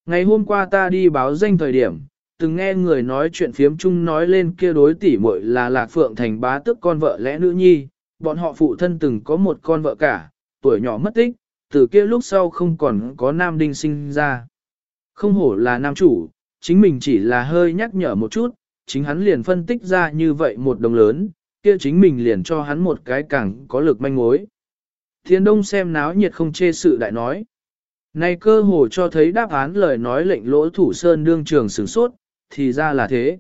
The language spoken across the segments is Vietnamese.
Ngày hôm qua ta đi báo danh thời điểm, từng nghe người nói chuyện phiếm chung nói lên kia đối tỷ muội là Lạc Phượng Thành bá tước con vợ lẽ nữ nhi, bọn họ phụ thân từng có một con vợ cả, tuổi nhỏ mất tích, từ kia lúc sau không còn có nam đinh sinh ra. Không hổ là nam chủ, chính mình chỉ là hơi nhắc nhở một chút, chính hắn liền phân tích ra như vậy một đồng lớn, kia chính mình liền cho hắn một cái càng có lực manh mối. Thiên Đông xem náo nhiệt không chê sự đại nói. Này cơ hồ cho thấy đáp án lời nói lệnh Lỗ Thủ Sơn đương trường sửng sốt, thì ra là thế.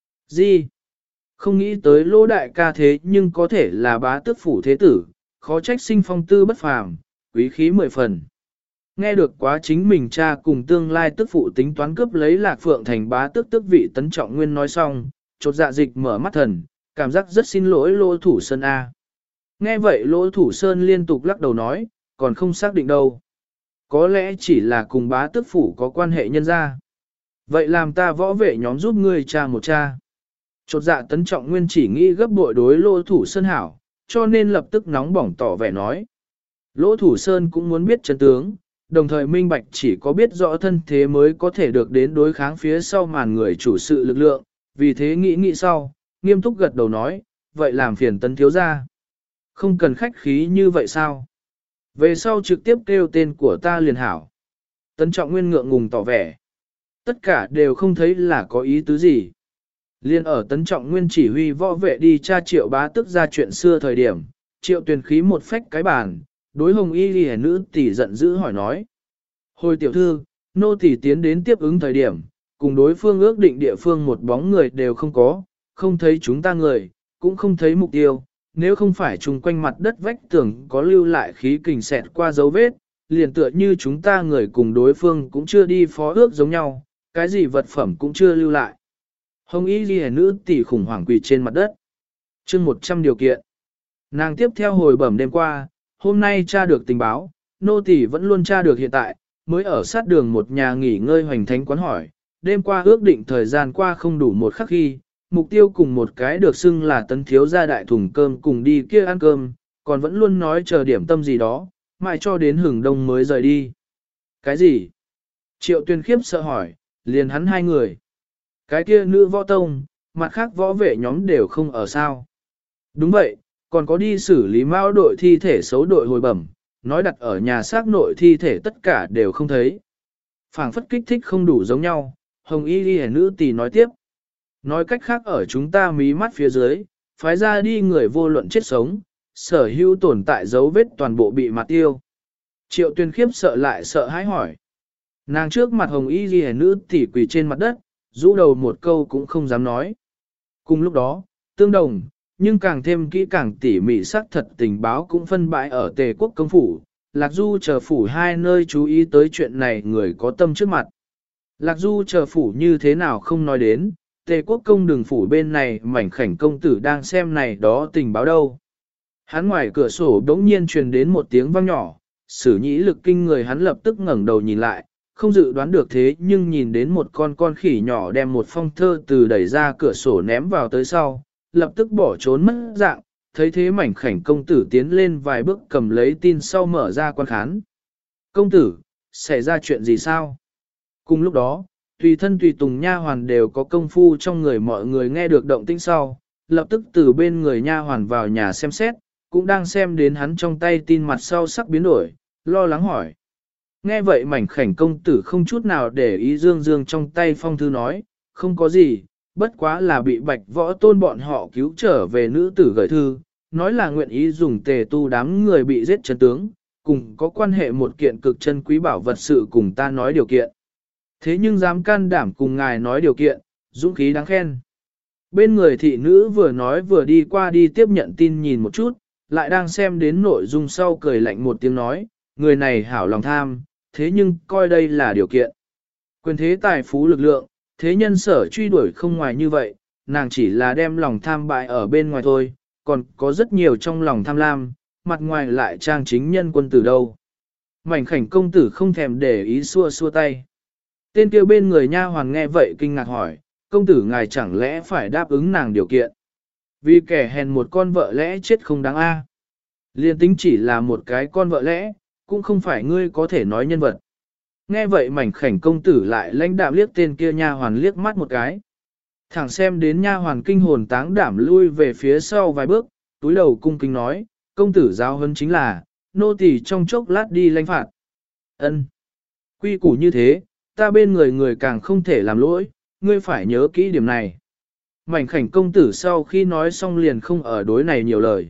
Gì? Không nghĩ tới Lỗ đại ca thế nhưng có thể là bá tước phủ thế tử, khó trách sinh phong tư bất phàm, quý khí 10 phần. Nghe được quá chính mình cha cùng tương lai tức phụ tính toán cướp lấy Lạc Phượng Thành bá tước tước vị Tấn Trọng Nguyên nói xong, chột dạ dịch mở mắt thần, cảm giác rất xin lỗi Lỗ Thủ Sơn A. Nghe vậy Lỗ Thủ Sơn liên tục lắc đầu nói, còn không xác định đâu. Có lẽ chỉ là cùng bá tước phủ có quan hệ nhân gia. Vậy làm ta võ vệ nhóm giúp ngươi cha một cha. Chột dạ Tấn Trọng Nguyên chỉ nghĩ gấp bội đối Lỗ Thủ Sơn hảo, cho nên lập tức nóng bỏng tỏ vẻ nói. Lỗ Thủ Sơn cũng muốn biết chân tướng, đồng thời minh bạch chỉ có biết rõ thân thế mới có thể được đến đối kháng phía sau màn người chủ sự lực lượng, vì thế nghĩ sau, nghiêm túc gật đầu nói, vậy làm phiền Tấn thiếu gia. Không cần khách khí như vậy sao? Về sau trực tiếp kêu tên của ta liền hảo. Tấn Trọng Nguyên ngượng ngùng tỏ vẻ. Tất cả đều không thấy là có ý tứ gì. Liên ở Tấn Trọng Nguyên chỉ huy võ vệ đi tra Triệu Bá Tước ra chuyện xưa thời điểm, Triệu Tuyền khí một phách cái bàn, đối Hồng Y Liễu nữ tỷ giận dữ hỏi nói. Hồi tiểu thư, nô tỷ tiến đến tiếp ứng thời điểm, cùng đối phương ước định địa phương một bóng người đều không có, không thấy chúng ta người, cũng không thấy mục tiêu, nếu không phải chung quanh mặt đất vách tường có lưu lại khí kình xẹt qua dấu vết, liền tựa như chúng ta người cùng đối phương cũng chưa đi phó ước giống nhau, cái gì vật phẩm cũng chưa lưu lại. Hồng Y Liễu nữ tỷ khủng hoảng quỳ trên mặt đất. Chương 100 điều kiện. Nàng tiếp theo hồi bẩm đêm qua, hôm nay tra được tình báo, nô tỷ vẫn luôn tra được hiện tại, mới ở sát đường một nhà nghỉ ngơi hoành thánh quán hỏi, đêm qua ước định thời gian qua không đủ một khắc khi, mục tiêu cùng một cái được xưng là Tấn thiếu gia đại thùng cơm cùng đi kia ăn cơm, còn vẫn luôn nói chờ điểm tâm gì đó, mãi cho đến hừng đông mới rời đi. Cái gì? Triệu Tuyên khiếp sợ hỏi, liền hắn hai người. Cái kia nữ võ tông, mặt khác võ vệ nhóm đều không ở sao. Đúng vậy, còn có đi xử lý mao đội thi thể xấu đội hồi bẩm, nói đặt ở nhà xác nội thi thể tất cả đều không thấy. Phảng phất kích thích không đủ giống nhau, Hồng Y Liễu nữ tỷ nói tiếp. Nói cách khác ở chúng ta mí mắt phía dưới, phái ra đi người vô luận chết sống, sở hữu tồn tại dấu vết toàn bộ bị mặt tiêu. Triệu Tuyên khiếp sợ lại sợ hãi hỏi. Nàng trước mặt Hồng Y Liễu nữ tỷ quỳ trên mặt đất, rũ đầu một câu cũng không dám nói. Cùng lúc đó, tương đồng, nhưng càng thêm kỹ càng tỉ mỉ xác thật tình báo cũng phân bãi ở Tề Quốc công phủ, Lạc Du chờ phủ hai nơi chú ý tới chuyện này người có tâm trước mặt. Lạc Du chờ phủ như thế nào không nói đến, Tề Quốc công đường phủ bên này mảnh khảnh công tử đang xem này đó tình báo đâu. Hắn ngoài cửa sổ đống nhiên truyền đến một tiếng vang nhỏ, Sử Nhĩ Lực kinh người hắn lập tức ngẩng đầu nhìn lại, không dự đoán được thế nhưng nhìn đến một con khỉ nhỏ đem một phong thơ từ đẩy ra cửa sổ ném vào tới sau, lập tức bỏ trốn mất dạng, thấy thế mảnh khảnh công tử tiến lên vài bước cầm lấy tin sau mở ra quan khán. Công tử, xảy ra chuyện gì sao? Cùng lúc đó, tùy thân tùy tùng nha hoàn đều có công phu trong người mọi người nghe được động tĩnh sau, lập tức từ bên người nha hoàn vào nhà xem xét, cũng đang xem đến hắn trong tay tin mặt sau sắc biến đổi, lo lắng hỏi. Nghe vậy mảnh khảnh công tử không chút nào để ý dương dương trong tay phong thư nói, không có gì, bất quá là bị bạch võ tôn bọn họ cứu trở về nữ tử gửi thư, nói là nguyện ý dùng tề tu đám người bị giết chân tướng, cùng có quan hệ một kiện cực chân quý bảo vật sự cùng ta nói điều kiện. Thế nhưng dám can đảm cùng ngài nói điều kiện, dũng khí đáng khen. Bên người thị nữ vừa nói vừa đi qua đi tiếp nhận tin nhìn một chút, lại đang xem đến nội dung sau cười lạnh một tiếng nói, người này hảo lòng tham, thế nhưng coi đây là điều kiện. Quyền thế tài phú lực lượng, thế nhân sở truy đuổi không ngoài như vậy, nàng chỉ là đem lòng tham bại ở bên ngoài thôi, còn có rất nhiều trong lòng tham lam, mặt ngoài lại trang chính nhân quân tử đâu. Mảnh khảnh công tử không thèm để ý xua xua tay. Tên kia bên người nha hoàn nghe vậy kinh ngạc hỏi, công tử ngài chẳng lẽ phải đáp ứng nàng điều kiện. Vì kẻ hèn một con vợ lẽ chết không đáng a. Liên tính chỉ là một cái con vợ lẽ, cũng không phải ngươi có thể nói nhân vật. Nghe vậy mảnh khảnh công tử lại lãnh đạm liếc tên kia nha hoàn liếc mắt một cái. Thẳng xem đến nha hoàn kinh hồn táng đảm lui về phía sau vài bước, túi đầu cung kính nói, công tử giáo huấn chính là, nô tỳ trong chốc lát đi lãnh phạt. Ân, quy củ như thế, ta bên người người càng không thể làm lỗi, ngươi phải nhớ kỹ điểm này. Mảnh khảnh công tử sau khi nói xong liền không ở đối này nhiều lời,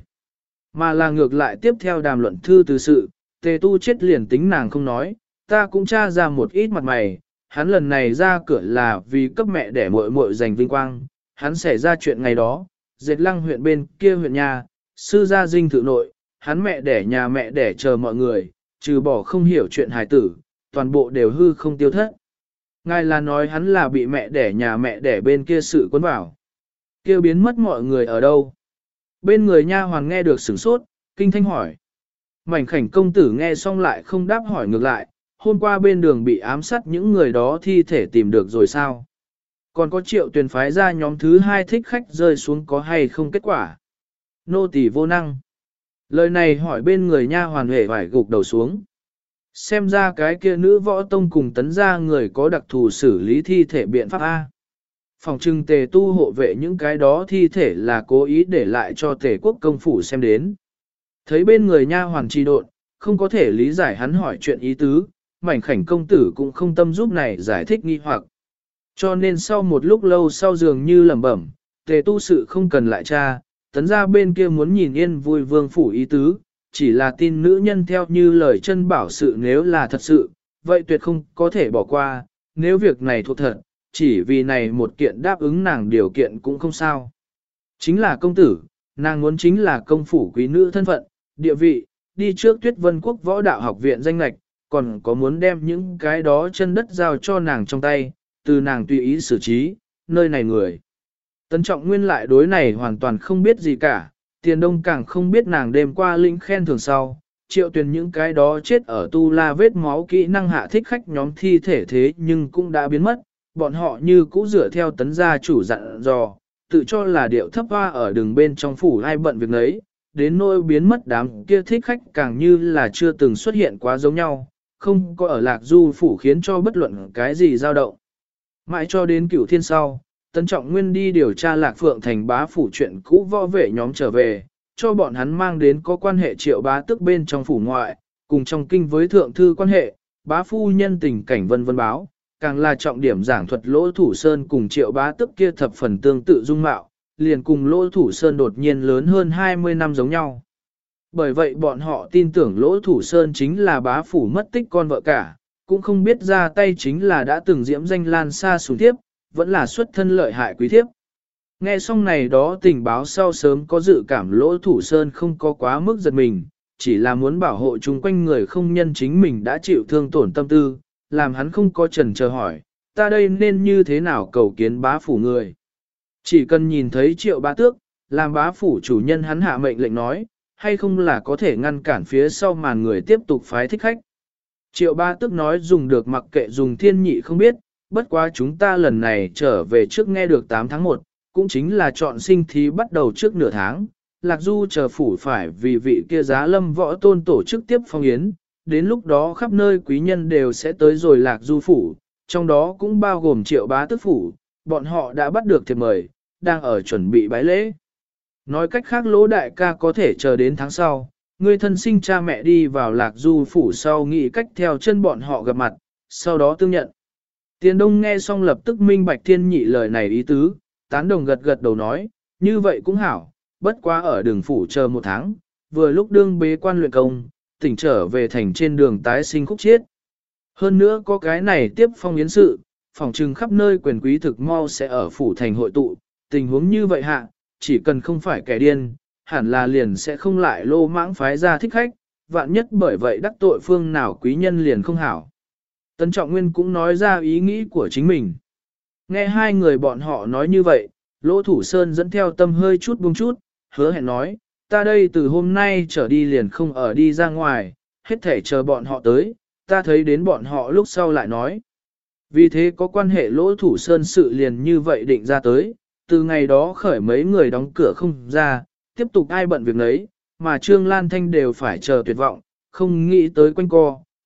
mà là ngược lại tiếp theo đàm luận thư từ sự, Tề Tu chết liền tính nàng không nói, ta cũng tra ra một ít mặt mày, hắn lần này ra cửa là vì cấp mẹ đẻ muội muội giành vinh quang, hắn xảy ra chuyện ngày đó, dệt lăng huyện bên kia huyện nhà, sư gia dinh thự nội, hắn mẹ đẻ nhà mẹ đẻ chờ mọi người, trừ bỏ không hiểu chuyện hài tử, toàn bộ đều hư không tiêu thất. Ngài là nói hắn là bị mẹ đẻ nhà mẹ đẻ bên kia sự cuốn vào. Kêu biến mất mọi người ở đâu? Bên người nha hoàn nghe được sửng sốt, kinh thanh hỏi. Mảnh khảnh công tử nghe xong lại không đáp hỏi ngược lại, hôm qua bên đường bị ám sát những người đó thi thể tìm được rồi sao? Còn có Triệu Tuyền phái ra nhóm thứ hai thích khách rơi xuống có hay không kết quả? Nô tỳ vô năng. Lời này hỏi bên người nha hoàn hề phải gục đầu xuống. Xem ra cái kia nữ võ tông cùng tấn gia người có đặc thù xử lý thi thể biện pháp A. Phòng trưng Tề Tu hộ vệ những cái đó thi thể là cố ý để lại cho Tề quốc công phủ xem đến. Thấy bên người nha hoàn trì độn, không có thể lý giải hắn hỏi chuyện ý tứ, mảnh khảnh công tử cũng không tâm giúp này giải thích nghi hoặc. Cho nên sau một lúc lâu sau dường như lẩm bẩm, Tề Tu sự không cần lại tra, tấn gia bên kia muốn nhìn yên vui vương phủ ý tứ, chỉ là tin nữ nhân theo như lời chân bảo sự nếu là thật sự, vậy tuyệt không có thể bỏ qua, nếu việc này thuộc thật, chỉ vì này một kiện đáp ứng nàng điều kiện cũng không sao. Chính là công tử, nàng muốn chính là công phủ quý nữ thân phận, địa vị, đi trước Tuyết Vân Quốc Võ Đạo Học Viện danh lạch, còn có muốn đem những cái đó chân đất giao cho nàng trong tay, từ nàng tùy ý xử trí, nơi này người. Tấn Trọng Nguyên lại đối này hoàn toàn không biết gì cả, Tiền Đông càng không biết nàng đêm qua lĩnh khen thường sau, Triệu Tuyền những cái đó chết ở tu la vết máu kỹ năng hạ thích khách nhóm thi thể thế nhưng cũng đã biến mất, bọn họ như cũ dựa theo tấn gia chủ dặn dò, tự cho là điệu thấp hoa ở đường bên trong phủ ai bận việc nấy, đến nỗi biến mất đám kia thích khách càng như là chưa từng xuất hiện quá giống nhau, không có ở Lạc Du phủ khiến cho bất luận cái gì dao động. Mãi cho đến Cửu Thiên sau, Tấn Trọng Nguyên đi điều tra Lạc Phượng thành bá phủ chuyện cũ võ vệ nhóm trở về, cho bọn hắn mang đến có quan hệ Triệu bá tước bên trong phủ ngoại, cùng trong kinh với thượng thư quan hệ, bá phu nhân tình cảnh vân vân báo, càng là trọng điểm giảng thuật Lỗ Thủ Sơn cùng Triệu bá tước kia thập phần tương tự dung mạo, liền cùng Lỗ Thủ Sơn đột nhiên lớn hơn 20 năm giống nhau. Bởi vậy bọn họ tin tưởng Lỗ Thủ Sơn chính là bá phủ mất tích con vợ cả, cũng không biết ra tay chính là đã từng diễm danh lan xa xuống tiếp, vẫn là xuất thân lợi hại quý thiếp. Nghe xong này đó tình báo sau sớm có dự cảm Lỗ Thủ Sơn không có quá mức giật mình, chỉ là muốn bảo hộ chung quanh người không nhân chính mình đã chịu thương tổn tâm tư, làm hắn không có chần chờ hỏi, ta đây nên như thế nào cầu kiến bá phủ người. Chỉ cần nhìn thấy Triệu bá tước, làm bá phủ chủ nhân hắn hạ mệnh lệnh nói, hay không là có thể ngăn cản phía sau màn người tiếp tục phái thích khách. Triệu bá tước nói dùng được mặc kệ dùng thiên nhị không biết, bất quá chúng ta lần này trở về trước nghe được 8 tháng 1, cũng chính là chọn sinh thí bắt đầu trước nửa tháng, Lạc Du chờ phủ phải vì vị kia giá lâm võ tôn tổ chức tiếp phong yến, đến lúc đó khắp nơi quý nhân đều sẽ tới rồi Lạc Du phủ, trong đó cũng bao gồm Triệu bá tước phủ, bọn họ đã bắt được thiệp mời, đang ở chuẩn bị bái lễ. Nói cách khác Lỗ đại ca có thể chờ đến tháng sau, người thân sinh cha mẹ đi vào Lạc Du phủ sau nghĩ cách theo chân bọn họ gặp mặt, sau đó tương nhận. Tiền Đông nghe xong lập tức minh bạch thiên nhị lời này ý tứ, tán đồng gật gật đầu nói, như vậy cũng hảo, bất quá ở đường phủ chờ 1 tháng, vừa lúc đương bế quan luyện công, tỉnh trở về thành trên đường tái sinh khúc chiết. Hơn nữa có cái này tiếp phong yến sự, phòng trừng khắp nơi quyền quý thực mau sẽ ở phủ thành hội tụ, tình huống như vậy hạ, chỉ cần không phải kẻ điên, hẳn là liền sẽ không lại lô mãng phái ra thích khách, vạn nhất bởi vậy đắc tội phương nào quý nhân liền không hảo. Tấn Trọng Nguyên cũng nói ra ý nghĩ của chính mình. Nghe hai người bọn họ nói như vậy, Lỗ Thủ Sơn dẫn theo tâm hơi chút buông chút, hứa hẹn nói, ta đây từ hôm nay trở đi liền không ở đi ra ngoài, hết thể chờ bọn họ tới, ta thấy đến bọn họ lúc sau lại nói. Vì thế có quan hệ Lỗ Thủ Sơn sự liền như vậy định ra tới, từ ngày đó khởi mấy người đóng cửa không ra, tiếp tục ai bận việc nấy, mà Trương Lan Thanh đều phải chờ tuyệt vọng, không nghĩ tới quanh co,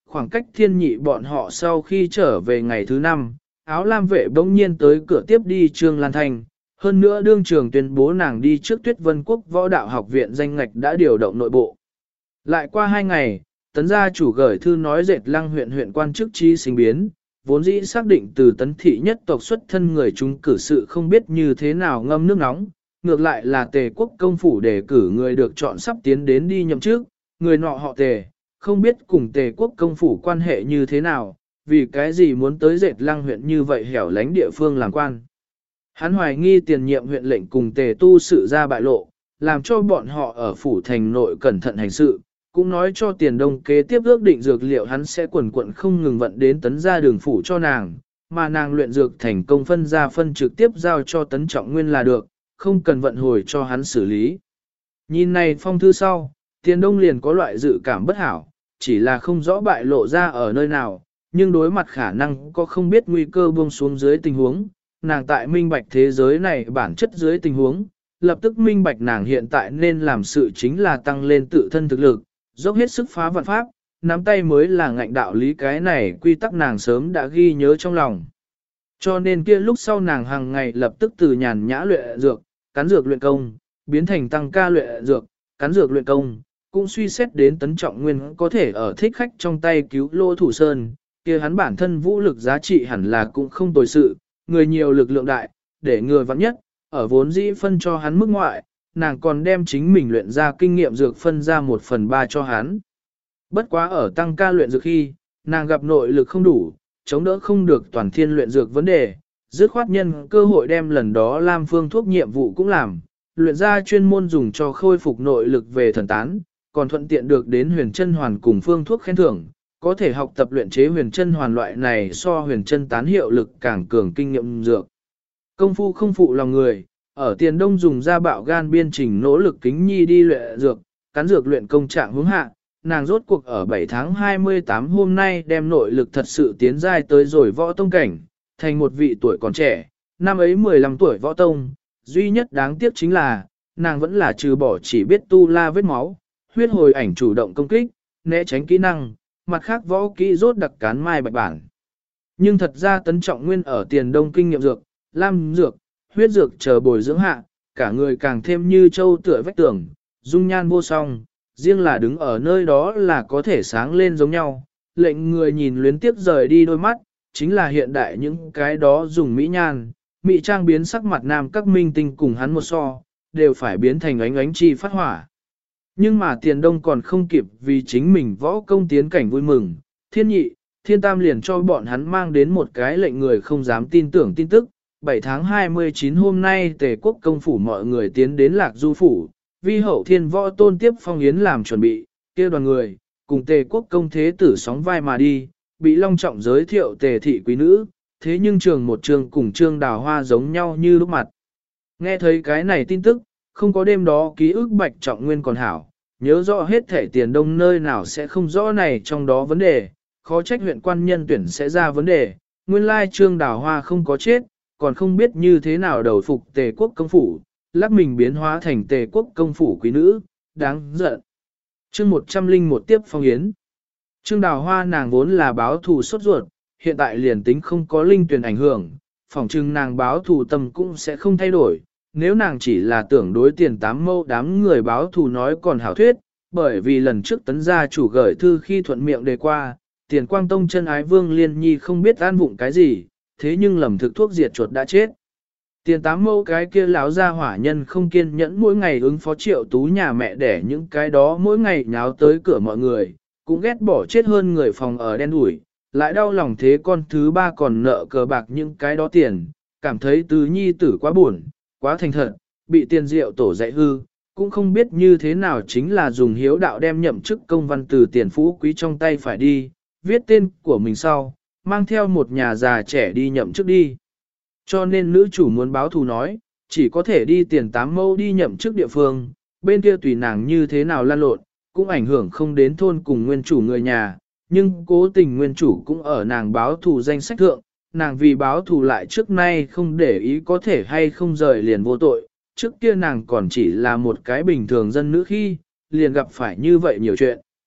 khoảng cách thiên nhị bọn họ sau khi trở về ngày thứ 5, áo lam vệ bỗng nhiên tới cửa tiếp đi Trương Lan Thanh, hơn nữa đương trường tuyên bố nàng đi trước Tuyết Vân Quốc Võ Đạo Học viện danh ngạch đã điều động nội bộ. Lại qua 2 ngày, tấn gia chủ gửi thư nói Dệt Lăng huyện huyện quan chức chi sinh biến, vốn dĩ xác định từ tấn thị nhất tộc xuất thân người chúng cử sự không biết như thế nào ngâm nước nóng, ngược lại là Tề quốc công phủ đề cử người được chọn sắp tiến đến đi nhậm chức, người nọ họ Tề, không biết cùng Tề quốc công phủ quan hệ như thế nào, vì cái gì muốn tới Dệt Lăng huyện như vậy hẻo lánh địa phương làm quan. Hắn hoài nghi tiền nhiệm huyện lệnh cùng Tề tu sự ra bại lộ, làm cho bọn họ ở phủ thành nội cẩn thận hành sự, cũng nói cho tiền đông kế tiếp ước định dược liệu hắn sẽ quần quận không ngừng vận đến tấn ra đường phủ cho nàng, mà nàng luyện dược thành công phân ra phân trực tiếp giao cho tấn trọng nguyên là được, không cần vận hồi cho hắn xử lý. Nhìn này phong thư sau, tiền đông liền có loại dự cảm bất hảo, chỉ là không rõ bại lộ ra ở nơi nào, nhưng đối mặt khả năng có không biết nguy cơ buông xuống dưới tình huống, nàng tại minh bạch thế giới này bản chất dưới tình huống, lập tức minh bạch nàng hiện tại nên làm sự chính là tăng lên tự thân thực lực, dốc hết sức phá vạn pháp, nắm tay mới là ngạnh đạo lý, cái này quy tắc nàng sớm đã ghi nhớ trong lòng. Cho nên kia lúc sau nàng hàng ngày lập tức từ nhàn nhã luyện dược, cắn dược luyện công, biến thành tăng ca luyện dược, cắn dược luyện công, cũng suy xét đến tấn trọng nguyên có thể ở thích khách trong tay cứu Lô Thủ Sơn, kia hắn bản thân vũ lực giá trị hẳn là cũng không tồi sự, người nhiều lực lượng đại, để người vắng nhất, ở vốn dĩ phân cho hắn mức ngoại, nàng còn đem chính mình luyện ra kinh nghiệm dược phân ra 1/3 cho hắn. Bất quá ở tăng ca luyện dược khi, nàng gặp nội lực không đủ, chống đỡ không được toàn thiên luyện dược vấn đề, dứt khoát nhân cơ hội đem lần đó Lam Phương thuốc nhiệm vụ cũng làm, luyện ra chuyên môn dùng cho khôi phục nội lực về thần tán, còn thuận tiện được đến huyền chân hoàn cùng phương thuốc khen thưởng, có thể học tập luyện chế huyền chân hoàn loại này so huyền chân tán hiệu lực càng cường kinh nghiệm dược. Công phu không phụ lòng người, ở tiền đông dùng ra bạo gan biên trình nỗ lực kính nhi đi luyện dược, cắn dược luyện công trạng hướng hạ, nàng rốt cuộc ở 7 tháng 28 hôm nay đem nội lực thật sự tiến giai tới rồi võ tông cảnh, thành một vị tuổi còn trẻ, năm ấy 15 tuổi võ tông, duy nhất đáng tiếc chính là, nàng vẫn là trừ bỏ chỉ biết tu la vết máu, huyết hồi ảnh chủ động công kích, né tránh kỹ năng, mặt khác võ kỹ rốt đặc cán mai bạch bản. Nhưng thật ra tấn trọng nguyên ở tiền đông kinh nghiệm dược, lam dược, huyết dược chờ bồi dưỡng hạ, cả người càng thêm như châu tựa vách tường, dung nhan vô song, riêng là đứng ở nơi đó là có thể sáng lên giống nhau, lệnh người nhìn luyến tiếp rời đi đôi mắt, chính là hiện đại những cái đó dùng mỹ nhan, mỹ trang biến sắc mặt nam các minh tinh cùng hắn một so, đều phải biến thành ánh ánh chi phát hỏa. Nhưng mà tiền đông còn không kịp vì chính mình võ công tiến cảnh vui mừng, thiên nhị, thiên tam liền cho bọn hắn mang đến một cái lệnh người không dám tin tưởng tin tức. 7 tháng 29 hôm nay Tề quốc công phủ mọi người tiến đến Lạc Du phủ, vi hậu thiên võ tôn tiếp phong yến làm chuẩn bị, kia đoàn người, cùng Tề quốc công thế tử sóng vai mà đi, bị long trọng giới thiệu Tề thị quý nữ, thế nhưng trường một trường cùng Trương Đào Hoa giống nhau như lúc mặt. Nghe thấy cái này tin tức, không có đêm đó ký ức Bạch Trọng Nguyên còn hảo, nhớ rõ hết thể tiền đông nơi nào sẽ không rõ này trong đó vấn đề, khó trách huyện quan nhân tuyển sẽ ra vấn đề, nguyên lai Trương Đào Hoa không có chết, còn không biết như thế nào đầu phục Tề quốc công phủ, lắc mình biến hóa thành Tề quốc công phủ quý nữ, đáng giận. Chương 101 tiếp phong yến. Trương Đào Hoa nàng vốn là báo thù sốt ruột, hiện tại liền tính không có linh tuyển ảnh hưởng, phỏng chừng nàng báo thù tâm cũng sẽ không thay đổi. Nếu nàng chỉ là tưởng đối tiền 8 mâu đám người báo thù nói còn hảo thuyết, bởi vì lần trước tấn gia chủ gửi thư khi thuận miệng đề qua, tiền quang tông chân ái vương liên nhi không biết an vụng cái gì, thế nhưng lầm thực thuốc diệt chuột đã chết. Tiền 8 mâu cái kia láo ra hỏa nhân không kiên nhẫn mỗi ngày ứng phó Triệu Tú nhà mẹ để những cái đó mỗi ngày nháo tới cửa mọi người, cũng ghét bỏ chết hơn người phòng ở đen đủi, lại đau lòng thế con thứ ba còn nợ cờ bạc những cái đó tiền, cảm thấy tứ nhi tử quá buồn, quá thành thật, bị tiền rượu tổ dạy hư, cũng không biết như thế nào chính là dùng hiếu đạo đem nhậm chức công văn từ tiền phú quý trong tay phải đi, viết tên của mình sau, mang theo một nhà già trẻ đi nhậm chức đi. Cho nên nữ chủ muốn báo thù nói, chỉ có thể đi tiền 8 mâu đi nhậm chức địa phương, bên kia tùy nàng như thế nào lan lộn, cũng ảnh hưởng không đến thôn cùng nguyên chủ người nhà, nhưng cố tình nguyên chủ cũng ở nàng báo thù danh sách thượng, nàng vì báo thù lại trước nay không để ý có thể hay không rời liền vô tội, trước kia nàng còn chỉ là một cái bình thường dân nữ khi, liền gặp phải như vậy nhiều chuyện.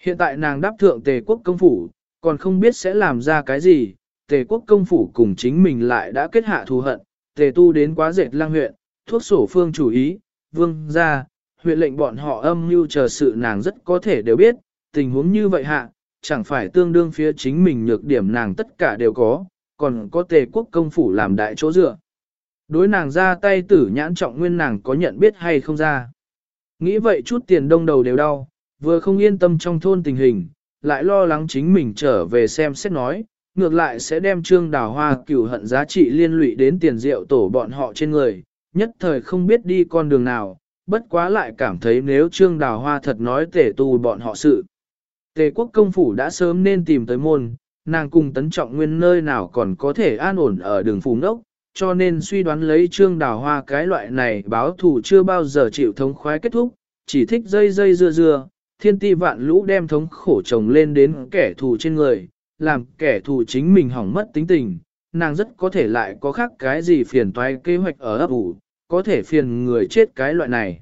Hiện tại nàng đáp thượng Tề quốc công phủ, còn không biết sẽ làm ra cái gì, Tề quốc công phủ cùng chính mình lại đã kết hạ thù hận, Tề tu đến quá dệt lang huyện, thuốc sổ phương chủ ý, vương gia, huyện lệnh bọn họ âm mưu chờ sự nàng rất có thể đều biết, tình huống như vậy hạ, chẳng phải tương đương phía chính mình nhược điểm nàng tất cả đều có, còn có Tề quốc công phủ làm đại chỗ dựa. Đối nàng ra tay tử nhãn trọng nguyên nàng có nhận biết hay không ra. Nghĩ vậy chút Tiền Đông đầu đều đau, vừa không yên tâm trong thôn tình hình, lại lo lắng chính mình trở về xem xét nói, ngược lại sẽ đem Trương Đào Hoa cửu hận giá trị liên lụy đến Tiền Diệu tổ bọn họ trên người, nhất thời không biết đi con đường nào, bất quá lại cảm thấy nếu Trương Đào Hoa thật nói Tề tu bọn họ sự. Tề quốc công phủ đã sớm nên tìm tới môn, nàng cùng Tấn Trọng Nguyên nơi nào còn có thể an ổn ở đường phù ngốc, cho nên suy đoán lấy Trương Đào Hoa cái loại này báo thù chưa bao giờ chịu thống khoái kết thúc, chỉ thích dây dây dưa dưa, thiên ti vạn lũ đem thống khổ chồng lên đến kẻ thù trên người, làm kẻ thù chính mình hỏng mất tính tình, nàng rất có thể lại có khác cái gì phiền toái kế hoạch ở ấp ủ, có thể phiền người chết cái loại này.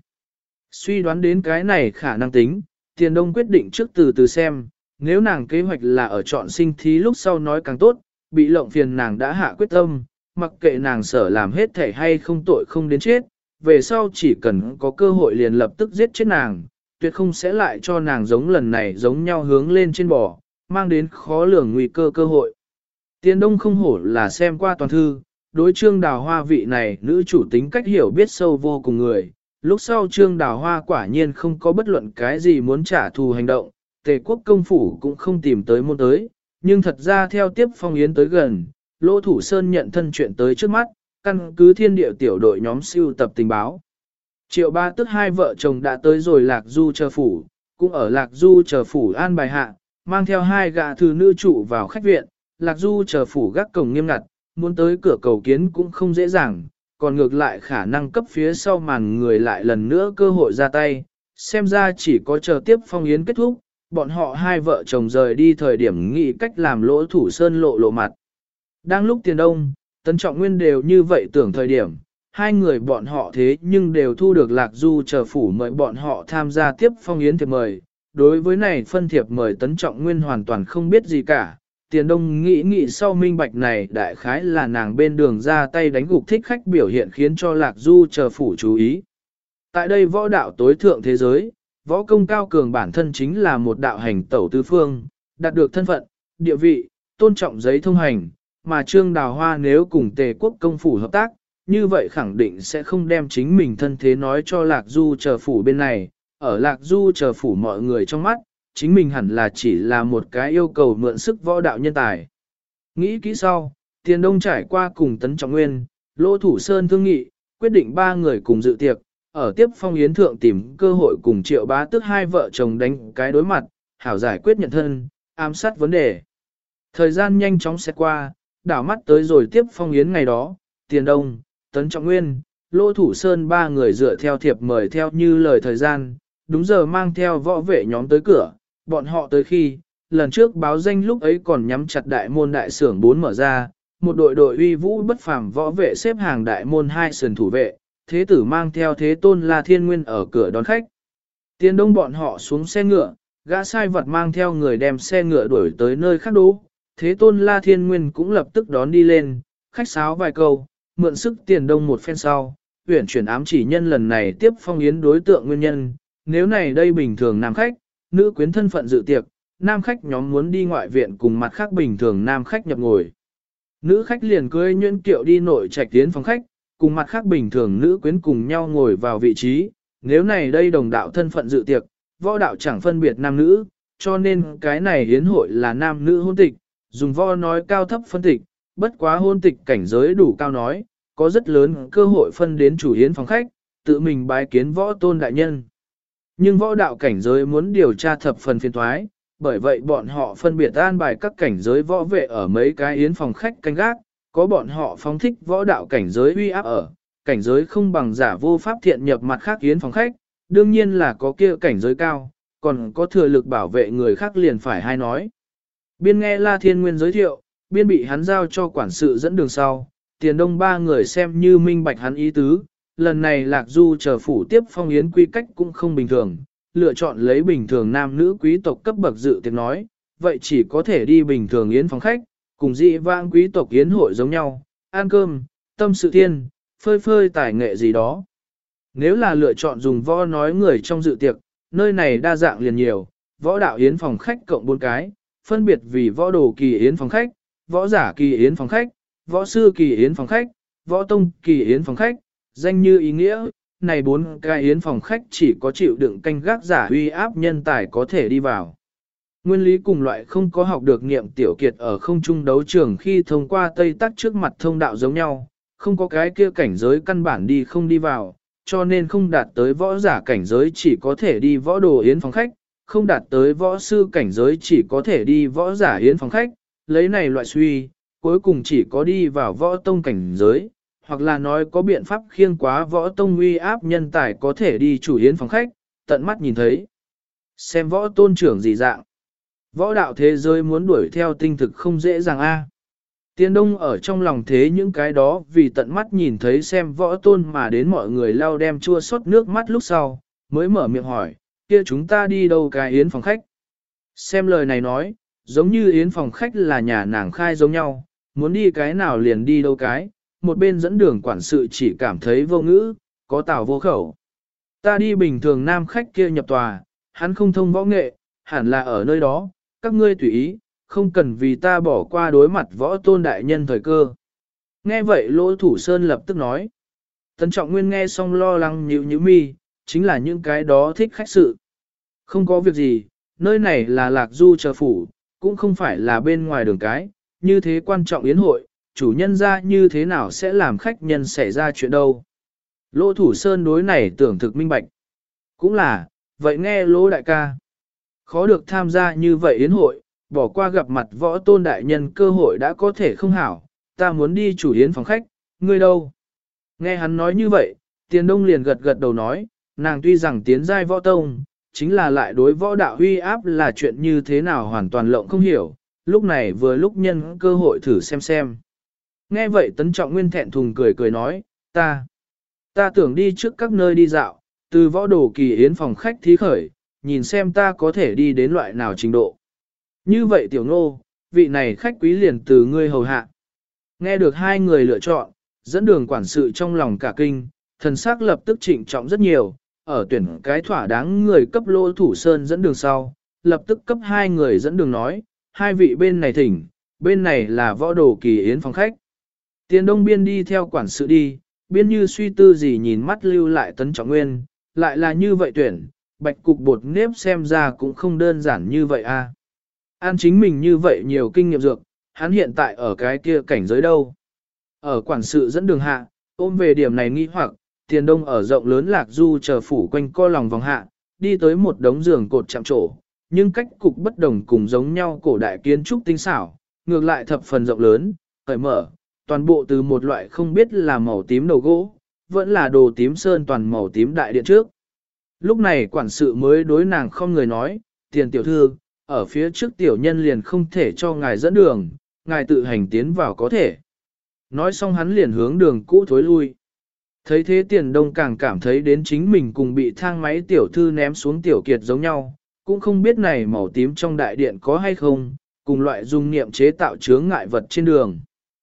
Suy đoán đến cái này khả năng tính, Tiền Đông quyết định trước từ từ xem, nếu nàng kế hoạch là ở chọn sinh thí lúc sau nói càng tốt, bị lộng phiền nàng đã hạ quyết tâm, mặc kệ nàng sở làm hết thể hay không tội không đến chết, về sau chỉ cần có cơ hội liền lập tức giết chết nàng, tuyệt không sẽ lại cho nàng giống lần này giống nhau hướng lên trên bò, mang đến khó lường nguy cơ hội. Tiền Đông không hổ là xem qua toàn thư, đối Trương Đào Hoa vị này nữ chủ tính cách hiểu biết sâu vô cùng người, lúc sau Trương Đào Hoa quả nhiên không có bất luận cái gì muốn trả thù hành động, Tề quốc công phủ cũng không tìm tới môn tới, nhưng thật ra theo tiếp Phong Yến tới gần, Lỗ Thủ Sơn nhận thân chuyện tới trước mắt, căn cứ thiên địa tiểu đội nhóm siêu tập tình báo. Triệu Ba tức hai vợ chồng đã tới rồi Lạc Du chờ phủ, cũng ở Lạc Du chờ phủ an bài hạ, mang theo hai gã thư nữ trụ vào khách viện, Lạc Du chờ phủ gác cổng nghiêm ngặt, muốn tới cửa cầu kiến cũng không dễ dàng, còn ngược lại khả năng cấp phía sau màn người lại lần nữa cơ hội ra tay, xem ra chỉ có chờ tiếp Phong Yến kết thúc, bọn họ hai vợ chồng rời đi thời điểm nghĩ cách làm Lỗ Thủ Sơn lộ mặt. Đang lúc Tiền Đông, Tấn Trọng Nguyên đều như vậy tưởng thời điểm, hai người bọn họ thế nhưng đều thu được Lạc Du chờ phủ mời bọn họ tham gia tiếp Phong Yến thiệp mời. Đối với này phân thiệp mời Tấn Trọng Nguyên hoàn toàn không biết gì cả, Tiền Đông nghĩ sau minh bạch này đại khái là nàng bên đường ra tay đánh gục thích khách biểu hiện khiến cho Lạc Du chờ phủ chú ý. Tại đây võ đạo tối thượng thế giới, võ công cao cường bản thân chính là một đạo hành tẩu tứ phương, đạt được thân phận, địa vị, tôn trọng giấy thông hành, mà Trương Đào Hoa nếu cùng Tề quốc công phủ hợp tác, như vậy khẳng định sẽ không đem chính mình thân thế nói cho Lạc Du chờ phủ bên này, ở Lạc Du chờ phủ mọi người trong mắt, chính mình hẳn là chỉ là một cái yêu cầu mượn sức võ đạo nhân tài. Nghĩ kỹ sau, Tiền Đông trải qua cùng Tấn Trọng Nguyên, Lỗ Thủ Sơn thương nghị, quyết định ba người cùng dự tiệc, ở tiếp Phong Yến thượng tìm cơ hội cùng Triệu Bá Tước hai vợ chồng đánh cái đối mặt, hảo giải quyết nhận thân, ám sát vấn đề. Thời gian nhanh chóng sẽ qua, đảo mắt tới rồi tiếp Phong Yến ngày đó, Tiền Đông, Tấn Trọng Nguyên, Lỗ Thủ Sơn ba người dựa theo thiệp mời theo như lời thời gian, đúng giờ mang theo võ vệ nhóm tới cửa, bọn họ tới khi, lần trước báo danh lúc ấy còn nhắm chặt đại môn đại sưởng 4 mở ra, một đội uy vũ bất phàm võ vệ xếp hàng đại môn 2 sườn thủ vệ, thế tử mang theo thế tôn La Thiên Nguyên ở cửa đón khách. Tiền Đông bọn họ xuống xe ngựa, gã sai vật mang theo người đem xe ngựa đuổi tới nơi khác đỗ, thế tôn La Thiên Nguyên cũng lập tức đón đi lên, khách sáo vài câu, mượn sức Tiền Đông một phen sau, tuyển chuyển ám chỉ nhân lần này tiếp Phong Yến đối tượng nguyên nhân, nếu này đây bình thường nam khách, nữ quyến thân phận dự tiệc, nam khách nhóm muốn đi ngoại viện cùng mặt khác bình thường nam khách nhập ngồi. Nữ khách liền cưới nhuyễn kiệu đi nội trạch tiến phòng khách, cùng mặt khác bình thường nữ quyến cùng nhau ngồi vào vị trí, nếu này đây đồng đạo thân phận dự tiệc, võ đạo chẳng phân biệt nam nữ, cho nên cái này hiến hội là nam nữ hôn tịch, dùng võ nói cao thấp phân tịch, bất quá hôn tịch cảnh giới đủ cao nói, có rất lớn cơ hội phân đến chủ hiến phòng khách, tự mình bái kiến võ tôn đại nhân. Nhưng võ đạo cảnh giới muốn điều tra thập phần phiền thoái, bởi vậy bọn họ phân biệt an bài các cảnh giới võ vệ ở mấy cái yến phòng khách canh gác, có bọn họ phóng thích võ đạo cảnh giới uy áp ở, cảnh giới không bằng giả vô pháp thiện nhập mặt khác yến phòng khách, đương nhiên là có kia cảnh giới cao, còn có thừa lực bảo vệ người khác liền phải hay nói. Biên nghe La Thiên Nguyên giới thiệu, biên bị hắn giao cho quản sự dẫn đường sau, Tiền Đông ba người xem như minh bạch hắn ý tứ, lần này Lạc Du chờ phủ tiếp Phong Yến quy cách cũng không bình thường, lựa chọn lấy bình thường nam nữ quý tộc cấp bậc dự tiệc nói, vậy chỉ có thể đi bình thường yến phòng khách, cùng dị vãng quý tộc yến hội giống nhau, ăn cơm, tâm sự thiên, phơi phơi tài nghệ gì đó. Nếu là lựa chọn dùng võ nói người trong dự tiệc, nơi này đa dạng liền nhiều, võ đạo yến phòng khách cộng 4 cái, phân biệt vì võ đồ kỳ yến phòng khách, võ giả kỳ yến phòng khách, võ sư kỳ yến phòng khách, võ tông kỳ yến phòng khách, danh như ý nghĩa, này 4 cái yến phòng khách chỉ có chịu đựng canh gác giả uy áp nhân tài có thể đi vào. Nguyên lý cùng loại không có học được niệm tiểu kiệt ở không trung đấu trường khi thông qua tây tắc trước mặt thông đạo giống nhau, không có cái kia cảnh giới căn bản đi không đi vào, cho nên không đạt tới võ giả cảnh giới chỉ có thể đi võ đồ yến phòng khách, không đạt tới võ sư cảnh giới chỉ có thể đi võ giả yến phòng khách, lấy này loại suy, cuối cùng chỉ có đi vào võ tông cảnh giới, hoặc là nói có biện pháp khiêng quá võ tông uy áp nhân tài có thể đi chủ yến phòng khách, tận mắt nhìn thấy. Xem võ tôn trưởng gì dạng. Võ đạo thế giới muốn đuổi theo tinh thực không dễ dàng a. Tiên Đông ở trong lòng thế những cái đó vì tận mắt nhìn thấy xem võ tôn mà đến mọi người lau đem chua xót nước mắt lúc sau, mới mở miệng hỏi, kia chúng ta đi đâu cái yến phòng khách? Xem lời này nói, giống như yến phòng khách là nhà nàng khai giống nhau, muốn đi cái nào liền đi đâu cái, một bên dẫn đường quản sự chỉ cảm thấy vô ngữ, có tào vô khẩu. Ta đi bình thường nam khách kia nhập tòa, hắn không thông võ nghệ, hẳn là ở nơi đó, các ngươi tùy ý, không cần vì ta bỏ qua đối mặt võ tôn đại nhân thời cơ. Nghe vậy Lỗ Thủ Sơn lập tức nói. Tấn Trọng Nguyên nghe xong lo lắng nhíu mi, chính là những cái đó thích khách sự. Không có việc gì, nơi này là Lạc Du chờ phủ, cũng không phải là bên ngoài đường cái, như thế quan trọng yến hội, chủ nhân ra như thế nào sẽ làm khách nhân xảy ra chuyện đâu. Lỗ Thủ Sơn đối này tưởng thực minh bạch. Cũng là, vậy nghe Lỗ đại ca. Khó được tham gia như vậy yến hội, bỏ qua gặp mặt võ tôn đại nhân cơ hội đã có thể không hảo, ta muốn đi chủ yến phòng khách, ngươi đâu? Nghe hắn nói như vậy, Tiền Đông liền gật gật đầu nói, nàng tuy rằng tiến giai võ tông, chính là lại đối võ đạo huy áp là chuyện như thế nào hoàn toàn lộng không hiểu, lúc này vừa lúc nhân cơ hội thử xem. Nghe vậy Tấn Trọng Nguyên thẹn thùng cười nói, ta tưởng đi trước các nơi đi dạo, từ võ đồ kỳ yến phòng khách thí khởi, nhìn xem ta có thể đi đến loại nào trình độ. Như vậy tiểu ngô, vị này khách quý liền từ ngươi hầu hạ. Nghe được hai người lựa chọn, dẫn đường quản sự trong lòng cả kinh, thần sắc lập tức trịnh trọng rất nhiều, ở tuyển cái thỏa đáng người cấp Lỗ Thủ Sơn dẫn đường sau, lập tức cấp hai người dẫn đường nói, hai vị bên này thỉnh, bên này là võ đồ kỳ yến phòng khách. Tiền Đông biên đi theo quản sự đi, biên như suy tư gì nhìn mắt lưu lại Tấn Trọng Nguyên, lại là như vậy tuyển, bạch cục bột nếp xem ra cũng không đơn giản như vậy a. An chính mình như vậy nhiều kinh nghiệm dược, hắn hiện tại ở cái kia cảnh giới đâu. Ở quản sự dẫn đường hạ, ôm về điểm này nghi hoặc, Tiền Đông ở rộng lớn Lạc Du chờ phủ quanh co lòng vòng hạ, đi tới một đống giường cột chạm trổ, nhưng cách cục bất đồng cùng giống nhau cổ đại kiến trúc tinh xảo, ngược lại thập phần rộng lớn, cởi mở, toàn bộ từ một loại không biết là màu tím đầu gỗ, vẫn là đồ tím sơn toàn màu tím đại điện trước. Lúc này quản sự mới đối nàng không người nói, Tiền tiểu thư, ở phía trước tiểu nhân liền không thể cho ngài dẫn đường, ngài tự hành tiến vào có thể. Nói xong hắn liền hướng đường cũ thối lui. Thấy thế Tiền Đông càng cảm thấy đến chính mình cùng bị thang máy tiểu thư ném xuống tiểu kiệt giống nhau, cũng không biết này màu tím trong đại điện có hay không, cùng loại dung niệm chế tạo chướng ngại vật trên đường.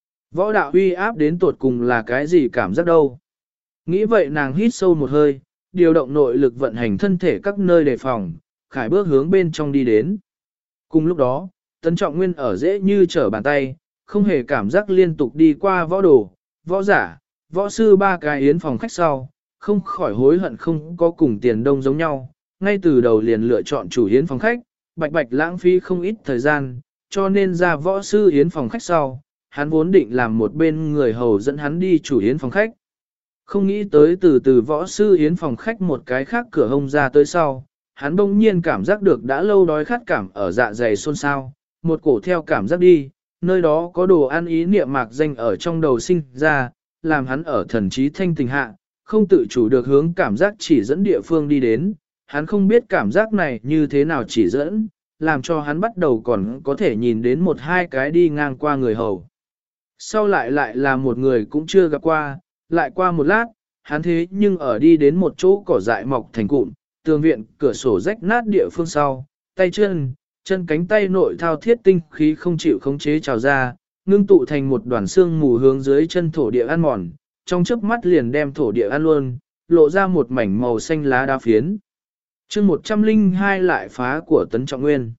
Võ đạo uy áp đến tột cùng là cái gì cảm giác đâu. Nghĩ vậy nàng hít sâu một hơi, điều động nội lực vận hành thân thể các nơi đề phòng, khải bước hướng bên trong đi đến. Cùng lúc đó, Tấn Trọng Nguyên ở dễ như trở bàn tay, không hề cảm giác liên tục đi qua võ đồ, võ giả, võ sư ba cái yến phòng khách sau, không khỏi hối hận không có cùng Tiền Đông giống nhau, ngay từ đầu liền lựa chọn chủ yến phòng khách, bạch lãng phí không ít thời gian, cho nên ra võ sư yến phòng khách sau, hắn vốn định làm một bên người hầu dẫn hắn đi chủ yến phòng khách. Không nghĩ tới từ võ sư yến phòng khách một cái khác cửa hông ra tới sau, hắn bỗng nhiên cảm giác được đã lâu đói khát cảm ở dạ dày xôn xao, một cổ theo cảm giác đi, nơi đó có đồ ăn ý niệm mạc danh ở trong đầu sinh ra, làm hắn ở thần trí thanh tình hạ, không tự chủ được hướng cảm giác chỉ dẫn địa phương đi đến, hắn không biết cảm giác này như thế nào chỉ dẫn, làm cho hắn bắt đầu còn có thể nhìn đến một hai cái đi ngang qua người hầu. Sau lại là một người cũng chưa gặp qua, lại qua một lát, hắn thế nhưng ở đi đến một chỗ cỏ dại mọc thành cụm, tường viện cửa sổ rách nát địa phương sau, tay chân cánh tay nội thao thiết tinh khí không chịu khống chế trào ra, ngưng tụ thành một đoàn xương mù hướng dưới chân thổ địa ăn mòn, trong chớp mắt liền đem thổ địa ăn luôn, lộ ra một mảnh màu xanh lá đá phiến. chương 102 lại phá của Tấn Trọng Nguyên.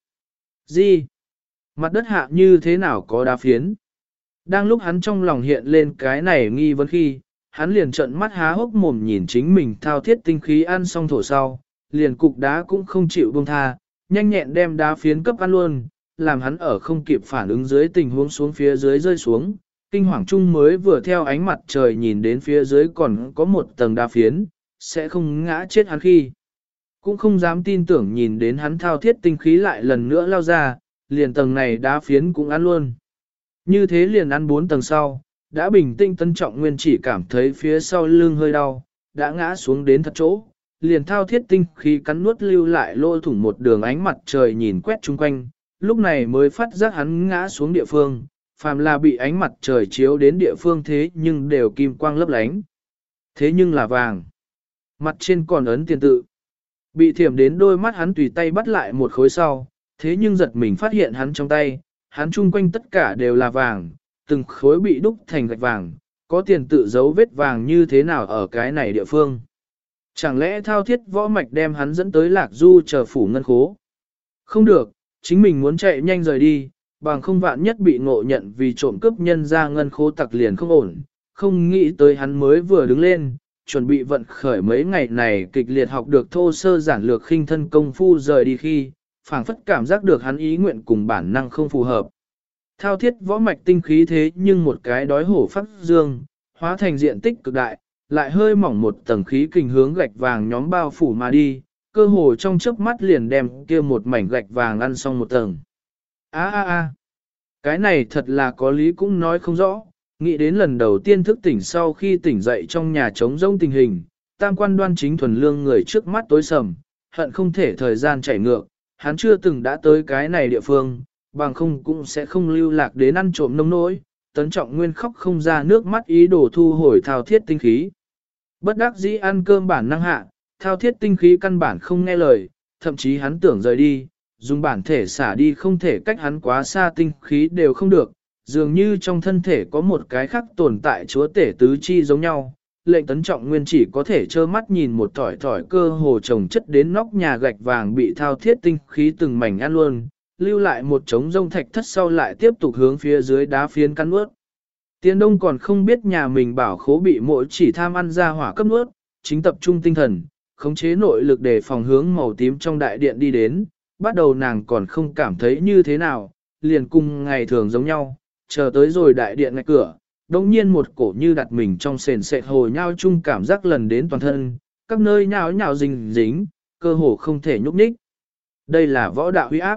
Gì? Mặt đất hạ như thế nào có đá phiến? Đang lúc hắn trong lòng hiện lên cái này nghi vấn khi, hắn liền trợn mắt há hốc mồm nhìn chính mình thao thiết tinh khí ăn xong thổ sau, liền cục đá cũng không chịu buông tha, nhanh nhẹn đem đá phiến cấp ăn luôn, làm hắn ở không kịp phản ứng dưới tình huống xuống phía dưới rơi xuống, kinh hoàng chung mới vừa theo ánh mặt trời nhìn đến phía dưới còn có một tầng đá phiến, sẽ không ngã chết hắn khi. Cũng không dám tin tưởng nhìn đến hắn thao thiết tinh khí lại lần nữa lao ra, liền tầng này đá phiến cũng ăn luôn. Như thế liền ăn 4 tầng sau, đã bình tĩnh Tấn Trọng Nguyên chỉ cảm thấy phía sau lưng hơi đau, đã ngã xuống đến thật chỗ, liền thao thiết tinh khí cắn nuốt lưu lại lỗ thủng một đường ánh mặt trời nhìn quét chung quanh, lúc này mới phát giác hắn ngã xuống địa phương, phàm là bị ánh mặt trời chiếu đến địa phương thế nhưng đều kim quang lấp lánh. Thế nhưng là vàng. Mặt trên còn ấn tiền tự. Bị thiểm đến đôi mắt hắn tùy tay bắt lại một khối sau, thế nhưng giật mình phát hiện hắn trong tay, hắn chung quanh tất cả đều là vàng, từng khối bị đúc thành gạch vàng, có tiền tự dấu vết vàng như thế nào ở cái này địa phương. Chẳng lẽ thao thiết võ mạch đem hắn dẫn tới Lạc Du chờ phủ ngân khố? Không được, chính mình muốn chạy nhanh rời đi, bằng không vạn nhất bị ngộ nhận vì trộm cướp nhân ra ngân khố tặc liền không ổn, không nghĩ tới hắn mới vừa đứng lên, chuẩn bị vận khởi mấy ngày này kịch liệt học được thô sơ giản lược khinh thân công phu rời đi khi, phảng phất cảm giác được hắn ý nguyện cùng bản năng không phù hợp. Thao thiết võ mạch tinh khí thế nhưng một cái đói hổ phát dương, hóa thành diện tích cực đại, lại hơi mỏng một tầng khí kình hướng gạch vàng nhóm bao phủ mà đi, cơ hồ trong chớp mắt liền đem kia một mảnh gạch vàng ăn xong một tầng. Cái này thật là có lý cũng nói không rõ, nghĩ đến lần đầu tiên thức tỉnh sau khi tỉnh dậy trong nhà trống rỗng tình hình, tam quan đoan chính thuần lương người trước mắt tối sầm, hận không thể thời gian chảy ngược, hắn chưa từng đã tới cái này địa phương, bằng không cũng sẽ không lưu lạc đến ăn trộm nông nỗi. Tấn Trọng Nguyên khóc không ra nước mắt ý đồ thu hồi thao thiết tinh khí. Bất đắc dĩ ăn cơm bản năng hạ, thao thiết tinh khí căn bản không nghe lời, thậm chí hắn tưởng rời đi, dùng bản thể xả đi không thể cách hắn quá xa tinh khí đều không được, dường như trong thân thể có một cái khác tồn tại chúa tể tứ chi giống nhau. Lệnh Tấn Trọng Nguyên chỉ có thể trơ mắt nhìn một thỏi thỏi cơ hồ chồng chất đến nóc nhà gạch vàng bị thao thiết tinh khí từng mảnh ăn luôn, lưu lại một trống rông thạch thất sau lại tiếp tục hướng phía dưới đá phiến cắn nuốt. Tiên Đông còn không biết nhà mình bảo khố bị mỗi chỉ tham ăn ra hỏa cấp nuốt, chính tập trung tinh thần, khống chế nội lực để phòng hướng màu tím trong đại điện đi đến, bắt đầu nàng còn không cảm thấy như thế nào, liền cùng ngày thường giống nhau, chờ tới rồi đại điện ngay cửa, đồng nhiên một cổ như đặt mình trong sền sệt hồi nhao chung cảm giác lần đến toàn thân, các nơi nhào nhào dính, cơ hồ không thể nhúc nhích. Đây là võ đạo huy áp.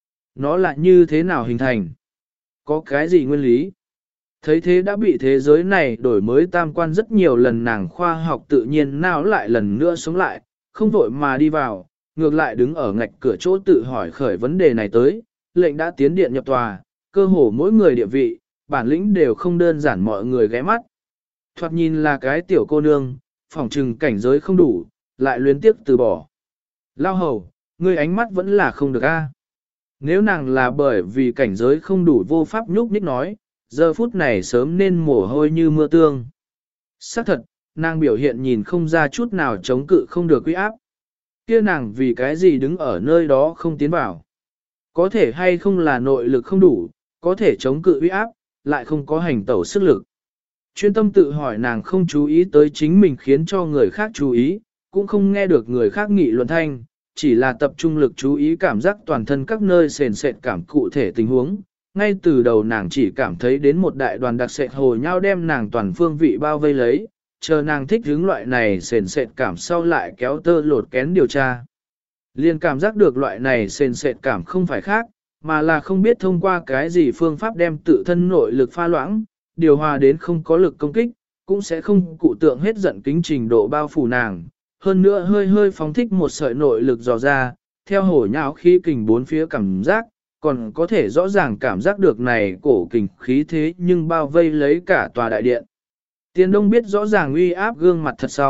Nó là như thế nào hình thành? Có cái gì nguyên lý? Thấy thế đã bị thế giới này đổi mới tam quan rất nhiều lần, nàng khoa học tự nhiên nào lại lần nữa sống lại, không vội mà đi vào, ngược lại đứng ở ngạch cửa chỗ tự hỏi khởi vấn đề này tới, lệnh đã tiến điện nhập tòa, cơ hồ mỗi người địa vị, bản lĩnh đều không đơn giản mọi người ghé mắt. Thoạt nhìn là cái tiểu cô nương, phỏng trừng cảnh giới không đủ, lại luyến tiếc từ bỏ. Lao hầu, ngươi ánh mắt vẫn là không được a. Nếu nàng là bởi vì cảnh giới không đủ vô pháp nhúc nhích nói, giờ phút này sớm nên mồ hôi như mưa tương. Xác thật, nàng biểu hiện nhìn không ra chút nào chống cự không được uy áp. Kia nàng vì cái gì đứng ở nơi đó không tiến vào. Có thể hay không là nội lực không đủ, có thể chống cự uy áp, lại không có hành tẩu sức lực. Chuyên tâm tự hỏi nàng không chú ý tới chính mình khiến cho người khác chú ý, cũng không nghe được người khác nghị luận thanh, chỉ là tập trung lực chú ý cảm giác toàn thân các nơi sền sệt cảm cụ thể tình huống. Ngay từ đầu nàng chỉ cảm thấy đến một đại đoàn đặc sệt hồ nhau đem nàng toàn phương vị bao vây lấy, chờ nàng thích hướng loại này sền sệt cảm sau lại kéo tơ lột kén điều tra. Liền cảm giác được loại này sền sệt cảm không phải khác, mà là không biết thông qua cái gì phương pháp đem tự thân nội lực pha loãng, điều hòa đến không có lực công kích, cũng sẽ không cụ tượng hết giận kính trình độ bao phủ nàng. Hơn nữa hơi hơi phóng thích một sợi nội lực dò ra, theo hổ nhão khí kình bốn phía cảm giác, còn có thể rõ ràng cảm giác được này cổ kình khí thế nhưng bao vây lấy cả tòa đại điện. Tiền Đông biết rõ ràng uy áp gương mặt thật sau,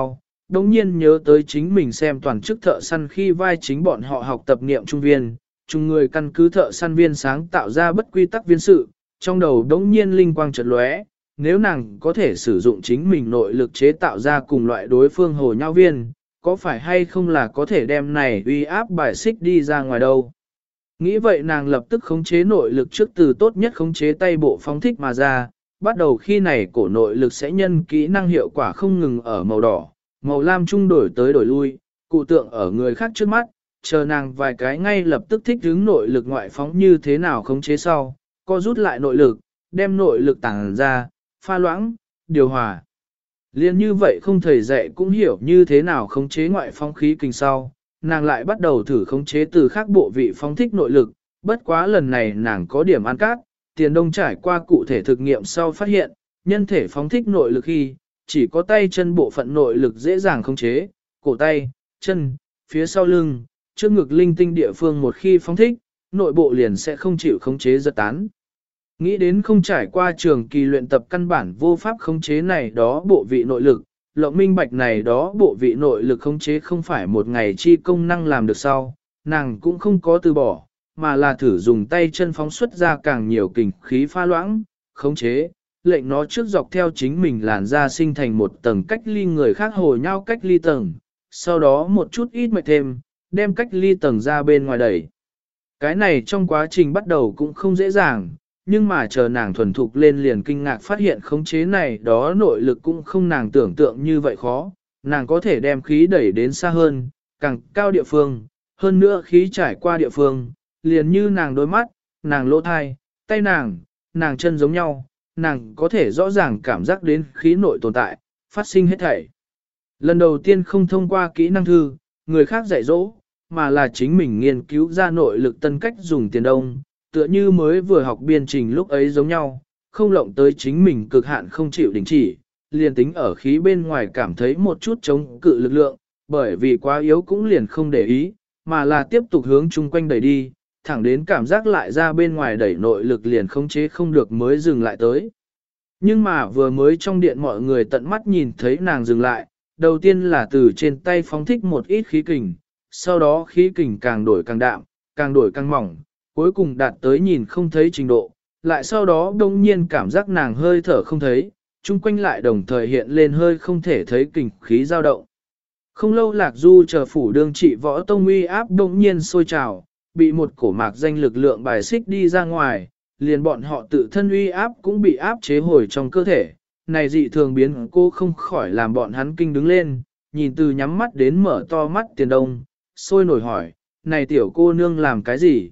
đồng nhiên nhớ tới chính mình xem toàn chức thợ săn khi vai chính bọn họ học tập niệm trung viên, chung người căn cứ thợ săn viên sáng tạo ra bất quy tắc viên sự, trong đầu đống nhiên linh quang chợt lóe, nếu nàng có thể sử dụng chính mình nội lực chế tạo ra cùng loại đối phương hồ nhau viên, có phải hay không là có thể đem này uy áp bài xích đi ra ngoài đâu. Nghĩ vậy nàng lập tức khống chế nội lực trước từ tốt nhất khống chế tay bộ phóng thích mà ra, bắt đầu khi này cổ nội lực sẽ nhân kỹ năng hiệu quả không ngừng ở màu đỏ, màu lam trung đổi tới đổi lui, cụ tượng ở người khác trước mắt, chờ nàng vài cái ngay lập tức thích ứng nội lực ngoại phóng như thế nào khống chế sau, co rút lại nội lực, đem nội lực tàng ra, pha loãng, điều hòa. Liên như vậy không thầy dạy cũng hiểu như thế nào khống chế ngoại phóng khí kinh sau, nàng lại bắt đầu thử khống chế từ khác bộ vị phóng thích nội lực, bất quá lần này nàng có điểm ăn cát, tiền đông trải qua cụ thể thực nghiệm sau phát hiện, nhân thể phóng thích nội lực khi, chỉ có tay chân bộ phận nội lực dễ dàng khống chế, cổ tay, chân, phía sau lưng, trước ngực linh tinh địa phương một khi phóng thích, nội bộ liền sẽ không chịu khống chế giật tán. Nghĩ đến không trải qua trường kỳ luyện tập căn bản vô pháp khống chế này đó bộ vị nội lực, Lộng minh bạch này đó bộ vị nội lực khống chế không phải một ngày chi công năng làm được sau, nàng cũng không có từ bỏ, mà là thử dùng tay chân phóng xuất ra càng nhiều kình khí pha loãng, khống chế, lệnh nó trước dọc theo chính mình làn ra sinh thành một tầng cách ly người khác hồi nhau cách ly tầng, sau đó một chút ít mệt thêm, đem cách ly tầng ra bên ngoài đẩy. Cái này trong quá trình bắt đầu cũng không dễ dàng, nhưng mà chờ nàng thuần thục lên liền kinh ngạc phát hiện khống chế này đó nội lực cũng không nàng tưởng tượng như vậy khó, nàng có thể đem khí đẩy đến xa hơn, càng cao địa phương, hơn nữa khí trải qua địa phương, liền như nàng đôi mắt, nàng lỗ thai, tay nàng chân giống nhau, nàng có thể rõ ràng cảm giác đến khí nội tồn tại, phát sinh hết thảy. Lần đầu tiên không thông qua kỹ năng thư, người khác dạy dỗ, mà là chính mình nghiên cứu ra nội lực tân cách dùng tiền đông, tựa như mới vừa học biên trình lúc ấy giống nhau, không lộng tới chính mình cực hạn không chịu đình chỉ, liền tính ở khí bên ngoài cảm thấy một chút chống cự lực lượng, bởi vì quá yếu cũng liền không để ý, mà là tiếp tục hướng chung quanh đẩy đi, thẳng đến cảm giác lại ra bên ngoài đẩy nội lực liền khống chế không được mới dừng lại tới. Nhưng mà vừa mới trong điện mọi người tận mắt nhìn thấy nàng dừng lại, đầu tiên là từ trên tay phóng thích một ít khí kình, sau đó khí kình càng đổi càng đạm, càng đổi càng mỏng, cuối cùng đạt tới nhìn không thấy trình độ, lại sau đó đông nhiên cảm giác nàng hơi thở không thấy, chung quanh lại đồng thời hiện lên hơi không thể thấy kình khí dao động. Không lâu Lạc Du chờ phủ đương trị võ tông uy áp đông nhiên sôi trào, bị một cổ mạc danh lực lượng bài xích đi ra ngoài, liền bọn họ tự thân uy áp cũng bị áp chế hồi trong cơ thể. Này dị thường biến cô không khỏi làm bọn hắn kinh đứng lên, nhìn từ nhắm mắt đến mở to mắt Tiền Đông, sôi nổi hỏi, này tiểu cô nương làm cái gì?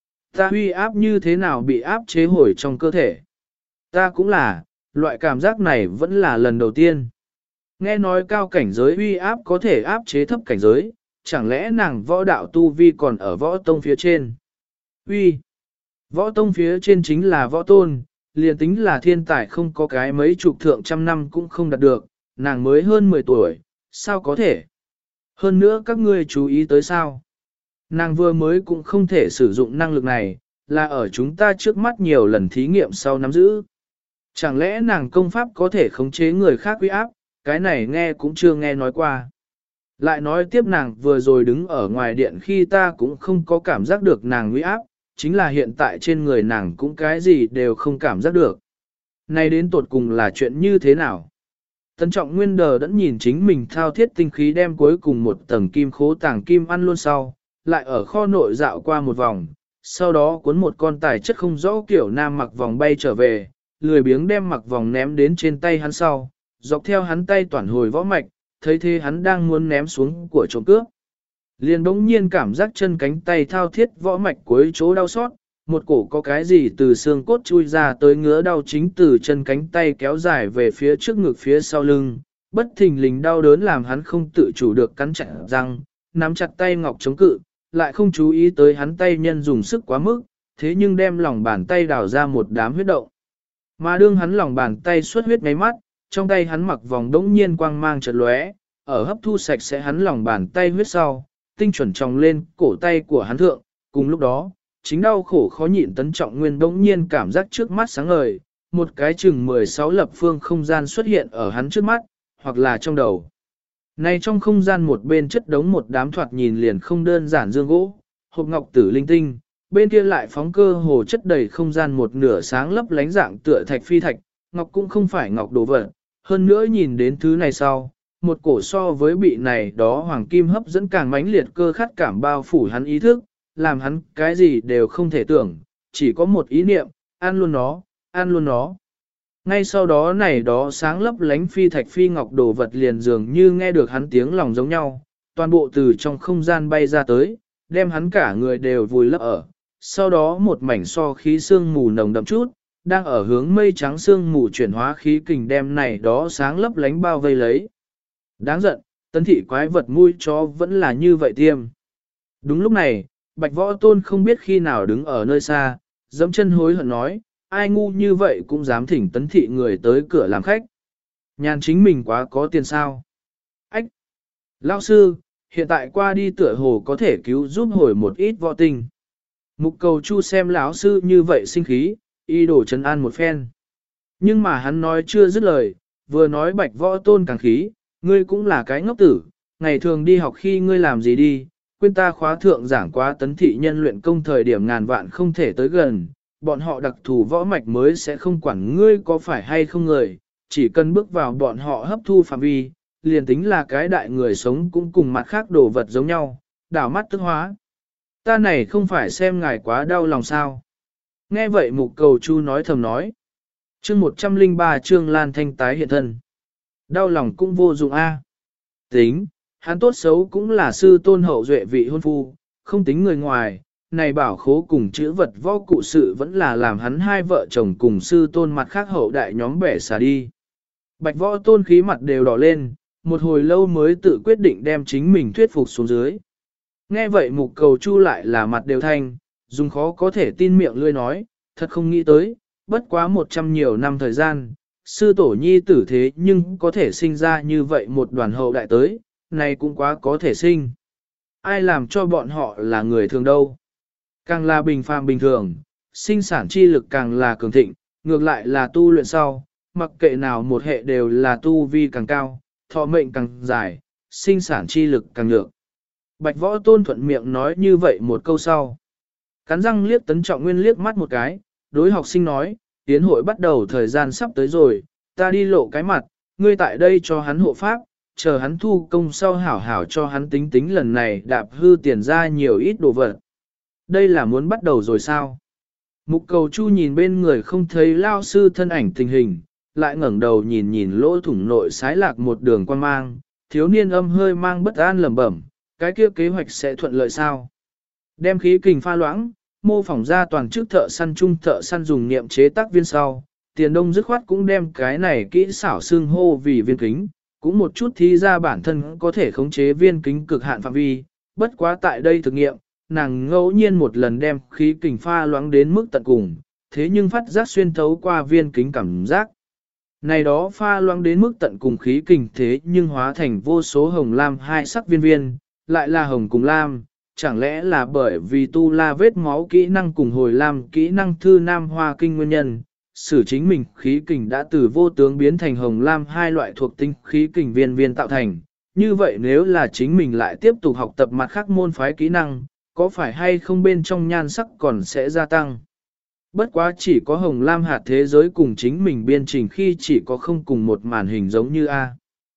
Ta uy áp như thế nào bị áp chế hồi trong cơ thể? Ta cũng là, loại cảm giác này vẫn là lần đầu tiên. Nghe nói cao cảnh giới uy áp có thể áp chế thấp cảnh giới, chẳng lẽ nàng võ đạo tu vi còn ở võ tông phía trên? Uy, võ tông phía trên chính là võ tôn, liền tính là thiên tài không có cái mấy chục thượng trăm năm cũng không đạt được, nàng mới hơn 10 tuổi, sao có thể? Hơn nữa các ngươi chú ý tới sao? Nàng vừa mới cũng không thể sử dụng năng lực này, là ở chúng ta trước mắt nhiều lần thí nghiệm sau nắm giữ. Chẳng lẽ nàng công pháp có thể khống chế người khác uy áp, cái này nghe cũng chưa nghe nói qua. Lại nói tiếp nàng vừa rồi đứng ở ngoài điện khi ta cũng không có cảm giác được nàng uy áp, chính là hiện tại trên người nàng cũng cái gì đều không cảm giác được. Này đến tột cùng là chuyện như thế nào? Tân trọng nguyên đờ đã nhìn chính mình thao thiết tinh khí đem cuối cùng một tầng kim khố tàng kim ăn luôn sau, lại ở kho nội dạo qua một vòng, sau đó cuốn một con tài chất không rõ kiểu nam mặc vòng bay trở về, lười biếng đem mặc vòng ném đến trên tay hắn sau, dọc theo hắn tay toàn hồi võ mạch, thấy thế hắn đang muốn ném xuống của trộm cướp. Liền bỗng nhiên cảm giác chân cánh tay thao thiết võ mạch cuối chỗ đau xót, một cổ có cái gì từ xương cốt chui ra tới ngứa đau chính từ chân cánh tay kéo dài về phía trước ngực phía sau lưng, bất thình lình đau đớn làm hắn không tự chủ được cắn chặt răng, nắm chặt tay ngọc chống cự, lại không chú ý tới hắn tay nhân dùng sức quá mức, thế nhưng đem lòng bàn tay đào ra một đám huyết động. Mà đương hắn lòng bàn tay xuất huyết ngáy mắt, trong tay hắn mặc vòng đống nhiên quang mang chợt lóe, ở hấp thu sạch sẽ hắn lòng bàn tay huyết sau, tinh chuẩn tròng lên cổ tay của hắn thượng, cùng lúc đó, chính đau khổ khó nhịn Tấn Trọng Nguyên đống nhiên cảm giác trước mắt sáng ngời, một cái chừng 16 lập phương không gian xuất hiện ở hắn trước mắt, hoặc là trong đầu. Này trong không gian một bên chất đống một đám thoạt nhìn liền không đơn giản dương gỗ, hộp ngọc tử linh tinh, bên kia lại phóng cơ hồ chất đầy không gian một nửa sáng lấp lánh dạng tựa thạch phi thạch, ngọc cũng không phải ngọc đồ vật, hơn nữa nhìn đến thứ này sau, một cổ so với bị này đó hoàng kim hấp dẫn càng mãnh liệt cơ khát cảm bao phủ hắn ý thức, làm hắn cái gì đều không thể tưởng, chỉ có một ý niệm, ăn luôn nó, ăn luôn nó. Ngay sau đó này đó sáng lấp lánh phi thạch phi ngọc đồ vật liền dường như nghe được hắn tiếng lòng giống nhau, toàn bộ từ trong không gian bay ra tới, đem hắn cả người đều vùi lấp ở. Sau đó một mảnh so khí sương mù nồng đậm chút, đang ở hướng mây trắng sương mù chuyển hóa khí kình đem này đó sáng lấp lánh bao vây lấy. Đáng giận, tấn thị quái vật mũi chó vẫn là như vậy tiêm. Đúng lúc này, Bạch Võ Tôn không biết khi nào đứng ở nơi xa, dẫm chân hối hận nói, ai ngu như vậy cũng dám thỉnh tấn thị người tới cửa làm khách. Nhàn chính mình quá có tiền sao. Ách! Lão sư, hiện tại qua đi tựa hồ có thể cứu giúp hồi một ít võ tinh. Mục cầu chu xem lão sư như vậy sinh khí, y đổ trấn an một phen. Nhưng mà hắn nói chưa dứt lời, vừa nói Bạch Võ Tôn càng khí, ngươi cũng là cái ngốc tử, ngày thường đi học khi ngươi làm gì đi, quên ta khóa thượng giảng quá tấn thị nhân luyện công thời điểm ngàn vạn không thể tới gần, bọn họ đặc thù võ mạch mới sẽ không quản ngươi có phải hay không người, chỉ cần bước vào bọn họ hấp thu phạm vi, liền tính là cái đại người sống cũng cùng mặt khác đồ vật giống nhau, đảo mắt tức hóa. Ta này không phải xem ngài quá đau lòng sao. Nghe vậy mục cầu chu nói thầm nói. Chương 103 chương Lan Thanh tái hiện thân. Đau lòng cũng vô dụng a. Tính, hắn tốt xấu cũng là sư tôn hậu duệ vị hôn phu, không tính người ngoài, này bảo khố cùng chữ vật võ cụ sự vẫn là làm hắn hai vợ chồng cùng sư tôn mặt khác hậu đại nhóm bẻ xả đi. Bạch Võ Tôn khí mặt đều đỏ lên, một hồi lâu mới tự quyết định đem chính mình thuyết phục xuống dưới. Nghe vậy mục cầu chu lại là mặt đều thanh, dùng khó có thể tin miệng lươi nói, thật không nghĩ tới, bất quá 100 nhiều năm thời gian, sư tổ nhi tử thế nhưng có thể sinh ra như vậy một đoàn hậu đại tới, này cũng quá có thể sinh. Ai làm cho bọn họ là người thường đâu. Càng là bình phàm bình thường, sinh sản chi lực càng là cường thịnh, ngược lại là tu luyện sau, mặc kệ nào một hệ đều là tu vi càng cao, thọ mệnh càng dài, sinh sản chi lực càng nhược. Bạch Võ Tôn thuận miệng nói như vậy một câu sau. Cắn răng liếc Tấn Trọng Nguyên liếc mắt một cái, đối học sinh nói, tiến hội bắt đầu thời gian sắp tới rồi, ta đi lộ cái mặt, ngươi tại đây cho hắn hộ pháp, chờ hắn thu công sau hảo hảo cho hắn tính tính lần này đạp hư tiền ra nhiều ít đồ vật. Đây là muốn bắt đầu rồi sao? Mục cầu chu nhìn bên người không thấy lao sư thân ảnh tình hình, lại ngẩng đầu nhìn nhìn lỗ thủng nội sái lạc một đường quan mang, thiếu niên âm hơi mang bất an lẩm bẩm, cái kia kế hoạch sẽ thuận lợi sao? Đem khí kình pha loãng, mô phỏng ra toàn chức thợ săn chung thợ săn dùng niệm chế tác viên sau, tiền đông dứt khoát cũng đem cái này kỹ xảo xương hô vì viên kính, cũng một chút thi ra bản thân có thể khống chế viên kính cực hạn phạm vi, bất quá tại đây thực nghiệm, nàng ngẫu nhiên một lần đem khí kình pha loãng đến mức tận cùng, thế nhưng phát giác xuyên thấu qua viên kính cảm giác. Này đó pha loãng đến mức tận cùng khí kình thế nhưng hóa thành vô số hồng lam hai sắc viên viên, lại là hồng cùng lam, chẳng lẽ là bởi vì tu la vết máu kỹ năng cùng hồi lam kỹ năng thư nam hoa kinh nguyên nhân, sử chính mình khí kình đã từ vô tướng biến thành hồng lam hai loại thuộc tính khí kình viên viên tạo thành. Như vậy nếu là chính mình lại tiếp tục học tập mặt khác môn phái kỹ năng, có phải hay không bên trong nhan sắc còn sẽ gia tăng? Bất quá chỉ có hồng lam hạt thế giới cùng chính mình biên trình khi chỉ có không cùng một màn hình giống như A.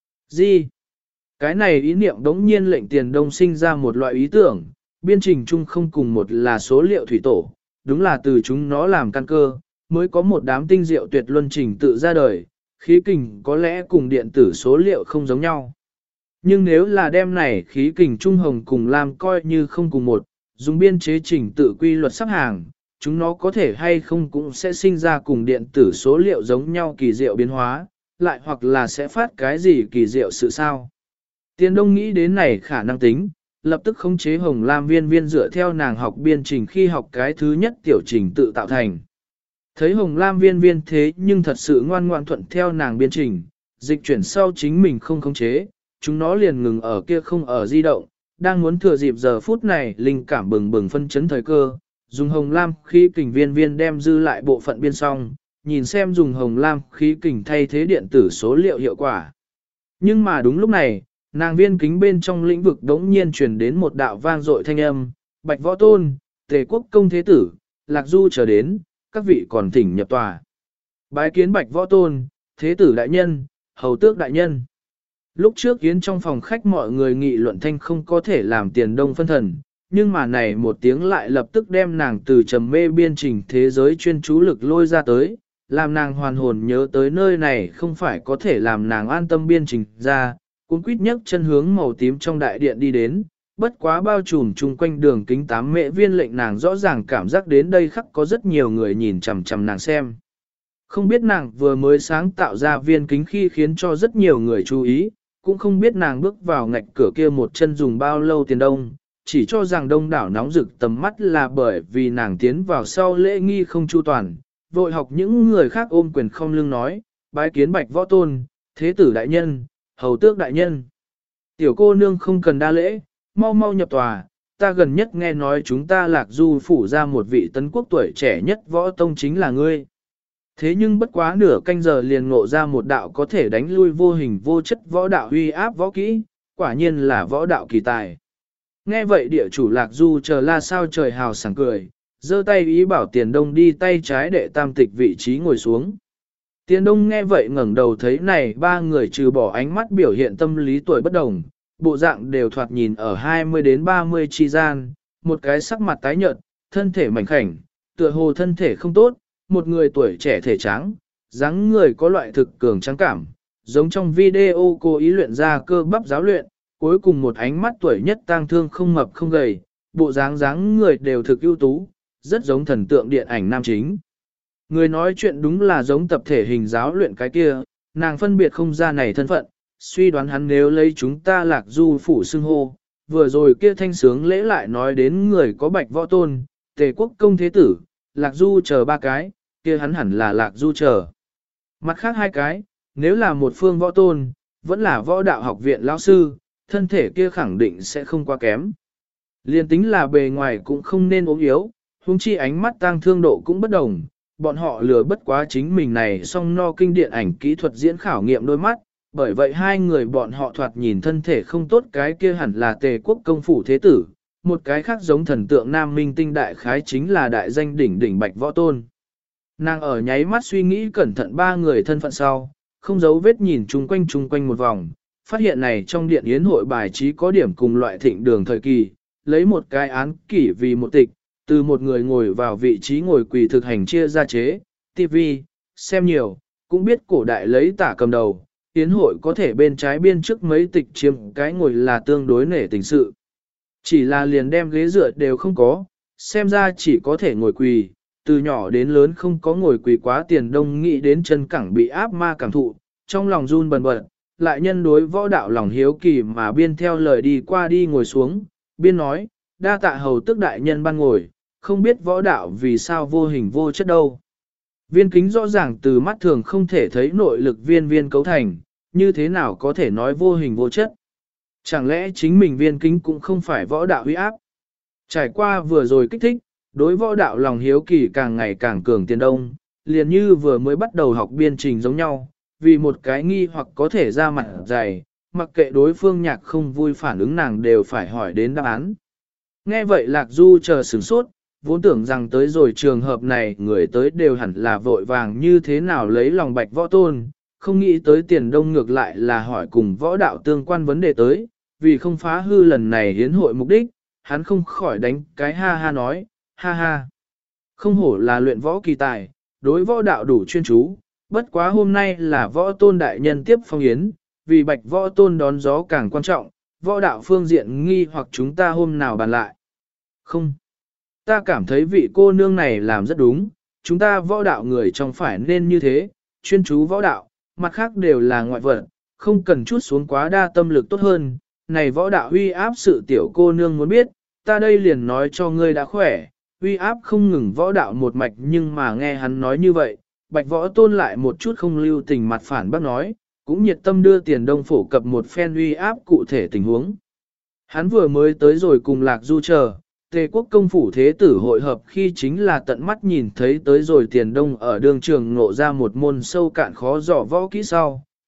Gì? Cái này ý niệm đống nhiên lệnh tiền đông sinh ra một loại ý tưởng, biên trình chung không cùng một là số liệu thủy tổ, đúng là từ chúng nó làm căn cơ, mới có một đám tinh diệu tuyệt luân trình tự ra đời, khí kình có lẽ cùng điện tử số liệu không giống nhau. Nhưng nếu là đem này khí kình trung hồng cùng lam coi như không cùng một, dùng biên chế trình tự quy luật sắp hàng, chúng nó có thể hay không cũng sẽ sinh ra cùng điện tử số liệu giống nhau kỳ diệu biến hóa, lại hoặc là sẽ phát cái gì kỳ diệu sự sao. Tiền đông nghĩ đến này khả năng tính, lập tức khống chế hồng lam viên viên dựa theo nàng học biên trình khi học cái thứ nhất tiểu trình tự tạo thành. Thấy hồng lam viên viên thế nhưng thật sự ngoan ngoan thuận theo nàng biên trình, dịch chuyển sau chính mình không khống chế, chúng nó liền ngừng ở kia không ở di động, đang muốn thừa dịp giờ phút này linh cảm bừng bừng phân chấn thời cơ, dùng hồng lam khí kình viên viên đem dư lại bộ phận biên xong, nhìn xem dùng hồng lam khí kình thay thế điện tử số liệu hiệu quả. Nhưng mà đúng lúc này, nàng viên kính bên trong lĩnh vực đống nhiên truyền đến một đạo vang dội thanh âm, Bạch Võ Tôn, Tề Quốc Công Thế Tử, Lạc Du trở đến, các vị còn thỉnh nhập tòa. Bái kiến Bạch Võ Tôn, Thế Tử Đại Nhân, Hầu Tước Đại Nhân. Lúc trước yến trong phòng khách mọi người nghị luận thanh không có thể làm Tiền Đông phân thần, nhưng mà này một tiếng lại lập tức đem nàng từ trầm mê biên trình thế giới chuyên chú lực lôi ra tới, làm nàng hoàn hồn nhớ tới nơi này không phải có thể làm nàng an tâm biên trình ra, cuốn quýt nhấc chân hướng màu tím trong đại điện đi đến, bất quá bao trùm chung quanh đường kính 8 mệ viên lệnh nàng rõ ràng cảm giác đến đây khắc có rất nhiều người nhìn chằm chằm nàng xem. Không biết nàng vừa mới sáng tạo ra viên kính khi khiến cho rất nhiều người chú ý, cũng không biết nàng bước vào ngạch cửa kia một chân dùng bao lâu Tiền Đông, chỉ cho rằng đông đảo nóng rực tầm mắt là bởi vì nàng tiến vào sau lễ nghi không chu toàn, vội học những người khác ôm quyền không lưng nói, bái kiến Bạch Võ Tôn, Thế Tử Đại Nhân, Hầu Tước Đại Nhân. Tiểu cô nương không cần đa lễ, mau mau nhập tòa, ta gần nhất nghe nói chúng ta Lạc Du phủ ra một vị tấn quốc tuổi trẻ nhất võ tông chính là ngươi. Thế nhưng bất quá nửa canh giờ liền ngộ ra một đạo có thể đánh lui vô hình vô chất võ đạo uy áp võ kỹ, quả nhiên là võ đạo kỳ tài. Nghe vậy địa chủ Lạc Du chờ la sao trời hào sảng cười, giơ tay ý bảo Tiền Đông đi tay trái đệ tam tịch vị trí ngồi xuống. Tiền Đông nghe vậy ngẩng đầu thấy này ba người trừ bỏ ánh mắt biểu hiện tâm lý tuổi bất đồng, bộ dạng đều thoạt nhìn ở 20 đến 30 chi gian, một cái sắc mặt tái nhợt, thân thể mảnh khảnh, tựa hồ thân thể không tốt, một người tuổi trẻ thể trắng, dáng người có loại thực cường trắng cảm, giống trong video cố ý luyện ra cơ bắp giáo luyện, cuối cùng một ánh mắt tuổi nhất tang thương không mập không gầy, bộ dáng người đều thực ưu tú, rất giống thần tượng điện ảnh nam chính. Người nói chuyện đúng là giống tập thể hình giáo luyện cái kia, nàng phân biệt không ra này thân phận, suy đoán hắn nếu lấy chúng ta Lạc Du phủ xưng hô, vừa rồi kia thanh sướng lễ lại nói đến người có Bạch Võ Tôn, Tề Quốc Công Thế Tử, Lạc Du chờ ba cái, kia hắn hẳn là Lạc Du chờ. Mặt khác hai cái, nếu là một phương võ tôn, vẫn là võ đạo học viện lão sư, thân thể kia khẳng định sẽ không quá kém. Liên tính là bề ngoài cũng không nên ốm yếu, huống chi ánh mắt tang thương độ cũng bất đồng, bọn họ lừa bất quá chính mình này song no kinh điện ảnh kỹ thuật diễn khảo nghiệm đôi mắt, bởi vậy hai người bọn họ thoạt nhìn thân thể không tốt, cái kia hẳn là Tề Quốc Công phủ thế tử, một cái khác giống thần tượng nam minh tinh đại khái chính là đại danh đỉnh đỉnh Bạch Võ Tôn. Nàng ở nháy mắt suy nghĩ cẩn thận ba người thân phận sau, không giấu vết nhìn chung quanh một vòng, phát hiện này trong điện yến hội bài trí có điểm cùng loại thịnh đường thời kỳ, lấy một cái án kỷ vì một tịch, từ một người ngồi vào vị trí ngồi quỳ thực hành chia ra chế, TV, xem nhiều, cũng biết cổ đại lấy tả cầm đầu, yến hội có thể bên trái biên trước mấy tịch chiếm cái ngồi là tương đối nể tình sự. Chỉ là liền đem ghế dựa đều không có, xem ra chỉ có thể ngồi quỳ, từ nhỏ đến lớn không có ngồi quỳ quá. Tiền Đông nghĩ đến chân cẳng bị áp ma cảm thụ, trong lòng run bần bật, lại nhân đối võ đạo lòng hiếu kỳ mà biên theo lời đi qua đi ngồi xuống, biên nói, đa tạ Hầu Tước Đại Nhân ban ngồi, không biết võ đạo vì sao vô hình vô chất đâu. Viên kính rõ ràng từ mắt thường không thể thấy nội lực viên cấu thành, như thế nào có thể nói vô hình vô chất. Chẳng lẽ chính mình viên kính cũng không phải võ đạo uy áp. Trải qua vừa rồi kích thích, đối võ đạo lòng hiếu kỳ càng ngày càng cường. Tiền Đông, liền như vừa mới bắt đầu học biên trình giống nhau, vì một cái nghi hoặc có thể ra mặt dày, mặc kệ đối phương nhạc không vui phản ứng nàng đều phải hỏi đến đáp án. Nghe vậy Lạc Du chờ sửng sốt, vốn tưởng rằng tới rồi trường hợp này người tới đều hẳn là vội vàng như thế nào lấy lòng Bạch Võ Tôn, không nghĩ tới Tiền Đông ngược lại là hỏi cùng võ đạo tương quan vấn đề tới, vì không phá hư lần này hiến hội mục đích, hắn không khỏi đánh cái ha ha nói, ha ha. Không hổ là luyện võ kỳ tài, đối võ đạo đủ chuyên chú, bất quá hôm nay là Võ Tôn đại nhân tiếp phong yến, vì Bạch Võ Tôn đón gió càng quan trọng, võ đạo phương diện nghi hoặc chúng ta hôm nào bàn lại. Không. Ta cảm thấy vị cô nương này làm rất đúng, chúng ta võ đạo người trong phải nên như thế, chuyên chú võ đạo, mặt khác đều là ngoại vật, không cần chút xuống quá đa tâm lực tốt hơn. Này võ đạo uy áp sự tiểu cô nương muốn biết, ta đây liền nói cho ngươi đã khỏe, uy áp không ngừng võ đạo một mạch, nhưng mà nghe hắn nói như vậy, Bạch Võ Tôn lại một chút không lưu tình mặt phản bác nói, cũng nhiệt tâm đưa Tiền Đông phổ cập một phen uy áp cụ thể tình huống. Hắn vừa mới tới rồi cùng Lạc Du chờ, Tề Quốc Công phủ thế tử hội hợp khi chính là tận mắt nhìn thấy tới rồi Tiền Đông ở đường trường ngộ ra một môn sâu cạn khó dò võ kỹ sau,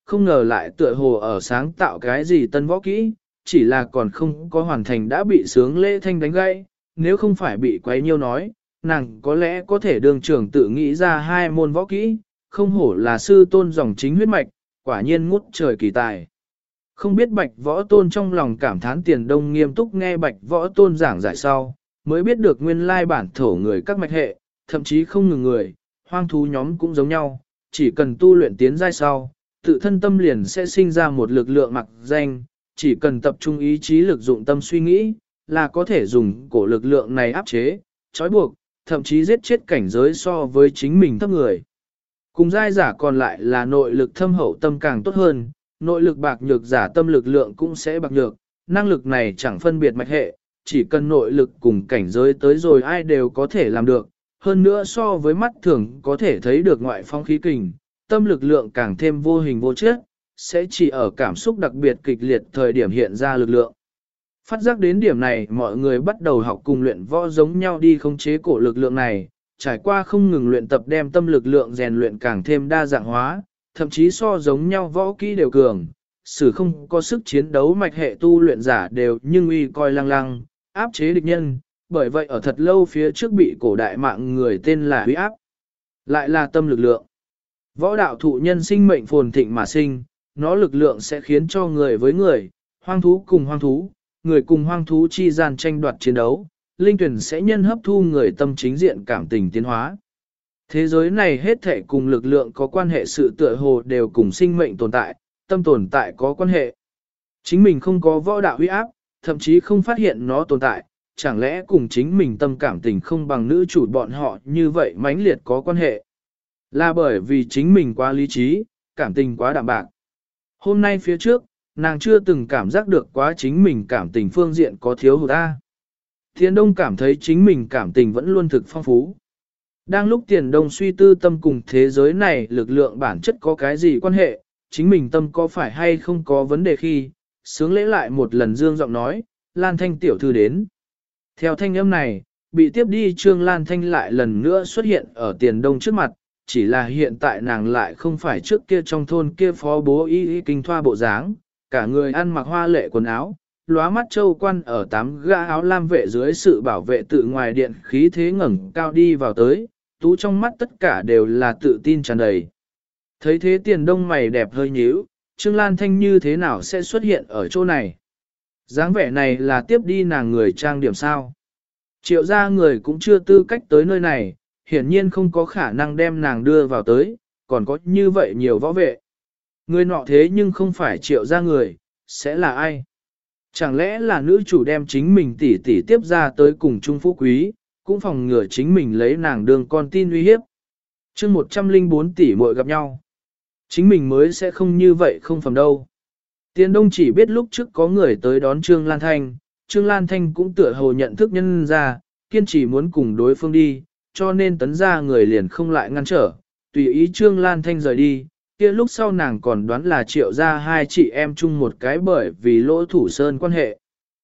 không ngờ lại tựa hồ ở sáng tạo cái gì tân võ kỹ, chỉ là còn không có hoàn thành đã bị sướng lễ thanh đánh gãy, nếu không phải bị quấy nhiêu nói, nàng có lẽ có thể đường trưởng tự nghĩ ra 2 môn võ kỹ, không hổ là sư tôn dòng chính huyết mạch, quả nhiên ngút trời kỳ tài. Không biết Bạch Võ Tôn trong lòng cảm thán Tiền Đông nghiêm túc nghe Bạch Võ Tôn giảng giải sau, mới biết được nguyên lai bản thổ người các mạch hệ, thậm chí không ngừng người, hoang thú nhóm cũng giống nhau, chỉ cần tu luyện tiến giai sau, tự thân tâm liền sẽ sinh ra một lực lượng mặc danh, chỉ cần tập trung ý chí lực dụng tâm suy nghĩ, là có thể dùng cổ lực lượng này áp chế, trói buộc, thậm chí giết chết cảnh giới so với chính mình thấp người. Cùng giai giả còn lại là nội lực thâm hậu tâm càng tốt hơn, nội lực bạc nhược giả tâm lực lượng cũng sẽ bạc nhược, năng lực này chẳng phân biệt mạch hệ, chỉ cần nội lực cùng cảnh giới tới rồi ai đều có thể làm được, hơn nữa so với mắt thường có thể thấy được ngoại phong khí kình, tâm lực lượng càng thêm vô hình vô chất, sẽ chỉ ở cảm xúc đặc biệt kịch liệt thời điểm hiện ra lực lượng. Phát giác đến điểm này mọi người bắt đầu học cùng luyện võ giống nhau đi khống chế cổ lực lượng này, trải qua không ngừng luyện tập đem tâm lực lượng rèn luyện càng thêm đa dạng hóa, thậm chí so giống nhau võ kỹ đều cường, sử không có sức chiến đấu mạch hệ tu luyện giả đều nhưng uy coi lăng lăng, áp chế địch nhân, bởi vậy ở thật lâu phía trước bị cổ đại mạng người tên là huy áp. Lại là tâm lực lượng. Võ đạo thụ nhân sinh mệnh phồn thịnh mà sinh, nó lực lượng sẽ khiến cho người với người, hoang thú cùng hoang thú, người cùng hoang thú chi gian tranh đoạt chiến đấu, linh tuyển sẽ nhân hấp thu người tâm chính diện cảm tình tiến hóa. Thế giới này hết thể cùng lực lượng có quan hệ sự tựa hồ đều cùng sinh mệnh tồn tại, tâm tồn tại có quan hệ. Chính mình không có võ đạo huy áp, thậm chí không phát hiện nó tồn tại, chẳng lẽ cùng chính mình tâm cảm tình không bằng nữ chủ bọn họ như vậy mãnh liệt có quan hệ. Là bởi vì chính mình quá lý trí, cảm tình quá đạm bạc. Hôm nay phía trước, nàng chưa từng cảm giác được quá chính mình cảm tình phương diện có thiếu hụt ta. Tiền Đông cảm thấy chính mình cảm tình vẫn luôn thực phong phú. Đang lúc Tiền Đông suy tư tâm cùng thế giới này lực lượng bản chất có cái gì quan hệ, chính mình tâm có phải hay không có vấn đề khi, sướng lễ lại một lần dương giọng nói, Lan Thanh tiểu thư đến. Theo thanh âm này, bị tiếp đi Trương Lan Thanh lại lần nữa xuất hiện ở Tiền Đông trước mặt, chỉ là hiện tại nàng lại không phải trước kia trong thôn kia phó bố y kinh thoa bộ dáng, cả người ăn mặc hoa lệ quần áo, lóa mắt châu quan ở 8 gã áo lam vệ dưới sự bảo vệ tự ngoài điện khí thế ngẩng cao đi vào tới, tú trong mắt tất cả đều là tự tin tràn đầy. Thấy thế Tiền Đông mày đẹp hơi nhíu, Trương Lan Thanh như thế nào sẽ xuất hiện ở chỗ này? Dáng vẻ này là tiếp đi nàng người trang điểm sao? Triệu gia người cũng chưa tư cách tới nơi này, hiển nhiên không có khả năng đem nàng đưa vào tới, còn có như vậy nhiều võ vệ. Người nọ thế nhưng không phải Triệu gia người, sẽ là ai? Chẳng lẽ là nữ chủ đem chính mình tỷ tỷ tiếp ra tới cùng Trung Phú Quý, cũng phòng ngừa chính mình lấy nàng đường con tin uy hiếp. Chương 104 tỷ muội gặp nhau. Chính mình mới sẽ không như vậy không phẩm đâu. Tiền Đông chỉ biết lúc trước có người tới đón Trương Lan Thanh, Trương Lan Thanh cũng tựa hồ nhận thức nhân ra, kiên trì muốn cùng đối phương đi, cho nên tấn ra người liền không lại ngăn trở, tùy ý Trương Lan Thanh rời đi, kia lúc sau nàng còn đoán là Triệu ra 2 chị em chung một cái bởi vì Lỗ Thủ Sơn quan hệ.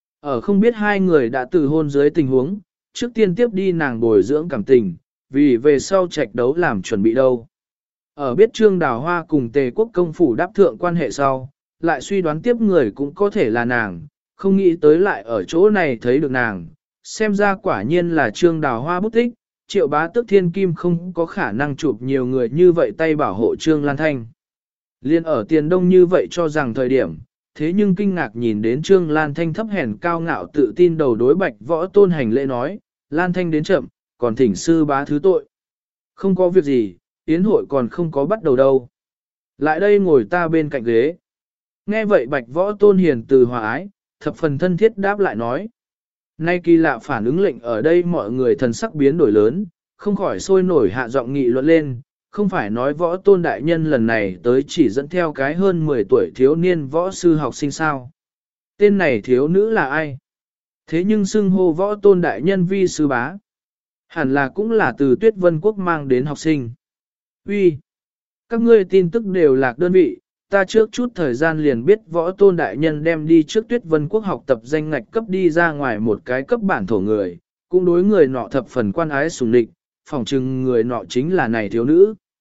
Ở không biết 2 người đã từ hôn dưới tình huống, trước tiên tiếp đi nàng bồi dưỡng cảm tình, vì về sau trạch đấu làm chuẩn bị đâu. Ở biết Trương Đào Hoa cùng Tề Quốc công phủ đáp thượng quan hệ sau, lại suy đoán tiếp người cũng có thể là nàng, không nghĩ tới lại ở chỗ này thấy được nàng, xem ra quả nhiên là Trương Đào Hoa bút tích, Triệu Bá Tước Thiên Kim không có khả năng chụp nhiều người như vậy tay bảo hộ Trương Lan Thanh. Liên ở Tiền Đông như vậy cho rằng thời điểm, thế nhưng kinh ngạc nhìn đến Trương Lan Thanh thấp hèn cao ngạo tự tin đầu đối Bạch Võ Tôn hành lễ nói, Lan Thanh đến chậm, còn thỉnh sư bá thứ tội. Không có việc gì, yến hội còn không có bắt đầu đâu. Lại đây ngồi ta bên cạnh ghế. Nghe vậy Bạch Võ Tôn hiền từ hòa ái, thập phần thân thiết đáp lại nói. Nay kỳ lạ phản ứng lệnh ở đây mọi người thần sắc biến đổi lớn, không khỏi sôi nổi hạ giọng nghị luận lên, không phải nói Võ Tôn đại nhân lần này tới chỉ dẫn theo cái hơn 10 tuổi thiếu niên võ sư học sinh sao. Tên này thiếu nữ là ai? Thế nhưng xưng hô Võ Tôn đại nhân vi sư bá. Hẳn là cũng là từ Tuyết Vân Quốc mang đến học sinh. Uy, các ngươi tin tức đều lạc đơn vị, ta trước chút thời gian liền biết Võ Tôn đại nhân đem đi trước Tuyết Vân Quốc học tập danh ngạch cấp đi ra ngoài một cái cấp bản thổ người, cũng đối người nọ thập phần quan ái sùng địch, phỏng chừng người nọ chính là này thiếu nữ.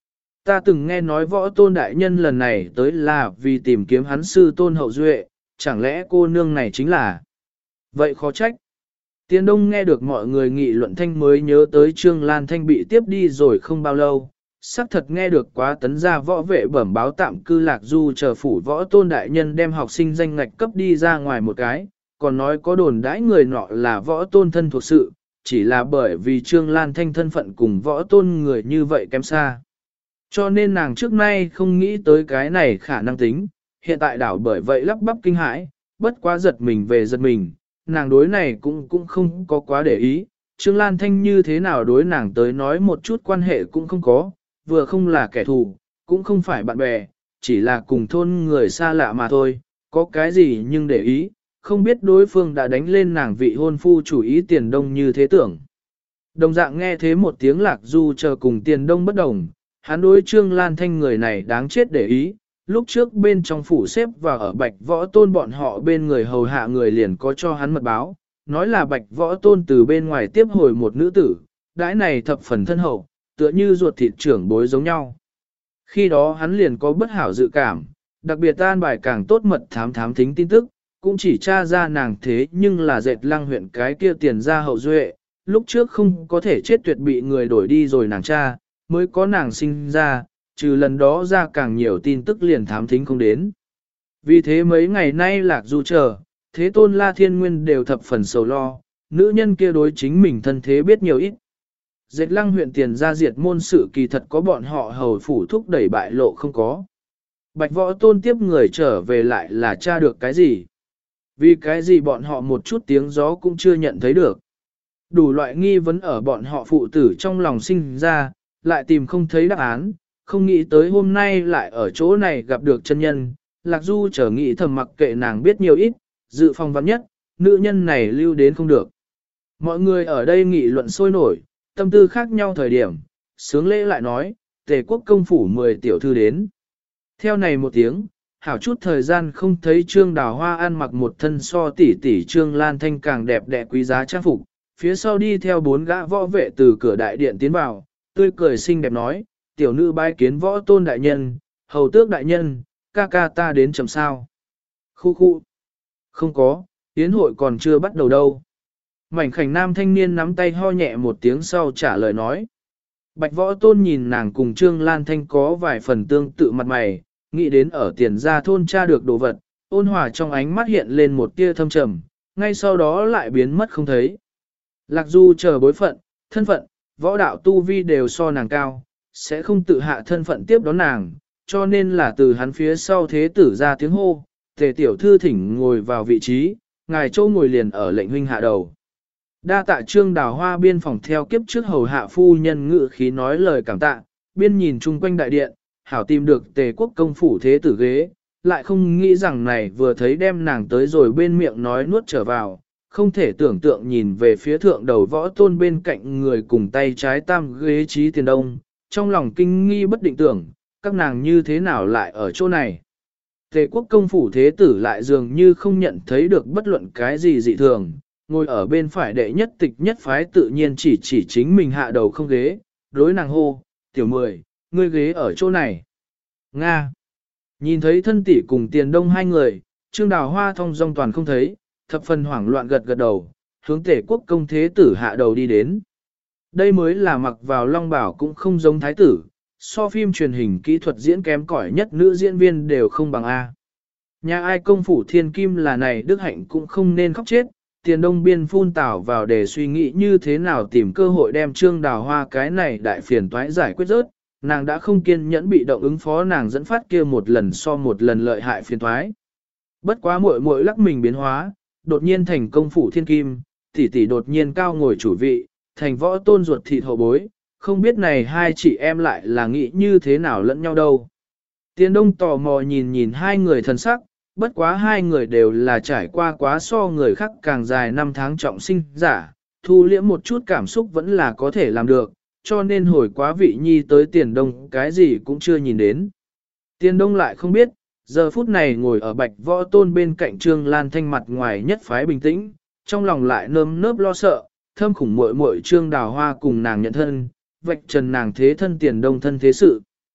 ta từng nghe nói võ tôn đại nhân lần này tới là vì tìm kiếm hắn sư tôn hậu duệ, chẳng lẽ cô nương này chính là... Vậy khó trách. Tiền Đông nghe được mọi người nghị luận thanh mới nhớ tới Trương Lan Thanh bị tiếp đi rồi không bao lâu. Sắc thật nghe được quá tấn gia võ vệ bẩm báo tạm cư Lạc Du chờ phủ võ tôn đại nhân đem học sinh danh ngạch cấp đi ra ngoài một cái, còn nói có đồn đãi người nọ là võ tôn thân thuộc sự, chỉ là bởi vì Trương Lan Thanh thân phận cùng võ tôn người như vậy kém xa. Cho nên nàng trước nay không nghĩ tới cái này khả năng tính, hiện tại đảo bởi vậy lắp bắp kinh hãi, bất quá giật mình về giật mình, nàng đối này cũng không có quá để ý, Trương Lan Thanh như thế nào đối nàng tới nói một chút quan hệ cũng không có, vừa không là kẻ thù, cũng không phải bạn bè, chỉ là cùng thôn người xa lạ mà thôi, có cái gì nhưng để ý, không biết đối phương đã đánh lên nàng vị hôn phu chủ ý Tiền Đông như thế tưởng. Đồng dạng nghe thế một tiếng Lạc Du chờ cùng Tiền Đông bất đồng, hắn đối Trương Lan Thanh người này đáng chết để ý, lúc trước bên trong phủ xếp và ở Bạch Võ Tôn bọn họ bên người hầu hạ người liền có cho hắn mật báo, nói là Bạch Võ Tôn từ bên ngoài tiếp hồi một nữ tử, đãi này thập phần thân hậu, tựa như ruột thịt trưởng bối giống nhau. Khi đó hắn liền có bất hảo dự cảm, đặc biệt an bài càng tốt mật thám thính tin tức, cũng chỉ tra ra nàng thế nhưng là dệt Lăng huyện cái kia Tiền gia hậu duệ, lúc trước không có thể chết tuyệt bị người đổi đi rồi nàng cha, mới có nàng sinh ra, trừ lần đó ra càng nhiều tin tức liền thám thính không đến. Vì thế mấy ngày nay Lạc Du chờ, Thế Tôn La Thiên Nguyên đều thập phần sầu lo, nữ nhân kia đối chính mình thân thế biết nhiều ít. Dệt Lăng huyện Tiền gia diệt môn sự kỳ thật có bọn họ hầu phủ thúc đẩy bại lộ không có. Bạch Võ Tôn tiếp người trở về lại là tra được cái gì? Vì cái gì bọn họ một chút tiếng gió cũng chưa nhận thấy được. Đủ loại nghi vấn ở bọn họ phụ tử trong lòng sinh ra, lại tìm không thấy đáp án, không nghĩ tới hôm nay lại ở chỗ này gặp được chân nhân. Lạc Du trở nghĩ thầm mặc kệ nàng biết nhiều ít, dự phòng vắn nhất, nữ nhân này lưu đến không được. Mọi người ở đây nghị luận sôi nổi, tâm tư khác nhau thời điểm, sướng lễ lại nói, Tề quốc công phủ 10 tiểu thư đến. Theo này một tiếng, hảo chút thời gian không thấy Trương Đào Hoa ăn mặc một thân so tỷ tỷ Trương Lan Thanh càng đẹp đẽ quý giá trang phục, phía sau đi theo 4 gã võ vệ từ cửa đại điện tiến vào, tươi cười xinh đẹp nói, tiểu nữ bái kiến võ tôn đại nhân, hầu tước đại nhân, ca ca ta đến chầm sao. Khu khu. Không có, yến hội còn chưa bắt đầu đâu. Mảnh khảnh nam thanh niên nắm tay ho nhẹ một tiếng sau trả lời nói. Bạch võ tôn nhìn nàng cùng Trương Lan Thanh có vài phần tương tự mặt mày, nghĩ đến ở Tiền gia thôn tra được đồ vật, ôn hòa trong ánh mắt hiện lên một tia thâm trầm, ngay sau đó lại biến mất không thấy. Lạc Du chờ bối phận, thân phận, võ đạo tu vi đều so nàng cao, sẽ không tự hạ thân phận tiếp đón nàng, cho nên là từ hắn phía sau thế tử ra tiếng hô, Tề tiểu thư thỉnh ngồi vào vị trí, ngài châu ngồi liền ở lệnh huynh hạ đầu. Đa tạ Trương Đào Hoa biên phòng theo kiếp trước hầu hạ phu nhân ngự khí nói lời cảm tạ, biên nhìn chung quanh đại điện, hảo tìm được Tề quốc công phủ thế tử ghế, lại không nghĩ rằng này vừa thấy đem nàng tới rồi bên miệng nói nuốt trở vào, không thể tưởng tượng nhìn về phía thượng đầu võ tôn bên cạnh người cùng tay trái tam ghế trí Tiền Đông, trong lòng kinh nghi bất định tưởng, các nàng như thế nào lại ở chỗ này. Tề quốc công phủ thế tử lại dường như không nhận thấy được bất luận cái gì dị thường, ngồi ở bên phải đệ nhất tịch nhất phái tự nhiên chỉ chính mình hạ đầu không ghế, đối nàng hô, tiểu 10, ngươi ghế ở chỗ này. Nga. Nhìn thấy thân tỷ cùng Tiền Đông hai người, Trương Đào Hoa thong dong toàn không thấy, thập phần hoảng loạn gật gật đầu, hướng Tề quốc công thế tử hạ đầu đi đến. Đây mới là mặc vào long bảo cũng không giống thái tử, so phim truyền hình kỹ thuật diễn kém cỏi nhất nữ diễn viên đều không bằng A. Nhà ai công phủ thiên kim là này đức hạnh cũng không nên khóc chết, Tiền Đông biên phun tảo vào để suy nghĩ như thế nào tìm cơ hội đem Trương Đào Hoa cái này đại phiền toái giải quyết rớt, nàng đã không kiên nhẫn bị động ứng phó nàng dẫn phát kia một lần so một lần lợi hại phiền toái. Bất quá muội muội lắc mình biến hóa, đột nhiên thành công phủ thiên kim, tỷ tỷ đột nhiên cao ngồi chủ vị, thành võ tôn ruột thịt hậu bối, không biết này hai chị em lại là nghĩ như thế nào lẫn nhau đâu. Tiền Đông tò mò nhìn hai người thân sắc, bất quá hai người đều là trải qua quá so người khác càng dài năm tháng trọng sinh giả, thu liễm một chút cảm xúc vẫn là có thể làm được, cho nên hồi quá vị nhi tới Tiền Đông cái gì cũng chưa nhìn đến. Tiền Đông lại không biết, giờ phút này ngồi ở Bạch Võ Tôn bên cạnh Trương Lan Thanh mặt ngoài nhất phái bình tĩnh, trong lòng lại nơm nớp lo sợ, thâm khủng muội muội Trương Đào Hoa cùng nàng nhận thân, vạch trần nàng thế thân Tiền Đông thân thế sự.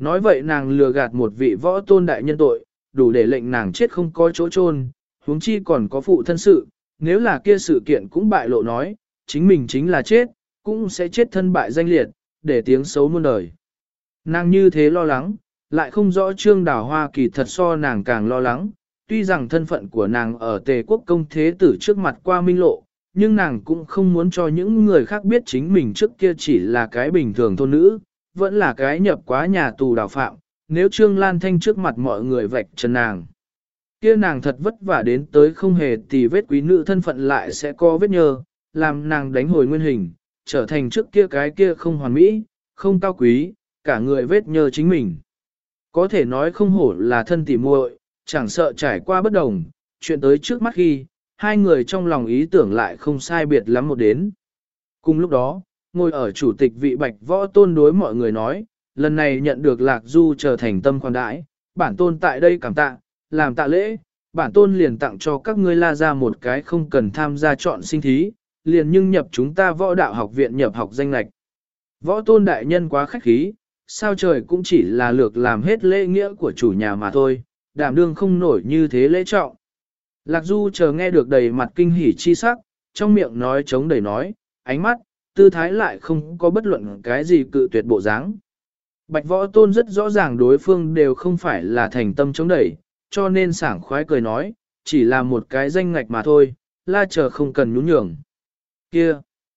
Nói vậy nàng lừa gạt một vị võ tôn đại nhân tội, đủ để lệnh nàng chết không có chỗ chôn, huống chi còn có phụ thân sự, nếu là kia sự kiện cũng bại lộ nói, chính mình chính là chết, cũng sẽ chết thân bại danh liệt, để tiếng xấu muôn đời. Nàng như thế lo lắng, lại không rõ Trương Đào Hoa kỳ thật so nàng càng lo lắng, tuy rằng thân phận của nàng ở Tề quốc công thế tử trước mặt qua minh lộ, nhưng nàng cũng không muốn cho những người khác biết chính mình trước kia chỉ là cái bình thường thôn nữ, vẫn là cái nhập quá nhà tù đào phạm, nếu Trương Lan Thanh trước mặt mọi người vạch trần nàng. Kia nàng thật vất vả đến tới không hề tì vết quý nữ thân phận lại sẽ có vết nhơ, làm nàng đánh hồi nguyên hình, trở thành trước kia cái kia không hoàn mỹ, không cao quý, cả người vết nhơ chính mình. Có thể nói không hổ là thân tỉ muội, chẳng sợ trải qua bất đồng, chuyện tới trước mắt khi, hai người trong lòng ý tưởng lại không sai biệt lắm một đến. Cùng lúc đó, ngồi ở chủ tịch vị Bạch Võ Tôn đối mọi người nói, lần này nhận được Lạc Du trở thành tâm khoan đãi, bản tôn tại đây cảm tạ, làm tạ lễ, bản tôn liền tặng cho các ngươi La ra một cái không cần tham gia chọn sinh thí, liền nhưng nhập chúng ta Võ Đạo Học viện nhập học danh lệch. Võ Tôn đại nhân quá khách khí, sao trời cũng chỉ là lược làm hết lễ nghĩa của chủ nhà mà thôi, đảm đương không nổi như thế lễ trọng. Lạc Du chờ nghe được đầy mặt kinh hỉ chi sắc, trong miệng nói chống đầy nói, ánh mắt, tư thái lại không có bất luận cái gì cự tuyệt bộ dáng. Bạch Võ Tôn rất rõ ràng đối phương đều không phải là thành tâm chống đẩy, cho nên sảng khoái cười nói, chỉ là một cái danh ngạch mà thôi, La chờ không cần nhún nhường. Kia!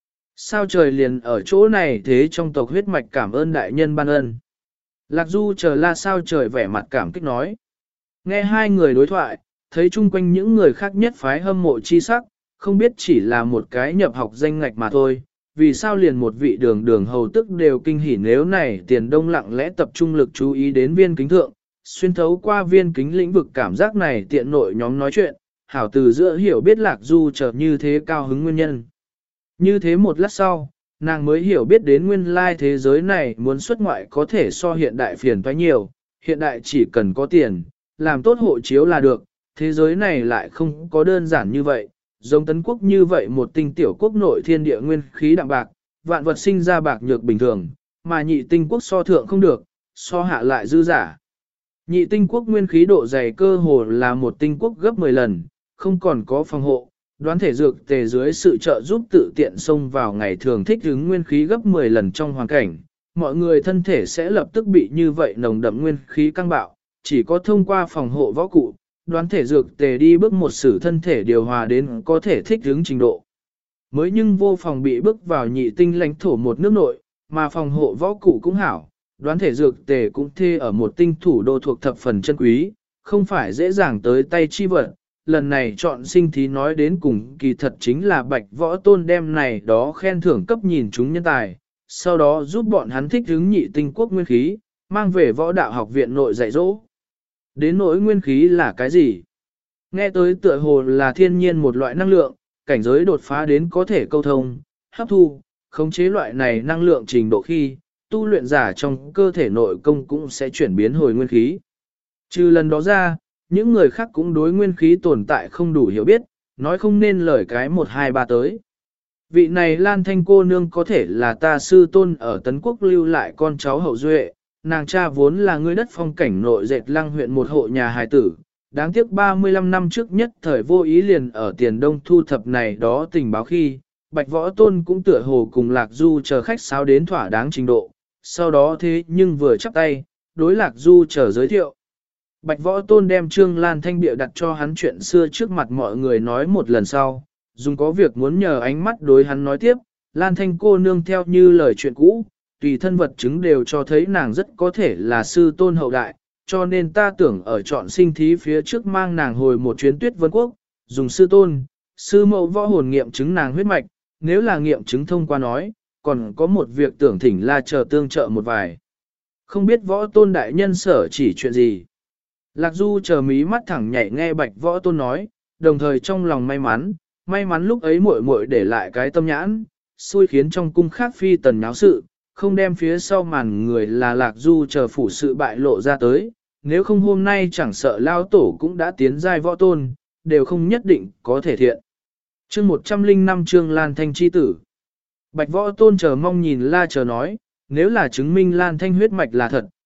Sao trời liền ở chỗ này thế trong tộc huyết mạch cảm ơn đại nhân ban ân. Lạc Du chờ La sao trời vẻ mặt cảm kích nói. Nghe hai người đối thoại, thấy chung quanh những người khác nhất phái hâm mộ chi sắc, không biết chỉ là một cái nhập học danh ngạch mà thôi, vì sao liền một vị đường đường hầu tức đều kinh hỉ nếu này tiền đông lặng lẽ tập trung lực chú ý đến viên kính thượng, xuyên thấu qua viên kính lĩnh vực cảm giác này tiện nội nhóm nói chuyện, hảo từ giữa hiểu biết Lạc Du trở như thế cao hứng nguyên nhân. Như thế một lát sau, nàng mới hiểu biết đến nguyên lai thế giới này muốn xuất ngoại có thể so hiện đại phiền toái nhiều, hiện đại chỉ cần có tiền, làm tốt hộ chiếu là được, thế giới này lại không có đơn giản như vậy, giống Tấn quốc như vậy một tinh tiểu quốc nội thiên địa nguyên khí đạm bạc, vạn vật sinh ra bạc nhược bình thường, mà nhị tinh quốc so thượng không được, so hạ lại dư giả. Nhị tinh quốc nguyên khí độ dày cơ hồ là một tinh quốc gấp 10 lần, không còn có phòng hộ, đoán thể dược tề dưới sự trợ giúp tự tiện xông vào ngày thường thích ứng nguyên khí gấp 10 lần trong hoàn cảnh, mọi người thân thể sẽ lập tức bị như vậy nồng đậm nguyên khí căng bạo, chỉ có thông qua phòng hộ võ cụ, đoán thể dược tề đi bước một sử thân thể điều hòa đến có thể thích ứng trình độ. Mới nhưng vô phòng bị bước vào nhị tinh lãnh thổ một nước nội, mà phòng hộ võ cụ cũng hảo, đoán thể dược tề cũng thê ở một tinh thủ đô thuộc thập phần chân quý, không phải dễ dàng tới tay chi vật. Lần này chọn sinh thí nói đến cùng kỳ thật chính là Bạch Võ Tôn đem này đó khen thưởng cấp nhìn chúng nhân tài, sau đó giúp bọn hắn thích ứng nhị tinh quốc nguyên khí, mang về Võ Đạo Học viện nội dạy dỗ. Đến nỗi nguyên khí là cái gì? Nghe tới tựa hồ là thiên nhiên một loại năng lượng, cảnh giới đột phá đến có thể câu thông, hấp thu, khống chế loại này năng lượng trình độ khi, tu luyện giả trong cơ thể nội công cũng sẽ chuyển biến hồi nguyên khí. Trừ lần đó ra, những người khác cũng đối nguyên khí tồn tại không đủ hiểu biết, nói không nên lời cái 1 2 3 tới. Vị này Lan Thanh cô nương có thể là ta sư tôn ở Tấn Quốc lưu lại con cháu hậu duệ, nàng cha vốn là người đất phong cảnh nội dệt Lăng huyện một hộ nhà hài tử, đáng tiếc 35 năm trước nhất thời vô ý liền ở tiền đông thu thập này đó tình báo khi, Bạch Võ Tôn cũng tựa hồ cùng Lạc Du chờ khách sáo đến thỏa đáng trình độ, sau đó thế nhưng vừa chắp tay, đối Lạc Du chờ giới thiệu. Bạch Võ Tôn đem Trương Lan Thanh bịa đặt cho hắn chuyện xưa trước mặt mọi người nói một lần sau, dùng có việc muốn nhờ ánh mắt đối hắn nói tiếp, Lan Thanh cô nương theo như lời chuyện cũ, tùy thân vật chứng đều cho thấy nàng rất có thể là sư tôn hậu đại, cho nên ta tưởng ở chọn sinh thí phía trước mang nàng hồi một chuyến Tuyết Vân Quốc, dùng sư tôn, sư mẫu võ hồn nghiệm chứng nàng huyết mạch, nếu là nghiệm chứng thông qua nói, còn có một việc tưởng thỉnh La chờ tương trợ một vài. Không biết Võ Tôn đại nhân sở chỉ chuyện gì. Lạc Du chờ mí mắt thẳng nhảy nghe Bạch Võ Tôn nói, đồng thời trong lòng may mắn lúc ấy muội muội để lại cái tâm nhãn, xui khiến trong cung khác phi tần náo sự, không đem phía sau màn người là Lạc Du chờ phủ sự bại lộ ra tới, nếu không hôm nay chẳng sợ lao tổ cũng đã tiến giai Võ Tôn, đều không nhất định có thể thiện. Chương 105 Trương Lan Thanh chi tử. Bạch Võ Tôn chờ mong nhìn La chờ nói, nếu là chứng minh Lan Thanh huyết mạch là thật,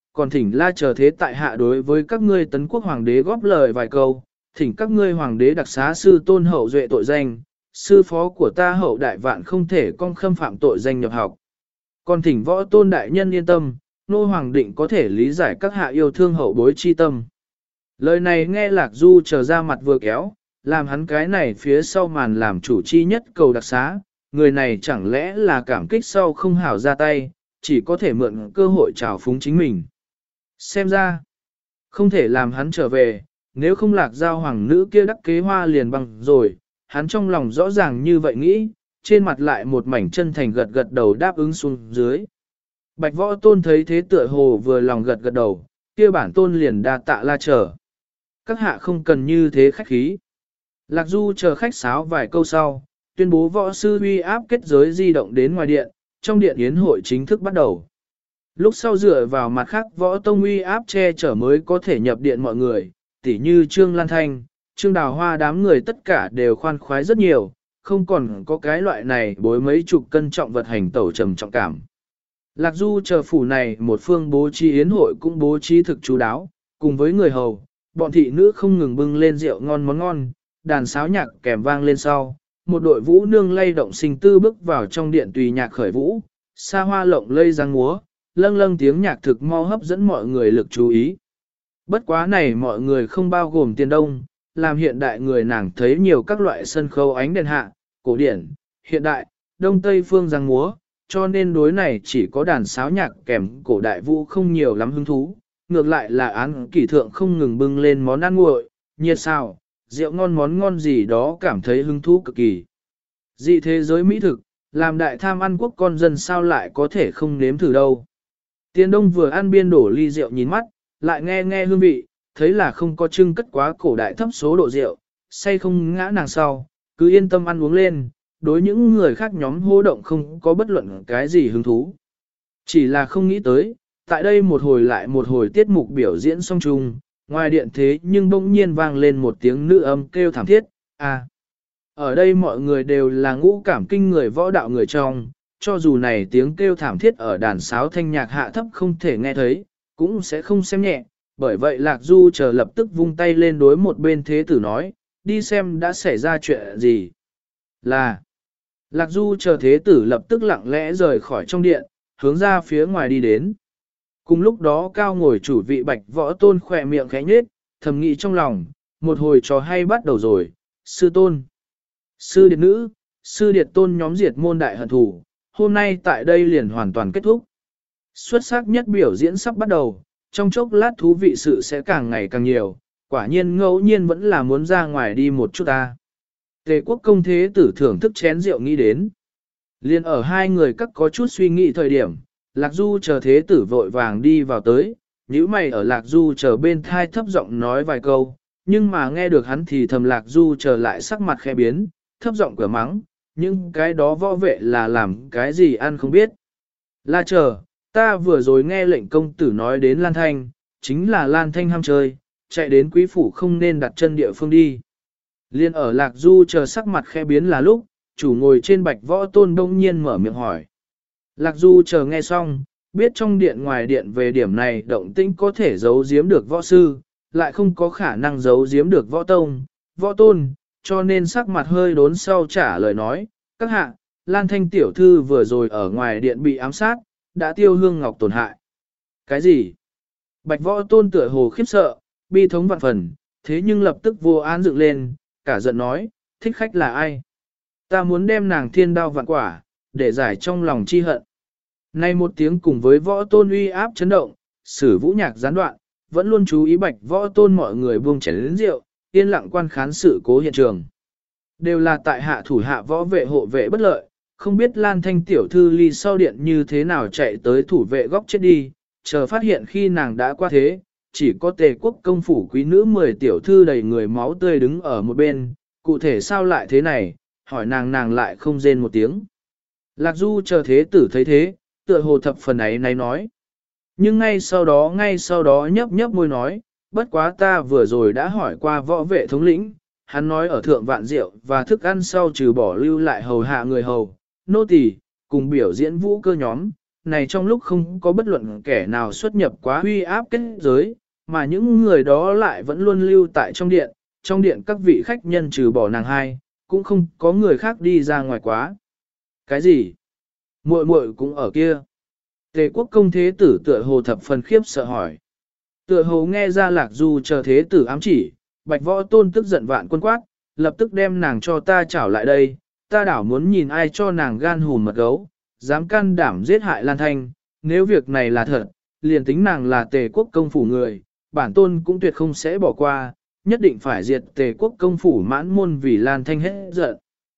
còn thỉnh La Chờ thế tại hạ đối với các ngươi tấn quốc hoàng đế góp lời vài câu, thỉnh các ngươi hoàng đế đặc xá sư tôn hậu duệ tội danh, sư phó của ta hậu đại vạn không thể con khâm phạm tội danh nhập học. Còn thỉnh võ tôn đại nhân yên tâm, nô hoàng định có thể lý giải các hạ yêu thương hậu bối chi tâm. Lời này nghe Lạc Du Chờ ra mặt vừa kéo, làm hắn cái này phía sau màn làm chủ chi nhất cầu đặc xá, người này chẳng lẽ là cảm kích sau không hảo ra tay, chỉ có thể mượn cơ hội trào phúng chính mình. Xem ra, không thể làm hắn trở về, nếu không Lạc Giao hoàng nữ kia đắc kế hoa liền bằng rồi, hắn trong lòng rõ ràng như vậy nghĩ, trên mặt lại một mảnh chân thành gật gật đầu đáp ứng xuống dưới. Bạch Võ Tôn thấy thế tựa hồ vừa lòng gật gật đầu, kia bản tôn liền đa tạ La Chờ. Các hạ không cần như thế khách khí. Lạc Du Chờ khách sáo vài câu sau, tuyên bố võ sư uy áp kết giới di động đến ngoài điện, trong điện yến hội chính thức bắt đầu. Lúc sau dựa vào mặt khác võ tông uy áp che chở mới có thể nhập điện mọi người, tỉ như Trương Lan Thanh, Trương Đào Hoa đám người tất cả đều khoan khoái rất nhiều, không còn có cái loại này bối mấy chục cân trọng vật hành tẩu trầm trọng cảm. Lạc Du Chờ phủ này một phương bố trí yến hội cũng bố trí thực chú đáo, cùng với người hầu, bọn thị nữ không ngừng bưng lên rượu ngon món ngon, đàn sáo nhạc kèm vang lên sau, một đội vũ nương lay động sinh tư bước vào trong điện tùy nhạc khởi vũ, xa hoa lộng lây giang múa, lâng lâng tiếng nhạc thực mau hấp dẫn mọi người lực chú ý. Bất quá này mọi người không bao gồm tiền đông, làm hiện đại người nàng thấy nhiều các loại sân khấu ánh đèn hạ, cổ điển, hiện đại, đông tây phương giang múa, cho nên đối này chỉ có đàn sáo nhạc kèm cổ đại vũ không nhiều lắm hứng thú, ngược lại là án kỷ thượng không ngừng bưng lên món ăn nguội, nhiệt xào, rượu ngon món ngon gì đó cảm thấy hứng thú cực kỳ. Dị thế giới mỹ thực, làm đại tham ăn quốc con dân sao lại có thể không nếm thử đâu. Tiền đông vừa ăn biên đổ ly rượu nhìn mắt, lại nghe nghe hương vị, thấy là không có trưng cất quá cổ đại thấp số độ rượu, say không ngã nàng sau, cứ yên tâm ăn uống lên, đối những người khác nhóm hô động không có bất luận cái gì hứng thú. Chỉ là không nghĩ tới, tại đây một hồi lại một hồi tiết mục biểu diễn song chung, ngoài điện thế nhưng bỗng nhiên vang lên một tiếng nữ âm kêu thảm thiết, à. Ở đây mọi người đều là ngũ cảm kinh người võ đạo người trong, cho dù này tiếng kêu thảm thiết ở đàn sáo thanh nhạc hạ thấp không thể nghe thấy, cũng sẽ không xem nhẹ, bởi vậy Lạc Du Chờ lập tức vung tay lên đối một bên thế tử nói, đi xem đã xảy ra chuyện gì. Là, Lạc Du Chờ thế tử lập tức lặng lẽ rời khỏi trong điện, hướng ra phía ngoài đi đến. Cùng lúc đó cao ngồi chủ vị Bạch Võ Tôn khỏe miệng khẽ nhếch, thầm nghĩ trong lòng, một hồi trò hay bắt đầu rồi, sư tôn, sư điệt nữ, sư điệt tôn nhóm diệt môn đại hận thủ, hôm nay tại đây liền hoàn toàn kết thúc. Xuất sắc nhất biểu diễn sắp bắt đầu, trong chốc lát thú vị sự sẽ càng ngày càng nhiều, quả nhiên ngẫu nhiên vẫn là muốn ra ngoài đi một chút ta. Tề quốc công thế tử thưởng thức chén rượu nghĩ đến. Liên ở hai người các có chút suy nghĩ thời điểm, Lạc Du Chờ thế tử vội vàng đi vào tới, nhíu mày ở Lạc Du Chờ bên thai thấp giọng nói vài câu, nhưng mà nghe được hắn thì thầm Lạc Du Chờ lại sắc mặt khẽ biến, thấp giọng cửa mắng, nhưng cái đó võ vệ là làm cái gì ăn không biết. La Chờ, ta vừa rồi nghe lệnh công tử nói đến Lan Thanh, chính là Lan Thanh ham chơi, chạy đến quý phủ không nên đặt chân địa phương đi. Liên ở Lạc Du Chờ sắc mặt khẽ biến là lúc, chủ ngồi trên Bạch Võ Tôn đông nhiên mở miệng hỏi. Lạc Du Chờ nghe xong, biết trong điện ngoài điện về điểm này động tĩnh có thể giấu giếm được võ sư, lại không có khả năng giấu giếm được võ tông, võ tôn, cho nên sắc mặt hơi đốn sau trả lời nói, các hạ, Lan Thanh tiểu thư vừa rồi ở ngoài điện bị ám sát, đã tiêu hương ngọc tổn hại. Cái gì? Bạch Võ Tôn tựa hồ khiếp sợ, bi thống vạn phần, thế nhưng lập tức vô án dựng lên, cả giận nói, thích khách là ai? Ta muốn đem nàng thiên đao vạn quả, để giải trong lòng chi hận. Nay một tiếng cùng với Võ Tôn uy áp chấn động, sử vũ nhạc gián đoạn, vẫn luôn chú ý Bạch Võ Tôn mọi người buông chén lớn rượu, yên lặng quan khán sự cố hiện trường. Đều là tại hạ thủ hạ võ vệ hộ vệ bất lợi, không biết Lan Thanh tiểu thư ly sau điện như thế nào chạy tới thủ vệ góc chết đi, chờ phát hiện khi nàng đã qua thế, chỉ có Tề quốc công phủ quý nữ 10 tiểu thư đầy người máu tươi đứng ở một bên, cụ thể sao lại thế này, hỏi nàng lại không rên một tiếng. Lạc Du Chờ thế tử thấy thế, tựa hồ thập phần ấy này nói. Nhưng ngay sau đó nhấp nhấp môi nói, bất quá ta vừa rồi đã hỏi qua võ vệ thống lĩnh, hắn nói ở thượng vạn rượu và thức ăn sau trừ bỏ lưu lại hầu hạ người hầu, nô tỳ cùng biểu diễn vũ cơ nhóm, này trong lúc không có bất luận kẻ nào xuất nhập quá huy áp kết giới, mà những người đó lại vẫn luôn lưu tại trong điện các vị khách nhân trừ bỏ nàng hai, cũng không có người khác đi ra ngoài quá. Cái gì? Muội muội cũng ở kia. Tề quốc công thế tử tựa hồ thập phần khiếp sợ hỏi. Tựa hồ nghe ra Lạc Du chờ thế tử ám chỉ, Bạch Võ Tôn tức giận vạn quân quát, lập tức đem nàng cho ta trảo lại đây, ta đảo muốn nhìn ai cho nàng gan hùn mật gấu, dám can đảm giết hại Lan Thanh, nếu việc này là thật, liền tính nàng là Tề quốc công phủ người, bản tôn cũng tuyệt không sẽ bỏ qua, nhất định phải diệt Tề quốc công phủ mãn môn vì Lan Thanh hết giận.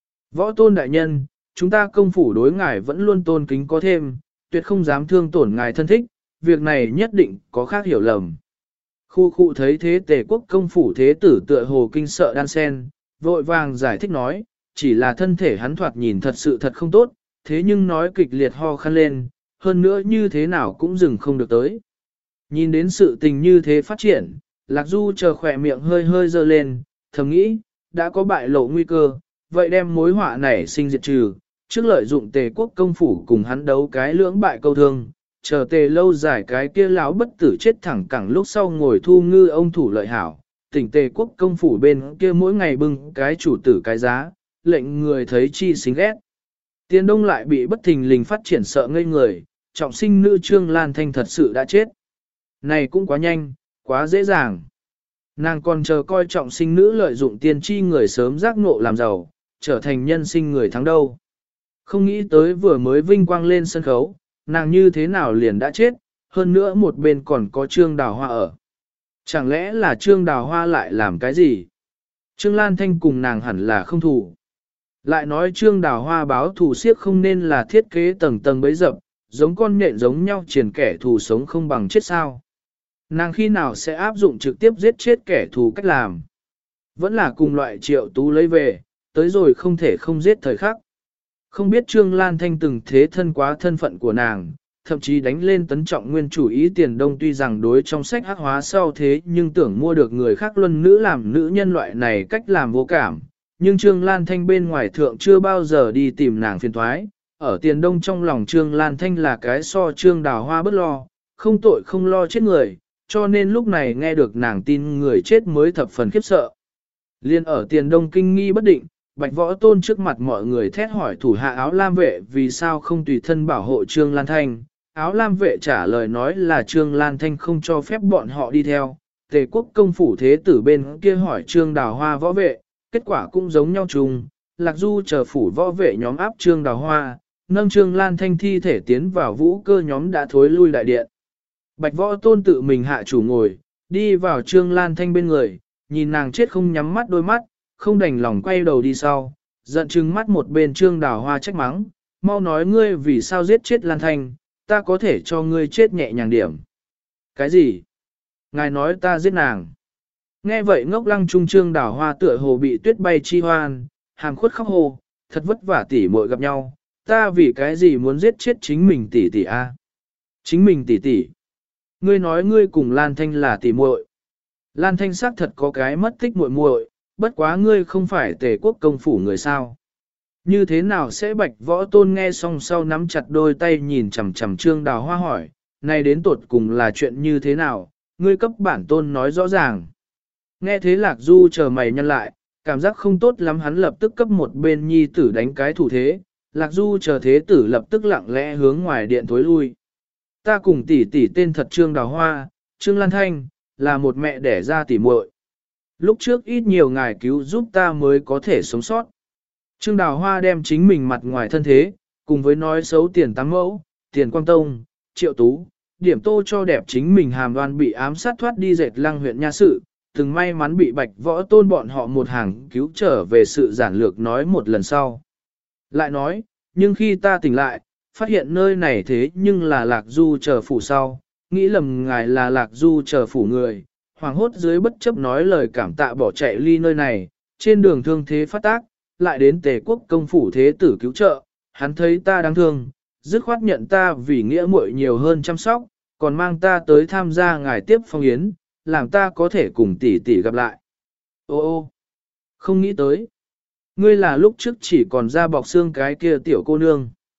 Võ Tôn đại nhân, chúng ta công phủ đối ngài vẫn luôn tôn kính có thêm, tuyệt không dám thương tổn ngài thân thích, việc này nhất định có khác hiểu lầm. Khu khu thấy thế Tề quốc công phủ thế tử tựa hồ kinh sợ đan sen, vội vàng giải thích nói, chỉ là thân thể hắn thoạt nhìn thật sự thật không tốt, thế nhưng nói kịch liệt ho khăn lên, hơn nữa như thế nào cũng dừng không được tới. Nhìn đến sự tình như thế phát triển, Lạc Du chờ khỏe miệng hơi hơi dơ lên, thầm nghĩ, đã có bại lộ nguy cơ, vậy đem mối họa này sinh diệt trừ, trước lợi dụng Tề quốc công phủ cùng hắn đấu cái lưỡng bại câu thương, chờ Tề lâu dài cái kia láo bất tử chết thẳng cẳng lúc sau ngồi thu ngư ông thủ lợi hảo, tỉnh Tề quốc công phủ bên kia mỗi ngày bưng cái chủ tử cái giá, lệnh người thấy chi xính ghét. Tiền Đông lại bị bất thình lình phát triển sợ ngây người, trọng sinh nữ Trương Lan Thanh thật sự đã chết. Này cũng quá nhanh, quá dễ dàng. Nàng còn chờ coi trọng sinh nữ lợi dụng tiên tri người sớm giác ngộ làm giàu, trở thành nhân sinh người thắng đâu. Không nghĩ tới vừa mới vinh quang lên sân khấu, nàng như thế nào liền đã chết, hơn nữa một bên còn có Trương Đào Hoa ở. Chẳng lẽ là Trương Đào Hoa lại làm cái gì? Trương Lan Thanh cùng nàng hẳn là không thù. Lại nói Trương Đào Hoa báo thù siếc không nên là thiết kế tầng tầng bấy dập, giống con nhện giống nhau triển kẻ thù sống không bằng chết sao. Nàng khi nào sẽ áp dụng trực tiếp giết chết kẻ thù cách làm. Vẫn là cùng loại Triệu Tú lấy về, tới rồi không thể không giết thời khắc. Không biết Trương Lan Thanh từng thế thân quá thân phận của nàng, thậm chí đánh lên tấn trọng nguyên chủ ý Tiền Đông tuy rằng đối trong sách hắc hóa sau thế nhưng tưởng mua được người khác luân nữ làm nữ nhân loại này cách làm vô cảm. Nhưng Trương Lan Thanh bên ngoài thượng chưa bao giờ đi tìm nàng phiền thoái, ở Tiền Đông trong lòng Trương Lan Thanh là cái so Trương Đào Hoa bất lo, không tội không lo chết người, cho nên lúc này nghe được nàng tin người chết mới thập phần khiếp sợ. Liên ở Tiền Đông kinh nghi bất định, Bạch Võ Tôn trước mặt mọi người thét hỏi thủ hạ áo lam vệ vì sao không tùy thân bảo hộ Trương Lan Thanh. Áo lam vệ trả lời nói là Trương Lan Thanh không cho phép bọn họ đi theo. Tề quốc công phủ thế tử bên kia hỏi Trương Đào Hoa võ vệ, kết quả cũng giống nhau chung. Lạc Du chờ phủ võ vệ nhóm áp Trương Đào Hoa, nâng Trương Lan Thanh thi thể tiến vào vũ cơ nhóm đã thối lui đại điện. Bạch Võ Tôn tự mình hạ chủ ngồi, đi vào Trương Lan Thanh bên người, nhìn nàng chết không nhắm mắt đôi mắt, không đành lòng quay đầu đi sau, giận trừng mắt một bên Trương Đào Hoa trách mắng, mau nói ngươi vì sao giết chết Lan Thanh, ta có thể cho ngươi chết nhẹ nhàng điểm. Cái gì? Ngài nói ta giết nàng. Nghe vậy ngốc lăng trung Trương Đào Hoa tựa hồ bị tuyết bay chi hoan, hàm khuất khóc hồ, thật vất vả tỉ muội gặp nhau, ta vì cái gì muốn giết chết chính mình tỷ tỷ a? Chính mình tỷ tỷ. Ngươi nói ngươi cùng Lan Thanh là tỷ muội. Lan Thanh xác thật có cái mất tích muội muội, bất quá ngươi không phải Tề quốc công phủ người sao. Như thế nào sẽ Bạch Võ Tôn nghe xong sau nắm chặt đôi tay nhìn chằm chằm Trương Đào Hoa hỏi, này đến tột cùng là chuyện như thế nào, ngươi cấp bản tôn nói rõ ràng. Nghe thế Lạc Du chờ mày nhăn lại, cảm giác không tốt lắm hắn lập tức cấp một bên nhi tử đánh cái thủ thế, Lạc Du chờ thế tử lập tức lặng lẽ hướng ngoài điện thối lui. Ta cùng tỷ tỷ tên thật Trương Đào Hoa, Trương Lan Thanh, là một mẹ đẻ ra tỷ muội. Lúc trước ít nhiều ngài cứu giúp ta mới có thể sống sót. Trương Đào Hoa đem chính mình mặt ngoài thân thế, cùng với nói xấu Tiền Tám Mẫu, Tiền Quang Tông, Triệu Tú, điểm tô cho đẹp chính mình hàm đoan bị ám sát thoát đi dệt lăng huyện nha sự, từng may mắn bị Bạch Võ Tôn bọn họ một hàng cứu trở về sự giản lược nói một lần sau. Lại nói, nhưng khi ta tỉnh lại, phát hiện nơi này thế nhưng là Lạc Du chờ phủ sau, nghĩ lầm ngài là Lạc Du chờ phủ người, hoàng hốt dưới bất chấp nói lời cảm tạ bỏ chạy ly nơi này, trên đường thương thế phát tác, lại đến Tề quốc công phủ thế tử cứu trợ, hắn thấy ta đáng thương, dứt khoát nhận ta vì nghĩa muội nhiều hơn chăm sóc, còn mang ta tới tham gia ngài tiếp phong yến, làm ta có thể cùng tỷ tỷ gặp lại. Ô ô, không nghĩ tới. Ngươi là lúc trước chỉ còn ra bọc xương cái kia tiểu cô nương.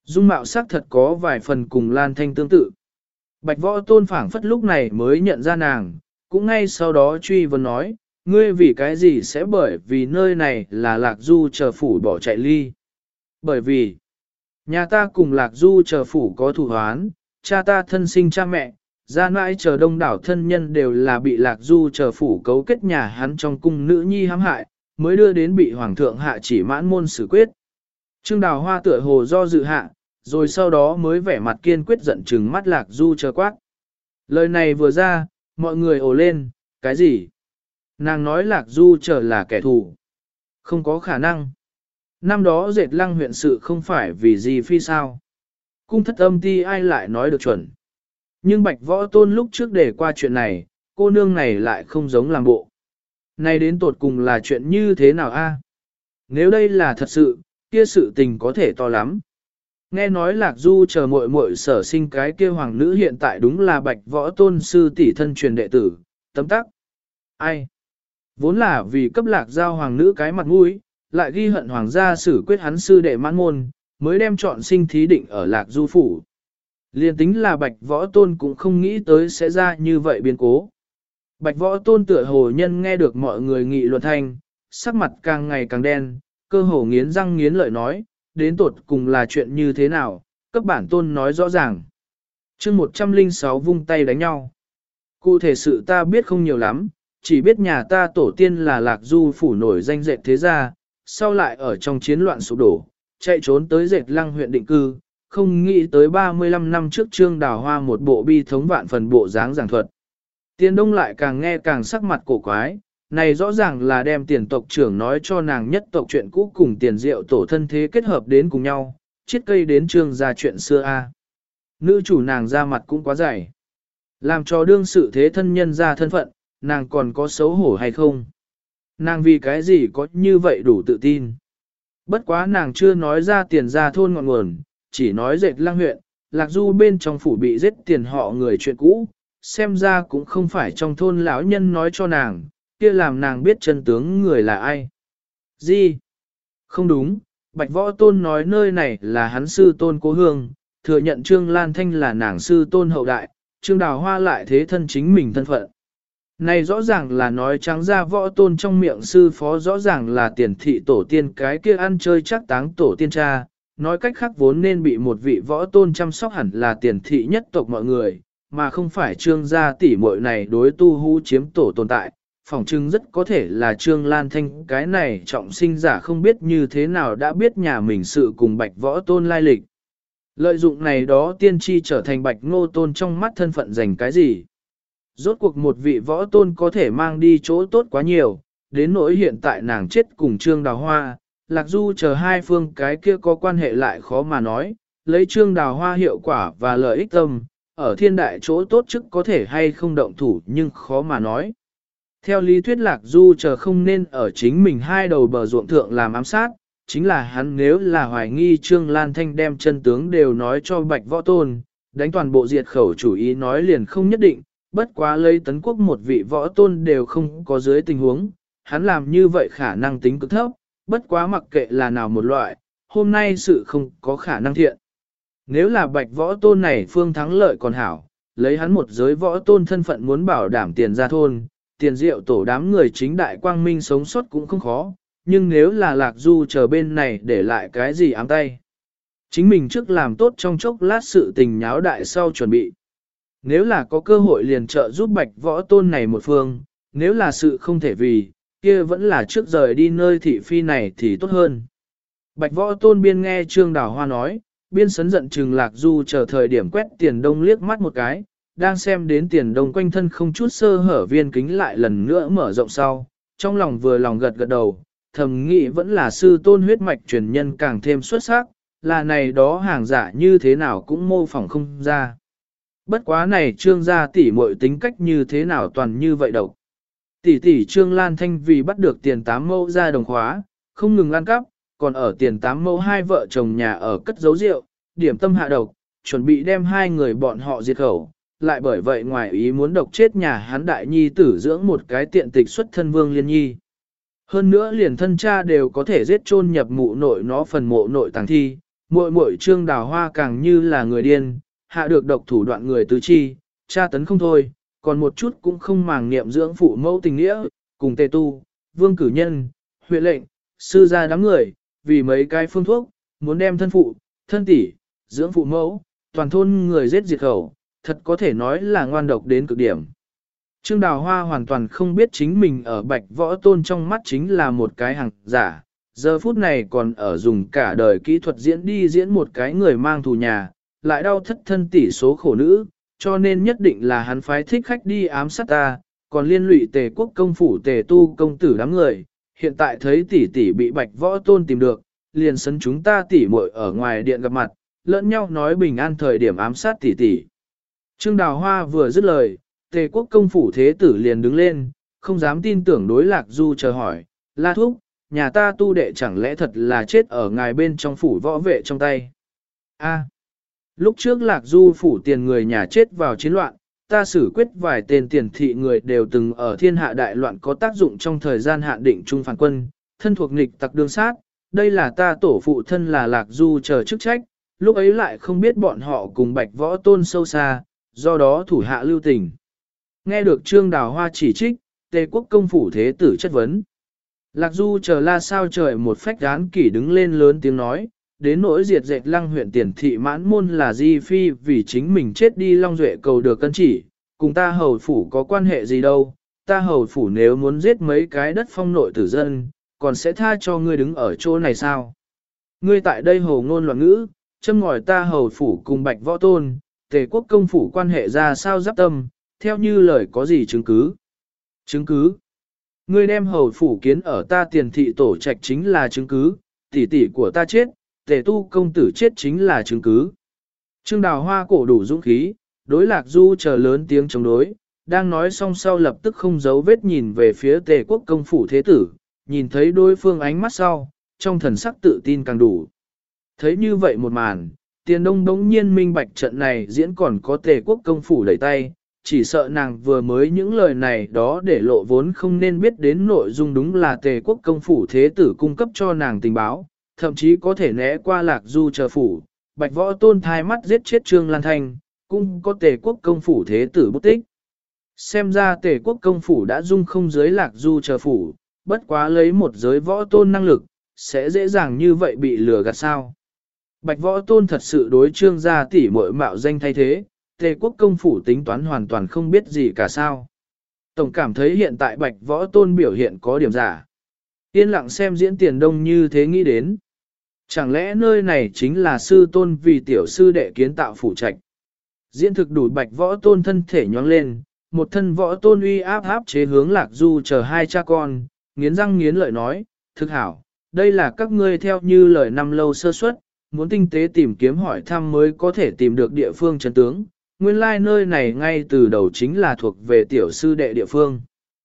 Dung mạo sắc thật có vài phần cùng Lan Thanh tương tự. Bạch Võ Tôn phảng phất lúc này mới nhận ra nàng, cũng ngay sau đó truy vấn nói, ngươi vì cái gì sẽ bởi vì nơi này là Lạc Du chờ phủ bỏ chạy ly. Bởi vì, nhà ta cùng Lạc Du chờ phủ có thù hoán, cha ta thân sinh cha mẹ, gia nãi chờ đông đảo thân nhân đều là bị Lạc Du chờ phủ cấu kết nhà hắn trong cung nữ nhi hãm hại, mới đưa đến bị hoàng thượng hạ chỉ mãn môn xử quyết. Trương Đào Hoa tựa hồ do dự hạ, rồi sau đó mới vẻ mặt kiên quyết giận trừng mắt Lạc Du chờ quát. Lời này vừa ra, mọi người ồ lên, cái gì? Nàng nói Lạc Du chờ là kẻ thù. Không có khả năng. Năm đó dệt lăng huyện sự không phải vì gì phi sao. Cung thất âm ti ai lại nói được chuẩn. Nhưng Bạch Võ Tôn lúc trước để qua chuyện này, cô nương này lại không giống làm bộ. Này đến tột cùng là chuyện như thế nào a? Nếu đây là thật sự, kia sự tình có thể to lắm. Nghe nói Lạc Du chờ muội muội sở sinh cái kia hoàng nữ hiện tại đúng là Bạch Võ Tôn sư tỷ thân truyền đệ tử, tấm tắc. Ai? Vốn là vì cấp Lạc giao hoàng nữ cái mặt mũi, lại ghi hận hoàng gia xử quyết hắn sư đệ mãn môn, mới đem chọn sinh thí định ở Lạc Du phủ. Liên tính là Bạch Võ Tôn cũng không nghĩ tới sẽ ra như vậy biến cố. Bạch Võ Tôn tựa hồ nhân nghe được mọi người nghị luận thanh, sắc mặt càng ngày càng đen, cơ hồ nghiến răng nghiến lợi nói, đến tột cùng là chuyện như thế nào, cấp bản Tôn nói rõ ràng. chương 106 vung tay đánh nhau. Cụ thể sự ta biết không nhiều lắm, chỉ biết nhà ta tổ tiên là Lạc Du phủ nổi danh dệt thế gia, sau lại ở trong chiến loạn sụp đổ, chạy trốn tới dệt lăng huyện định cư, không nghĩ tới 35 năm trước Trương Đào Hoa một bộ bi thống vạn phần bộ dáng giảng thuật. Tiền Đông lại càng nghe càng sắc mặt cổ quái, này rõ ràng là đem tiền tộc trưởng nói cho nàng nhất tộc chuyện cũ cùng tiền diệu tổ thân thế kết hợp đến cùng nhau, chiết cây đến Trương ra chuyện xưa a. Nữ chủ nàng ra mặt cũng quá dày. Làm cho đương sự thế thân nhân ra thân phận, nàng còn có xấu hổ hay không? Nàng vì cái gì có như vậy đủ tự tin? Bất quá nàng chưa nói ra tiền ra thôn ngọn nguồn, chỉ nói dệt lăng huyện, Lạc Du bên trong phủ bị giết tiền họ người chuyện cũ, xem ra cũng không phải trong thôn lão nhân nói cho nàng, kia làm nàng biết chân tướng người là ai. Gì? Không đúng, Bạch Võ Tôn nói nơi này là hắn sư tôn cố hương, thừa nhận Trương Lan Thanh là nàng sư tôn hậu đại, Trương Đào Hoa lại thế thân chính mình thân phận. Này rõ ràng là nói trắng ra Võ Tôn trong miệng sư phó rõ ràng là tiền thị tổ tiên cái kia ăn chơi chắc táng tổ tiên cha, nói cách khác vốn nên bị một vị Võ Tôn chăm sóc hẳn là tiền thị nhất tộc mọi người, mà không phải Trương gia tỷ muội này đối tu hú chiếm tổ tồn tại. Phỏng chừng rất có thể là Trương Lan Thanh cái này trọng sinh giả không biết như thế nào đã biết nhà mình sự cùng Bạch Võ Tôn lai lịch. Lợi dụng này đó tiên tri trở thành Bạch Ngô Tôn trong mắt thân phận dành cái gì? Rốt cuộc một vị Võ Tôn có thể mang đi chỗ tốt quá nhiều, đến nỗi hiện tại nàng chết cùng Trương Đào Hoa, Lạc Du chờ hai phương cái kia có quan hệ lại khó mà nói, lấy Trương Đào Hoa hiệu quả và lợi ích tâm, ở thiên đại chỗ tốt chức có thể hay không động thủ nhưng khó mà nói. Theo lý thuyết Lạc Du chờ không nên ở chính mình hai đầu bờ ruộng thượng làm ám sát, chính là hắn nếu là hoài nghi Trương Lan Thanh đem chân tướng đều nói cho Bạch Võ Tôn, đánh toàn bộ diệt khẩu chủ ý nói liền không nhất định, bất quá lấy tấn quốc một vị Võ Tôn đều không có dưới tình huống, hắn làm như vậy khả năng tính cực thấp, bất quá mặc kệ là nào một loại, hôm nay sự không có khả năng thiện. Nếu là Bạch Võ Tôn này phương thắng lợi còn hảo, lấy hắn một giới Võ Tôn thân phận muốn bảo đảm tiền ra thôn, tiền diệu tổ đám người chính đại quang minh sống sót cũng không khó, nhưng nếu là Lạc Du chờ bên này để lại cái gì ám tay. Chính mình trước làm tốt trong chốc lát sự tình nháo đại sau chuẩn bị. Nếu là có cơ hội liền trợ giúp Bạch Võ Tôn này một phương, nếu là sự không thể vì, kia vẫn là trước rời đi nơi thị phi này thì tốt hơn. Bạch Võ Tôn biên nghe Trương Đào Hoa nói, biên sấn giận trừng Lạc Du chờ thời điểm quét Tiền Đông liếc mắt một cái, đang xem đến Tiền Đông quanh thân không chút sơ hở viên kính lại lần nữa mở rộng sau, trong lòng vừa lòng gật gật đầu, thầm nghĩ vẫn là sư tôn huyết mạch truyền nhân càng thêm xuất sắc, là này đó hàng giả như thế nào cũng mô phỏng không ra. Bất quá này Trương gia tỷ muội tính cách như thế nào toàn như vậy độc. Tỷ tỷ Trương Lan Thanh vì bắt được tiền 8 mẫu ra đồng khóa, không ngừng lan cắp, còn ở tiền 8 mẫu hai vợ chồng nhà ở cất giấu rượu, điểm tâm hạ độc, chuẩn bị đem hai người bọn họ diệt khẩu, lại bởi vậy ngoài ý muốn độc chết nhà hắn đại nhi tử dưỡng một cái tiện tịch xuất thân Vương Liên Nhi. Hơn nữa liền thân cha đều có thể giết chôn nhập mụ nội nó phần mộ nội tàng thi, Muội muội Trương Đào Hoa càng như là người điên, hạ được độc thủ đoạn người tứ chi, tra tấn không thôi, còn một chút cũng không màng niệm dưỡng phụ mẫu tình nghĩa, cùng tề tu, vương cử nhân, huyện lệnh, sư gia đám người, vì mấy cái phương thuốc, muốn đem thân phụ, thân tỷ, dưỡng phụ mẫu, toàn thôn người giết diệt khẩu, thật có thể nói là ngoan độc đến cực điểm. Trương Đào Hoa hoàn toàn không biết chính mình ở Bạch Võ Tôn trong mắt chính là một cái hàng giả, giờ phút này còn ở dùng cả đời kỹ thuật diễn đi diễn một cái người mang thù nhà, lại đau thất thân tỷ số khổ nữ, cho nên nhất định là hắn phái thích khách đi ám sát ta, còn liên lụy Tề Quốc công phủ Tề Tu công tử đám người, hiện tại thấy tỷ tỷ bị Bạch Võ Tôn tìm được, liền sấn chúng ta tỷ muội ở ngoài điện gặp mặt, lẫn nhau nói bình an thời điểm ám sát tỷ tỷ. Trương Đào Hoa vừa dứt lời, Tề Quốc công phủ thế tử liền đứng lên, không dám tin tưởng đối Lạc Du chờ hỏi, La Thúc, nhà ta tu đệ chẳng lẽ thật là chết ở ngài bên trong phủ võ vệ trong tay. A. Lúc trước Lạc Du phủ tiền người nhà chết vào chiến loạn, ta xử quyết vài tên tiền thị người đều từng ở thiên hạ đại loạn có tác dụng trong thời gian hạn định trung phản quân, thân thuộc nghịch tặc đương sát, đây là ta tổ phụ thân là Lạc Du chờ chức trách, lúc ấy lại không biết bọn họ cùng Bạch Võ Tôn sâu xa, do đó thủ hạ lưu tình. Nghe được Trương Đào Hoa chỉ trích, Tề Quốc công phủ thế tử chất vấn. Lạc Du chờ la sao trời một phách án kỷ đứng lên lớn tiếng nói, đến nỗi diệt dệt Lăng huyện tiền thị mãn môn là Di Phi vì chính mình chết đi Long Duệ cầu được cân chỉ, cùng ta hầu phủ có quan hệ gì đâu, ta hầu phủ nếu muốn giết mấy cái đất phong nội tử dân, còn sẽ tha cho ngươi đứng ở chỗ này sao? Ngươi tại đây hồ ngôn loạn ngữ, châm ngòi ta hầu phủ cùng Bạch Võ Tôn, Tề Quốc công phủ quan hệ ra sao giáp tâm, theo như lời có gì chứng cứ? Chứng cứ? Ngươi đem hầu phủ kiến ở ta tiền thị tổ trạch chính là chứng cứ, tỷ tỷ của ta chết, Tề Tu công tử chết chính là chứng cứ. Trương Đào Hoa cổ đủ dũng khí, đối Lạc Du chờ lớn tiếng chống đối, đang nói xong sau lập tức không giấu vết nhìn về phía Tề Quốc công phủ thế tử, nhìn thấy đối phương ánh mắt sau, trong thần sắc tự tin càng đủ. Thấy như vậy một màn, Tiền Đông đống nhiên minh bạch trận này diễn còn có Tề Quốc công phủ đẩy tay, chỉ sợ nàng vừa mới những lời này đó để lộ vốn không nên biết đến nội dung đúng là Tề Quốc công phủ thế tử cung cấp cho nàng tình báo, thậm chí có thể né qua Lạc Du chờ phủ, Bạch Võ Tôn thai mắt giết chết Trương Lan Thanh, cũng có Tề Quốc công phủ thế tử bút tích. Xem ra Tề Quốc công phủ đã dung không dưới Lạc Du chờ phủ, bất quá lấy một giới võ tôn năng lực, sẽ dễ dàng như vậy bị lừa gạt sao. Bạch Võ Tôn thật sự đối Trương gia tỷ muội mạo danh thay thế, Tề Quốc công phủ tính toán hoàn toàn không biết gì cả sao. Tổng cảm thấy hiện tại Bạch Võ Tôn biểu hiện có điểm giả. Yên lặng xem diễn Tiền Đông như thế nghĩ đến. Chẳng lẽ nơi này chính là sư tôn vì tiểu sư đệ kiến tạo phủ trạch. Diễn thực đủ Bạch Võ Tôn thân thể nhoáng lên, một thân võ tôn uy áp áp chế hướng Lạc Du chờ hai cha con, nghiến răng nghiến lợi nói, thực hảo, đây là các ngươi theo như lời năm lâu sơ suất, muốn tinh tế tìm kiếm hỏi thăm mới có thể tìm được địa phương chân tướng, nguyên lai nơi này ngay từ đầu chính là thuộc về tiểu sư đệ địa phương.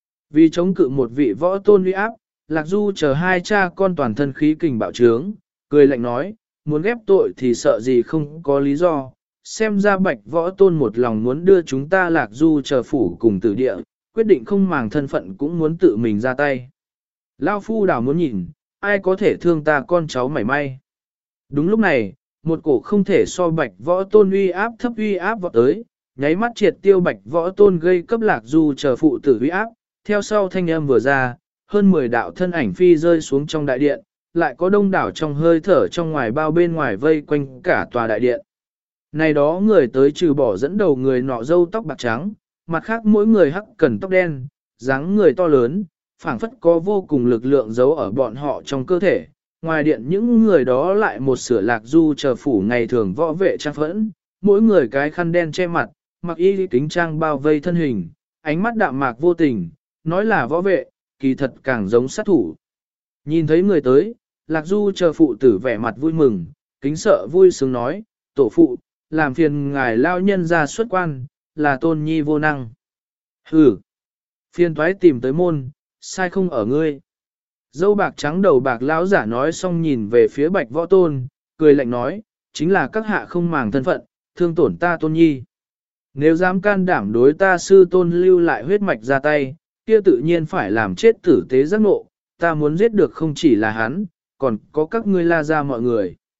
Vì chống cự một vị võ tôn uy áp, Lạc Du chờ hai cha con toàn thân khí kình bạo trướng, cười lạnh nói, muốn ghép tội thì sợ gì không có lý do, xem ra Bạch Võ Tôn một lòng muốn đưa chúng ta Lạc Du chờ phủ cùng tử địa, quyết định không màng thân phận cũng muốn tự mình ra tay. Lao phu đảo muốn nhìn, ai có thể thương ta con cháu mảy may. Đúng lúc này, một cổ không thể so Bạch Võ Tôn uy áp thấp uy áp vọt tới, nháy mắt triệt tiêu Bạch Võ Tôn gây cấp Lạc Du chờ phụ tử uy áp, theo sau thanh âm vừa ra, hơn 10 đạo thân ảnh phi rơi xuống trong đại điện, lại có đông đảo trong hơi thở trong ngoài bao bên ngoài vây quanh cả tòa đại điện. Này đó người tới trừ bỏ dẫn đầu người nọ râu tóc bạc trắng, mặt khác mỗi người hắc cần tóc đen, dáng người to lớn, phảng phất có vô cùng lực lượng giấu ở bọn họ trong cơ thể. Ngoài điện những người đó lại một sửa Lạc Du chờ phủ ngày thường võ vệ trang phẫn, mỗi người cái khăn đen che mặt, mặc y kính trang bao vây thân hình, ánh mắt đạm mạc vô tình, nói là võ vệ, kỳ thật càng giống sát thủ. Nhìn thấy người tới, Lạc Du chờ phụ tử vẻ mặt vui mừng, kính sợ vui sướng nói, tổ phụ, làm phiền ngài lao nhân ra xuất quan, là tôn nhi vô năng. Hừ, phiền toái tìm tới môn, sai không ở ngươi. Dâu bạc trắng đầu bạc lão giả nói xong nhìn về phía Bạch Võ Tôn, cười lạnh nói, chính là các hạ không màng thân phận, thương tổn ta tôn nhi. Nếu dám can đảm đối ta sư tôn lưu lại huyết mạch ra tay, kia tự nhiên phải làm chết tử tế giác ngộ, ta muốn giết được không chỉ là hắn, còn có các ngươi la ra mọi người.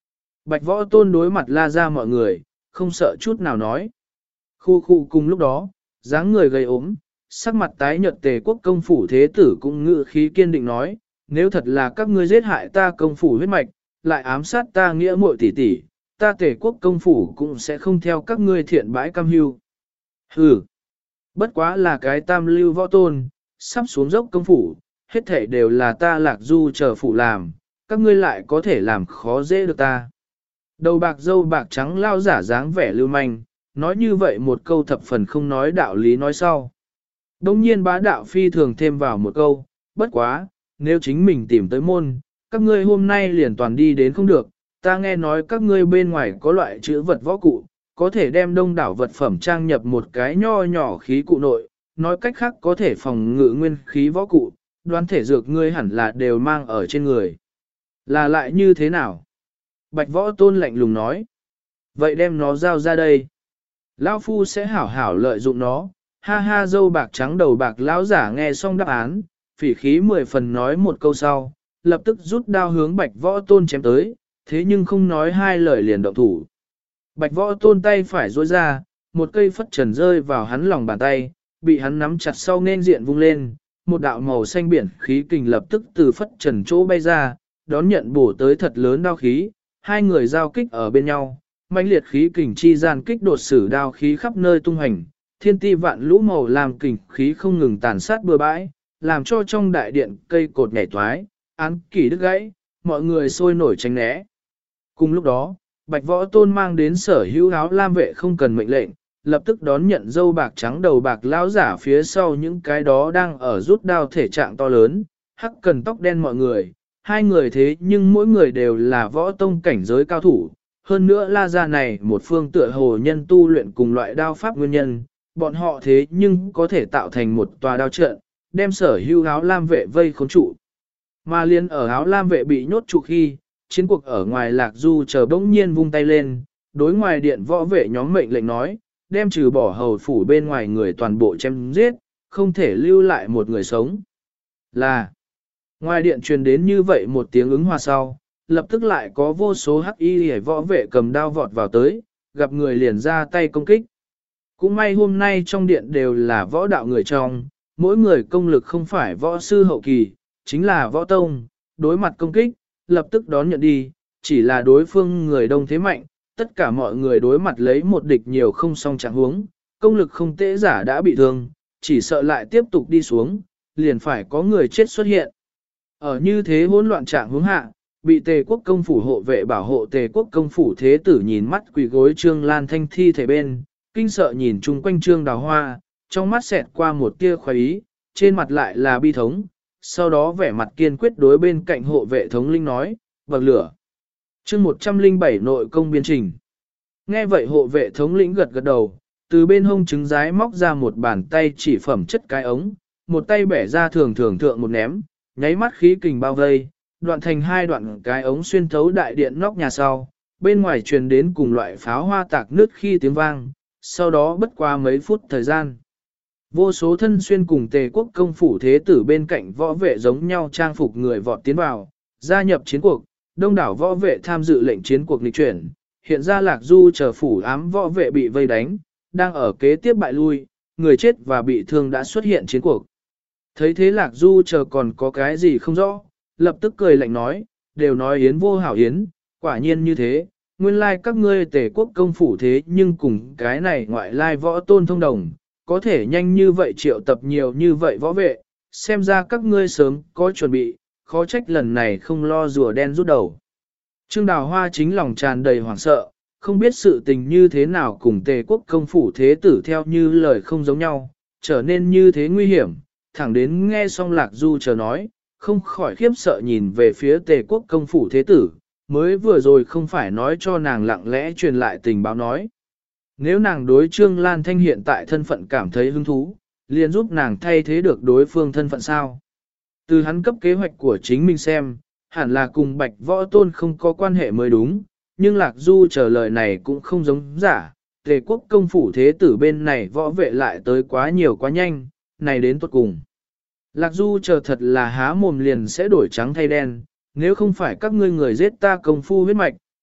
Bạch Võ Tôn đối mặt la ra mọi người, không sợ chút nào nói. Khu khu cùng lúc đó, dáng người gầy ốm, sắc mặt tái nhợt Tề quốc công phủ thế tử cũng ngự khí kiên định nói, nếu thật là các ngươi giết hại ta công phủ huyết mạch, lại ám sát ta nghĩa muội tỷ tỷ, ta Tề quốc công phủ cũng sẽ không theo các ngươi thiện bãi cam hưu. Hừ, bất quá là cái tam lưu võ tôn, sắp xuống dốc công phủ, hết thảy đều là ta Lạc Du chờ phủ làm, các ngươi lại có thể làm khó dễ được ta. Đầu bạc dâu bạc trắng lao giả dáng vẻ lưu manh, nói như vậy một câu thập phần không nói đạo lý nói sau. Đông nhiên bá đạo phi thường thêm vào một câu, bất quá, nếu chính mình tìm tới môn, các ngươi hôm nay liền toàn đi đến không được, ta nghe nói các ngươi bên ngoài có loại chữ vật võ cụ, có thể đem đông đảo vật phẩm trang nhập một cái nho nhỏ khí cụ nội, nói cách khác có thể phòng ngự nguyên khí võ cụ, đoán thể dược ngươi hẳn là đều mang ở trên người. Là lại như thế nào? Bạch Võ Tôn lạnh lùng nói. Vậy đem nó giao ra đây. Lão phu sẽ hảo hảo lợi dụng nó. Ha ha, dâu bạc trắng đầu bạc lão giả nghe xong đáp án, phỉ khí 10 phần nói một câu sau, lập tức rút đao hướng Bạch Võ Tôn chém tới, thế nhưng không nói hai lời liền động thủ. Bạch Võ Tôn tay phải duỗi ra, một cây phất trần rơi vào hắn lòng bàn tay, bị hắn nắm chặt sau nên diện vung lên, một đạo màu xanh biển khí kình lập tức từ phất trần chỗ bay ra, đón nhận bổ tới thật lớn đao khí, hai người giao kích ở bên nhau, mãnh liệt khí kình chi gian kích đột sử đao khí khắp nơi tung hành, thiên ti vạn lũ màu làm kình khí không ngừng tàn sát bừa bãi, làm cho trong đại điện cây cột nhảy toái, án kỷ đứt gãy, mọi người sôi nổi tránh né. Cùng lúc đó, Bạch Võ Tôn mang đến sở hữu áo lam vệ không cần mệnh lệnh, lập tức đón nhận dâu bạc trắng đầu bạc lão giả phía sau những cái đó đang ở rút đao thể trạng to lớn, hắc cần tóc đen mọi người, hai người thế nhưng mỗi người đều là võ tông cảnh giới cao thủ, hơn nữa la ra này một phương tựa hồ nhân tu luyện cùng loại đao pháp nguyên nhân, bọn họ thế nhưng có thể tạo thành một tòa đao trận, đem sở hữu áo lam vệ vây khốn trụ. Mà liên ở áo lam vệ bị nhốt trụ khi, chiến cuộc ở ngoài Lạc Du chờ bỗng nhiên vung tay lên, đối ngoài điện võ vệ nhóm mệnh lệnh nói, đem trừ bỏ hầu phủ bên ngoài người toàn bộ chém giết, không thể lưu lại một người sống. Là, ngoài điện truyền đến như vậy một tiếng ứng hòa sau, lập tức lại có vô số hắc y hề võ vệ cầm đao vọt vào tới, gặp người liền ra tay công kích. Cũng may hôm nay trong điện đều là võ đạo người trong, mỗi người công lực không phải võ sư hậu kỳ, chính là võ tông, đối mặt công kích, lập tức đón nhận đi, chỉ là đối phương người đông thế mạnh, tất cả mọi người đối mặt lấy một địch nhiều không song trạng huống, công lực không tễ giả đã bị thương, chỉ sợ lại tiếp tục đi xuống, liền phải có người chết xuất hiện. Ở như thế hỗn loạn trạng huống hạ, bị Tề quốc công phủ hộ vệ bảo hộ Tề quốc công phủ thế tử nhìn mắt quỳ gối Trương Lan Thanh thi thể bên, kinh sợ nhìn chung quanh Trương Đào Hoa, trong mắt xẹt qua một tia khoái ý, trên mặt lại là bi thống, sau đó vẻ mặt kiên quyết đối bên cạnh hộ vệ thống linh nói, bậc lửa. Chương 107 nội công biên trình. Nghe vậy hộ vệ thống lĩnh gật gật đầu, từ bên hông trứng rái móc ra một bàn tay chỉ phẩm chất cái ống, một tay bẻ ra thường thượng một ném, nháy mắt khí kình bao vây, đoạn thành hai đoạn cái ống xuyên thấu đại điện nóc nhà sau, bên ngoài truyền đến cùng loại pháo hoa tạc nứt khi tiếng vang, sau đó bất qua mấy phút thời gian. Vô số thân xuyên cùng Tề quốc công phủ thế tử bên cạnh võ vệ giống nhau trang phục người vọt tiến vào, gia nhập chiến cuộc, đông đảo võ vệ tham dự lệnh chiến cuộc nghịch chuyển, hiện ra Lạc Du chờ phủ ám võ vệ bị vây đánh, đang ở kế tiếp bại lui, người chết và bị thương đã xuất hiện chiến cuộc. Thấy thế Lạc Du chờ còn có cái gì không rõ, lập tức cười lạnh nói, đều nói yến vô hảo yến, quả nhiên như thế, nguyên lai các ngươi Tề quốc công phủ thế nhưng cùng cái này ngoại lai võ tôn thông đồng, có thể nhanh như vậy triệu tập nhiều như vậy võ vệ, xem ra các ngươi sớm có chuẩn bị, khó trách lần này không lo rùa đen rút đầu. Trương Đào Hoa chính lòng tràn đầy hoảng sợ, không biết sự tình như thế nào cùng Tề quốc công phủ thế tử theo như lời không giống nhau, trở nên như thế nguy hiểm, thẳng đến nghe xong Lạc Du chờ nói, không khỏi khiếp sợ nhìn về phía Tề quốc công phủ thế tử, mới vừa rồi không phải nói cho nàng lặng lẽ truyền lại tình báo nói. Nếu nàng đối Trương Lan Thanh hiện tại thân phận cảm thấy hứng thú, liền giúp nàng thay thế được đối phương thân phận sao. Từ hắn cấp kế hoạch của chính mình xem, hẳn là cùng Bạch Võ Tôn không có quan hệ mới đúng, nhưng Lạc Du chờ lời này cũng không giống giả, Tề quốc công phủ thế tử bên này võ vệ lại tới quá nhiều quá nhanh, này đến tuột cùng. Lạc Du chờ thật là há mồm liền sẽ đổi trắng thay đen, nếu không phải các ngươi người giết ta công phu huyết mạch,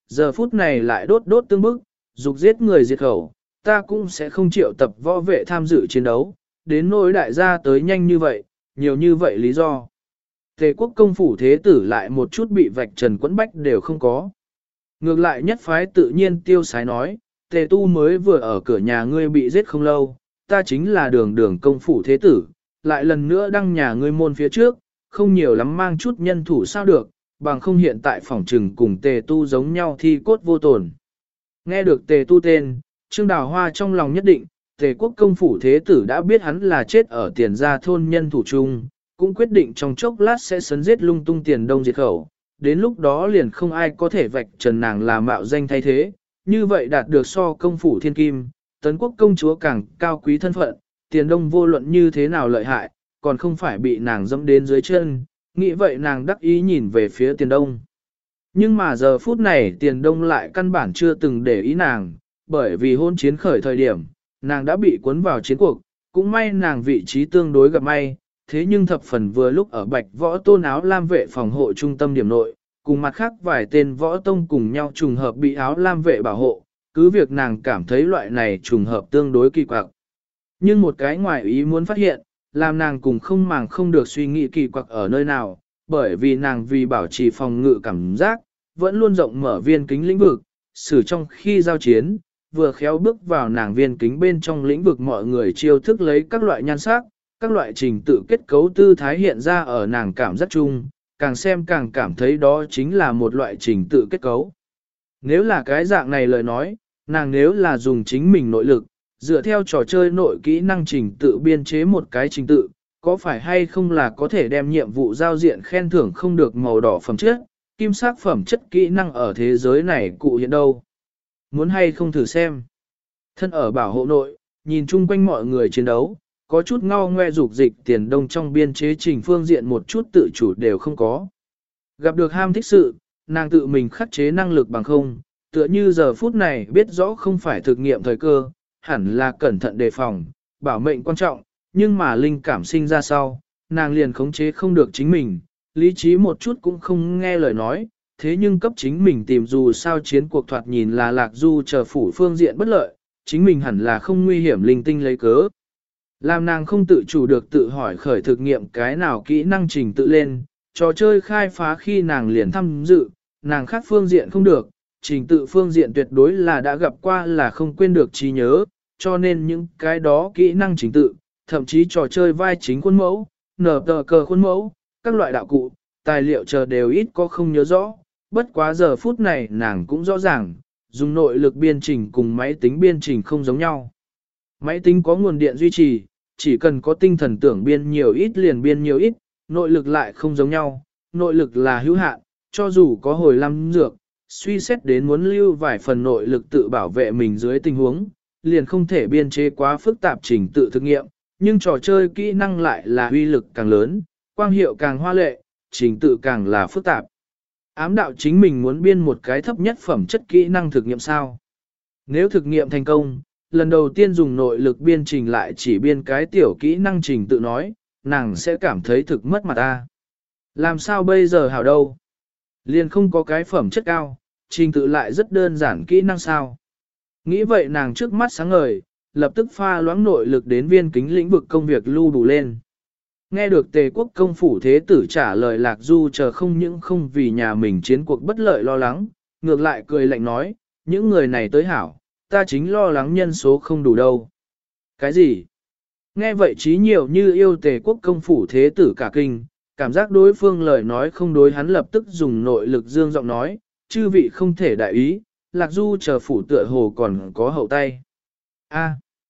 giờ phút này lại đốt đốt tương bức, dục giết người diệt khẩu, ta cũng sẽ không chịu tập võ vệ tham dự chiến đấu, đến nỗi đại gia tới nhanh như vậy, nhiều như vậy lý do. Tề quốc công phủ thế tử lại một chút bị vạch trần quẫn bách đều không có. Ngược lại nhất phái tự nhiên tiêu sái nói, Tề tu mới vừa ở cửa nhà ngươi bị giết không lâu, ta chính là đường đường công phủ thế tử, lại lần nữa đăng nhà ngươi môn phía trước, không nhiều lắm mang chút nhân thủ sao được, bằng không hiện tại phòng trừng cùng Tề tu giống nhau thi cốt vô tổn. Nghe được Tề tu tên, Trương Đào Hoa trong lòng nhất định, Tề quốc công phủ thế tử đã biết hắn là chết ở tiền gia thôn nhân thủ chung, cũng quyết định trong chốc lát sẽ sấn giết lung tung Tiền Đông diệt khẩu, đến lúc đó liền không ai có thể vạch trần nàng là mạo danh thay thế, như vậy đạt được so công phủ thiên kim, tấn quốc công chúa càng cao quý thân phận, Tiền Đông vô luận như thế nào lợi hại, còn không phải bị nàng dẫm đến dưới chân, nghĩ vậy nàng đắc ý nhìn về phía Tiền Đông. Nhưng mà giờ phút này Tiền Đông lại căn bản chưa từng để ý nàng, bởi vì hôn chiến khởi thời điểm, nàng đã bị cuốn vào chiến cuộc, cũng may nàng vị trí tương đối gặp may, thế nhưng thập phần vừa lúc ở Bạch Võ Tôn áo lam vệ phòng hộ trung tâm điểm nội, cùng mặt khác vài tên võ tông cùng nhau trùng hợp bị áo lam vệ bảo hộ, cứ việc nàng cảm thấy loại này trùng hợp tương đối kỳ quặc. Nhưng một cái ngoài ý muốn phát hiện, làm nàng cùng không màng không được suy nghĩ kỳ quặc ở nơi nào, bởi vì nàng vì bảo trì phòng ngự cảm giác, vẫn luôn rộng mở viên kính lĩnh vực, xử trong khi giao chiến, vừa khéo bước vào nàng viên kính bên trong lĩnh vực mọi người chiêu thức lấy các loại nhan sắc, các loại trình tự kết cấu tư thái hiện ra ở nàng cảm giác chung, càng xem càng cảm thấy đó chính là một loại trình tự kết cấu. Nếu là cái dạng này lời nói, nàng nếu là dùng chính mình nội lực, dựa theo trò chơi nội kỹ năng trình tự biên chế một cái trình tự, có phải hay không là có thể đem nhiệm vụ giao diện khen thưởng không được màu đỏ phẩm chất, kim sắc phẩm chất kỹ năng ở thế giới này cụ hiện đâu. Muốn hay không thử xem. Thân ở bảo hộ nội, nhìn chung quanh mọi người chiến đấu, có chút ngao ngoe dục dịch Tiền Đông trong biên chế trình phương diện một chút tự chủ đều không có. Gặp được ham thích sự, nàng tự mình khắc chế năng lực bằng không, tựa như giờ phút này biết rõ không phải thực nghiệm thời cơ, hẳn là cẩn thận đề phòng, bảo mệnh quan trọng, nhưng mà linh cảm sinh ra sau, nàng liền khống chế không được chính mình, lý trí một chút cũng không nghe lời nói, thế nhưng cấp chính mình tìm dù sao chiến cuộc thoạt nhìn là Lạc Du chờ phủ phương diện bất lợi, chính mình hẳn là không nguy hiểm linh tinh lấy cớ. Làm nàng không tự chủ được tự hỏi khởi thực nghiệm cái nào kỹ năng trình tự lên, trò chơi khai phá khi nàng liền tham dự, nàng khác phương diện không được, trình tự phương diện tuyệt đối là đã gặp qua là không quên được trí nhớ, cho nên những cái đó kỹ năng trình tự, thậm chí trò chơi vai chính khuôn mẫu, nở tờ cờ khuôn mẫu, các loại đạo cụ, tài liệu chờ đều ít có không nhớ rõ, bất quá giờ phút này nàng cũng rõ ràng, dùng nội lực biên trình cùng máy tính biên trình không giống nhau. Máy tính có nguồn điện duy trì, chỉ cần có tinh thần tưởng biên nhiều ít liền biên nhiều ít, nội lực lại không giống nhau, nội lực là hữu hạn, cho dù có hồi lâm dược, suy xét đến muốn lưu vài phần nội lực tự bảo vệ mình dưới tình huống, liền không thể biên chế quá phức tạp trình tự thực nghiệm, nhưng trò chơi kỹ năng lại là uy lực càng lớn, quang hiệu càng hoa lệ, trình tự càng là phức tạp. Ám đạo chính mình muốn biên một cái thấp nhất phẩm chất kỹ năng thực nghiệm sao. Nếu thực nghiệm thành công, lần đầu tiên dùng nội lực biên trình lại chỉ biên cái tiểu kỹ năng trình tự nói, nàng sẽ cảm thấy thực mất mặt ta. Làm sao bây giờ hảo đâu? Liền không có cái phẩm chất cao, trình tự lại rất đơn giản kỹ năng sao. Nghĩ vậy nàng trước mắt sáng ngời, lập tức pha loãng nội lực đến viên kính lĩnh vực công việc lưu đủ lên. Nghe được Tề quốc công phủ thế tử trả lời Lạc Du chờ không những không vì nhà mình chiến cuộc bất lợi lo lắng, ngược lại cười lạnh nói, những người này tới hảo, ta chính lo lắng nhân số không đủ đâu. Cái gì? Nghe vậy trí nhiều như yêu Tề quốc công phủ thế tử cả kinh, cảm giác đối phương lời nói không đối hắn lập tức dùng nội lực dương giọng nói, chư vị không thể đại ý, Lạc Du chờ phủ tựa hồ còn có hậu tay. A,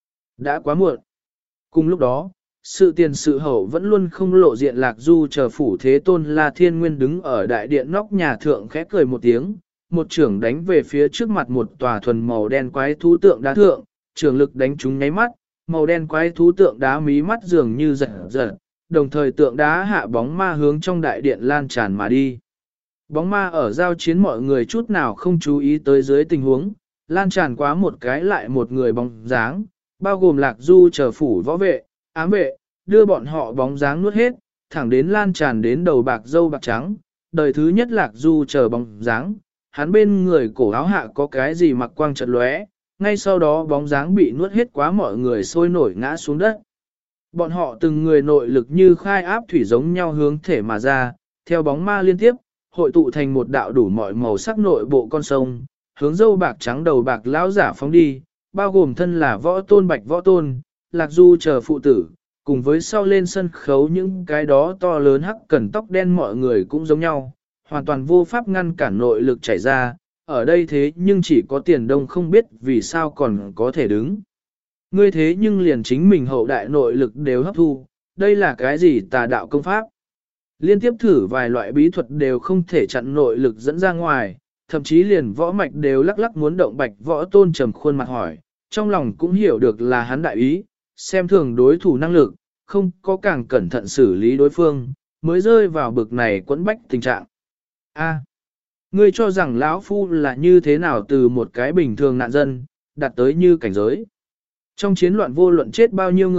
đã quá muộn. Cùng lúc đó, sự tiền sự hậu vẫn luôn không lộ diện Lạc Du chờ phủ thế tôn La Thiên Nguyên đứng ở đại điện nóc nhà thượng khẽ cười một tiếng, một trưởng đánh về phía trước mặt một tòa thuần màu đen quái thú tượng đá thượng, trường lực đánh trúng nháy mắt, màu đen quái thú tượng đá mí mắt dường như giật giật, đồng thời tượng đá hạ bóng ma hướng trong đại điện lan tràn mà đi. Bóng ma ở giao chiến mọi người chút nào không chú ý tới dưới tình huống, lan tràn quá một cái lại một người bóng dáng, bao gồm Lạc Du chờ phủ võ vệ, ám vệ, đưa bọn họ bóng dáng nuốt hết, thẳng đến lan tràn đến đầu bạc dâu bạc trắng, đời thứ nhất Lạc Du chờ bóng dáng, hắn bên người cổ áo hạ có cái gì mặc quang chợt lóe, ngay sau đó bóng dáng bị nuốt hết quá mọi người sôi nổi ngã xuống đất. Bọn họ từng người nội lực như khai áp thủy giống nhau hướng thể mà ra, theo bóng ma liên tiếp, hội tụ thành một đạo đủ mọi màu sắc nội bộ con sông, hướng dâu bạc trắng đầu bạc lão giả phóng đi, bao gồm thân là võ tôn bạch võ tôn, lạc du chờ phụ tử, cùng với sau lên sân khấu những cái đó to lớn hắc cẩn tóc đen mọi người cũng giống nhau, hoàn toàn vô pháp ngăn cản nội lực chảy ra, ở đây thế nhưng chỉ có Tiền Đông không biết vì sao còn có thể đứng. Ngươi thế nhưng liền chính mình hậu đại nội lực đều hấp thu, đây là cái gì tà đạo công pháp? Liên tiếp thử vài loại bí thuật đều không thể chặn nội lực dẫn ra ngoài, thậm chí liền võ mạch đều lắc lắc muốn động bạch võ tôn trầm khuôn mặt hỏi, trong lòng cũng hiểu được là hắn đại ý, xem thường đối thủ năng lực, không có càng cẩn thận xử lý đối phương, mới rơi vào bực này quẫn bách tình trạng. A, ngươi cho rằng lão phu là như thế nào từ một cái bình thường nạn dân, đạt tới như cảnh giới. Trong chiến loạn vô luận chết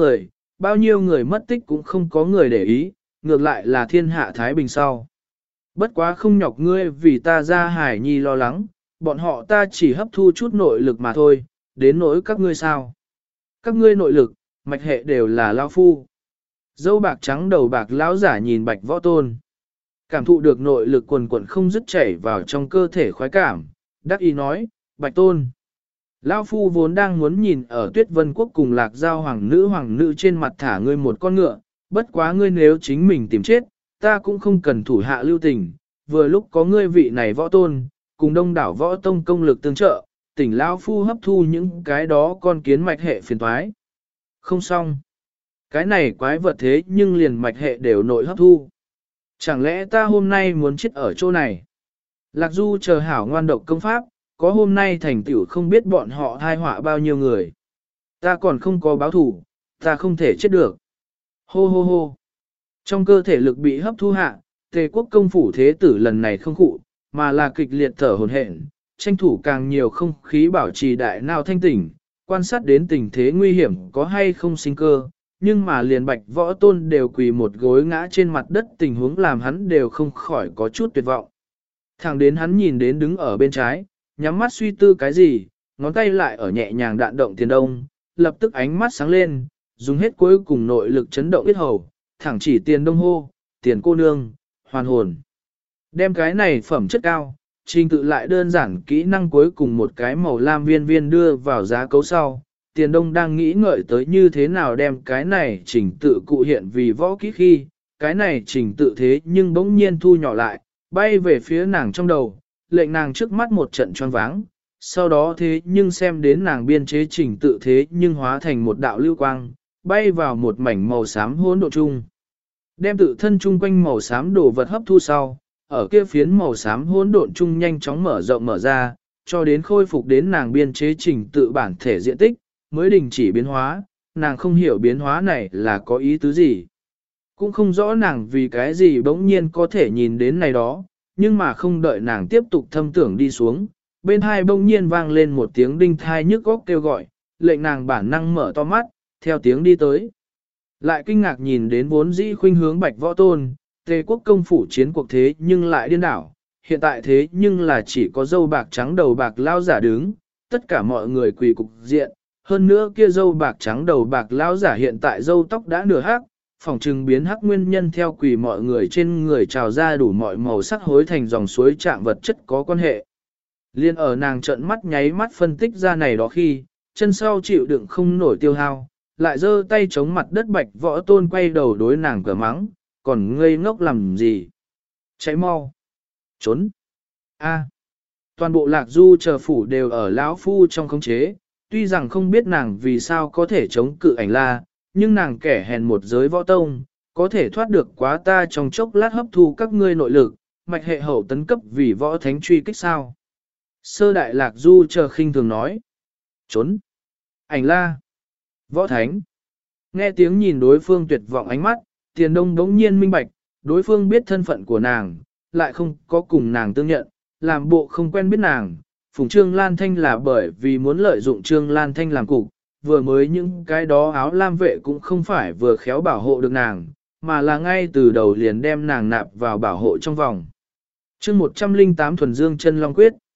bao nhiêu người mất tích cũng không có người để ý, ngược lại là thiên hạ Thái Bình sau. Bất quá không nhọc ngươi vì ta ra hải nhi lo lắng, bọn họ ta chỉ hấp thu chút nội lực mà thôi, đến nỗi các ngươi sao. Các ngươi nội lực, mạch hệ đều là lão phu. Dâu bạc trắng đầu bạc lão giả nhìn bạch võ tôn. Cảm thụ được nội lực quần quần không dứt chảy vào trong cơ thể khoái cảm, đắc ý nói, bạch tôn. Lão phu vốn đang muốn nhìn ở Tuyết Vân Quốc cùng Lạc Giao hoàng nữ trên mặt thả ngươi một con ngựa, bất quá ngươi nếu chính mình tìm chết, ta cũng không cần thủ hạ lưu tình, vừa lúc có ngươi vị này võ tôn, cùng đông đảo võ tông công lực tương trợ, tỉnh lão phu hấp thu những cái đó con kiến mạch hệ phiền toái. Không xong. Cái này quái vật thế nhưng liền mạch hệ đều nội hấp thu. Chẳng lẽ ta hôm nay muốn chết ở chỗ này? Lạc Du chờ hảo ngoan độc công pháp, có hôm nay thành tựu không biết bọn họ thai họa bao nhiêu người. Ta còn không có báo thủ, ta không thể chết được. Hô hô hô. Trong cơ thể lực bị hấp thu hạ, Tề quốc công phủ thế tử lần này không khụ, mà là kịch liệt thở hổn hển, tranh thủ càng nhiều không khí bảo trì đại nào thanh tỉnh, quan sát đến tình thế nguy hiểm có hay không sinh cơ, nhưng mà liền bạch võ tôn đều quỳ một gối ngã trên mặt đất, tình huống làm hắn đều không khỏi có chút tuyệt vọng. Thẳng đến hắn nhìn đến đứng ở bên trái, nhắm mắt suy tư cái gì, ngón tay lại ở nhẹ nhàng đạn động Tiền Đông, lập tức ánh mắt sáng lên, dùng hết cuối cùng nội lực chấn động yết hầu, thẳng chỉ Tiền Đông hô, Tiền cô nương, hoàn hồn. Đem cái này phẩm chất cao, trình tự lại đơn giản kỹ năng cuối cùng một cái màu lam viên viên đưa vào giá cấu sau. Tiền Đông đang nghĩ ngợi tới như thế nào đem cái này trình tự cụ hiện vì võ kỹ khi, cái này trình tự thế nhưng bỗng nhiên thu nhỏ lại, bay về phía nàng trong đầu, lệnh nàng trước mắt một trận choáng váng, sau đó thế nhưng xem đến nàng biên chế trình tự thế nhưng hóa thành một đạo lưu quang, bay vào một mảnh màu xám hỗn độn chung. Đem tự thân chung quanh màu xám đồ vật hấp thu sau, ở kia phiến màu xám hỗn độn chung nhanh chóng mở rộng mở ra, cho đến khôi phục đến nàng biên chế trình tự bản thể diện tích, mới đình chỉ biến hóa, nàng không hiểu biến hóa này là có ý tứ gì. Cũng không rõ nàng vì cái gì bỗng nhiên có thể nhìn đến này đó, nhưng mà không đợi nàng tiếp tục thâm tưởng đi xuống, bên hai bỗng nhiên vang lên một tiếng đinh thai nhức góc kêu gọi, lệnh nàng bản năng mở to mắt, theo tiếng đi tới. Lại kinh ngạc nhìn đến vốn dĩ khuynh hướng bạch võ tôn, Tề quốc công phủ chiến cuộc thế nhưng lại điên đảo, hiện tại thế nhưng là chỉ có dâu bạc trắng đầu bạc lao giả đứng, tất cả mọi người quỳ cục diện, hơn nữa kia dâu bạc trắng đầu bạc lao giả hiện tại dâu tóc đã nửa hắc, phòng trừng biến hắc nguyên nhân theo quỳ mọi người trên người trào ra đủ mọi màu sắc hối thành dòng suối trạng vật chất có quan hệ. Liên ở nàng trợn mắt nháy mắt phân tích ra này đó khi, chân sau chịu đựng không nổi tiêu hao, lại giơ tay chống mặt đất bạch võ tôn quay đầu đối nàng cửa mắng, còn ngây ngốc làm gì? Cháy mau! Trốn! A! Toàn bộ Lạc Du chờ phủ đều ở lão phu trong khống chế, tuy rằng không biết nàng vì sao có thể chống cự ảnh la, nhưng nàng kẻ hèn một giới võ tông, có thể thoát được quá ta trong chốc lát hấp thu các ngươi nội lực, mạch hệ hậu tấn cấp vì võ thánh truy kích sao. Sơ đại Lạc Du chờ khinh thường nói. Trốn! Ảnh la! Võ thánh! Nghe tiếng nhìn đối phương tuyệt vọng ánh mắt, Tiền Đông đống nhiên minh bạch, đối phương biết thân phận của nàng, lại không có cùng nàng tương nhận, làm bộ không quen biết nàng. Phùng Trương Lan Thanh là bởi vì muốn lợi dụng Trương Lan Thanh làm cục, vừa mới những cái đó áo lam vệ cũng không phải vừa khéo bảo hộ được nàng, mà là ngay từ đầu liền đem nàng nạp vào bảo hộ trong vòng. chương 108 Thuần Dương Chân Long Quyết.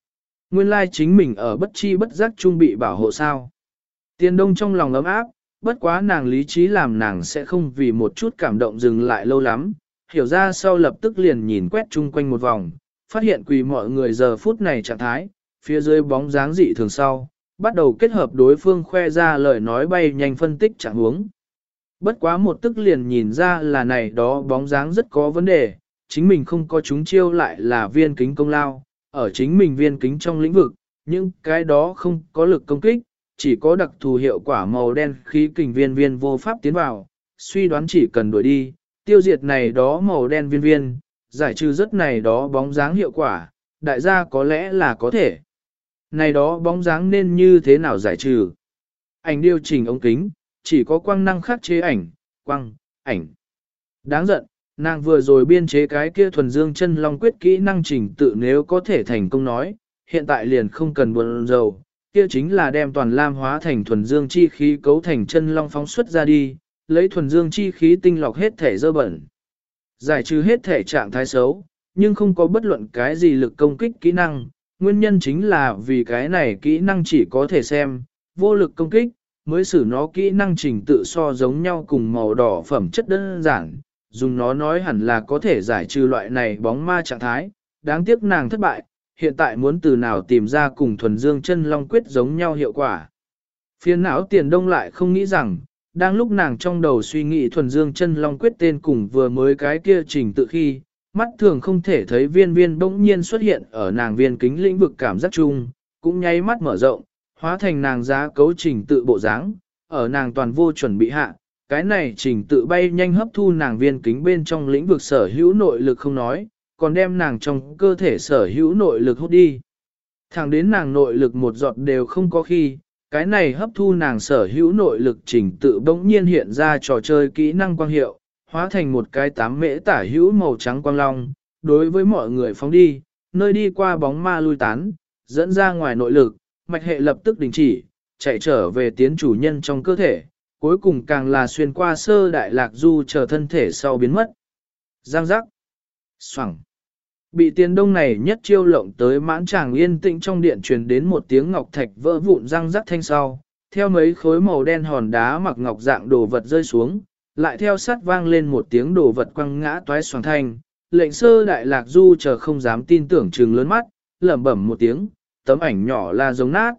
Nguyên lai chính mình ở bất chi bất giác trung bị bảo hộ sao. Tiền đông trong lòng ấm áp, bất quá nàng lý trí làm nàng sẽ không vì một chút cảm động dừng lại lâu lắm, hiểu ra sau lập tức liền nhìn quét chung quanh một vòng, phát hiện quỳ mọi người giờ phút này trạng thái, phía dưới bóng dáng dị thường sau, bắt đầu kết hợp đối phương khoe ra lời nói bay nhanh phân tích trạng huống. Bất quá một tức liền nhìn ra là này đó bóng dáng rất có vấn đề, chính mình không có chúng chiêu lại là viên kính công lao, ở chính mình viên kính trong lĩnh vực, những cái đó không có lực công kích, chỉ có đặc thù hiệu quả màu đen khí kình viên viên vô pháp tiến vào, suy đoán chỉ cần đuổi đi, tiêu diệt này đó màu đen viên viên, giải trừ rất này đó bóng dáng hiệu quả, đại gia có lẽ là có thể. Này đó bóng dáng nên như thế nào giải trừ? Ảnh điều chỉnh ống kính, chỉ có quang năng khắc chế ảnh. Đáng giận, nàng vừa rồi biên chế cái kia thuần dương chân long quyết kỹ năng trình tự nếu có thể thành công nói, hiện tại liền không cần buồn rầu, kia chính là đem toàn lam hóa thành thuần dương chi khí cấu thành chân long phóng xuất ra đi, lấy thuần dương chi khí tinh lọc hết thể dơ bẩn. Giải trừ hết thể trạng thái xấu, nhưng không có bất luận cái gì lực công kích kỹ năng, nguyên nhân chính là vì cái này kỹ năng chỉ có thể xem, vô lực công kích, mới xử nó kỹ năng trình tự so giống nhau cùng màu đỏ phẩm chất đơn giản, dùng nó nói hẳn là có thể giải trừ loại này bóng ma trạng thái, đáng tiếc nàng thất bại, hiện tại muốn từ nào tìm ra cùng thuần dương chân long quyết giống nhau hiệu quả. Phiền não tiền đông lại không nghĩ rằng, đang lúc nàng trong đầu suy nghĩ thuần dương chân long quyết tên cùng vừa mới cái kia trình tự khi, mắt thường không thể thấy viên viên bỗng nhiên xuất hiện ở nàng viên kính lĩnh vực cảm giác chung, cũng nháy mắt mở rộng, hóa thành nàng giá cấu trình tự bộ dáng, ở nàng toàn vô chuẩn bị hạ, cái này trình tự bay nhanh hấp thu nàng viên kính bên trong lĩnh vực sở hữu nội lực không nói, còn đem nàng trong cơ thể sở hữu nội lực hút đi. Thẳng đến nàng nội lực một giọt đều không có khi, cái này hấp thu nàng sở hữu nội lực trình tự bỗng nhiên hiện ra trò chơi kỹ năng quang hiệu, hóa thành một cái 8 mễ tả hữu màu trắng quang long, đối với mọi người phóng đi, nơi đi qua bóng ma lui tán, dẫn ra ngoài nội lực, mạch hệ lập tức đình chỉ, chạy trở về tiến chủ nhân trong cơ thể, cuối cùng càng là xuyên qua sơ đại lạc du chờ thân thể sau biến mất. Giang giác, xoẳng. Bị tiền đông này nhất chiêu lộng tới mãn tràng yên tĩnh trong điện truyền đến một tiếng ngọc thạch vỡ vụn răng rắc thanh sau, theo mấy khối màu đen hòn đá mặc ngọc dạng đồ vật rơi xuống, lại theo sát vang lên một tiếng đồ vật quăng ngã toái xoàng thanh, lệnh sơ đại lạc du chờ không dám tin tưởng trừng lớn mắt, lẩm bẩm một tiếng, tấm ảnh nhỏ là giống nát.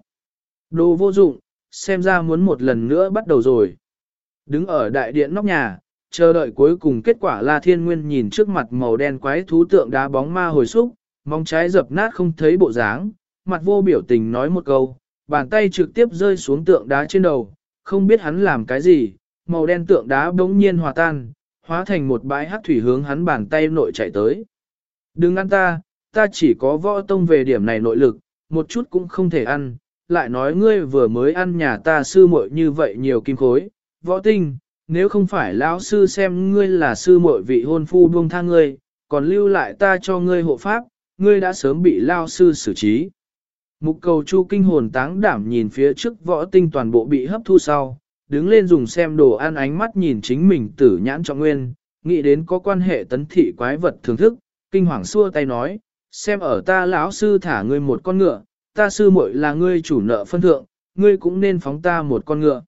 Đồ vô dụng, xem ra muốn một lần nữa bắt đầu rồi. Đứng ở đại điện nóc nhà, chờ đợi cuối cùng kết quả là Thiên Nguyên nhìn trước mặt màu đen quái thú tượng đá bóng ma hồi xúc, mong trái dập nát không thấy bộ dáng, mặt vô biểu tình nói một câu, bàn tay trực tiếp rơi xuống tượng đá trên đầu, không biết hắn làm cái gì, màu đen tượng đá bỗng nhiên hòa tan, hóa thành một bãi hắc thủy hướng hắn bàn tay nội chạy tới. Đừng ăn ta chỉ có võ tông về điểm này nội lực, một chút cũng không thể ăn, lại nói ngươi vừa mới ăn nhà ta sư muội như vậy nhiều kim khối, võ tinh, nếu không phải lão sư xem ngươi là sư muội vị hôn phu buông tha ngươi, còn lưu lại ta cho ngươi hộ pháp, ngươi đã sớm bị lão sư xử trí. Mục cầu chu kinh hồn táng đảm nhìn phía trước võ tinh toàn bộ bị hấp thu sau, đứng lên dùng xem đồ ăn ánh mắt nhìn chính mình tử nhãn trọng nguyên, nghĩ đến có quan hệ tấn thị quái vật thưởng thức, kinh hoàng xua tay nói, xem ở ta lão sư thả ngươi một con ngựa, ta sư muội là ngươi chủ nợ phân thượng, ngươi cũng nên phóng ta một con ngựa.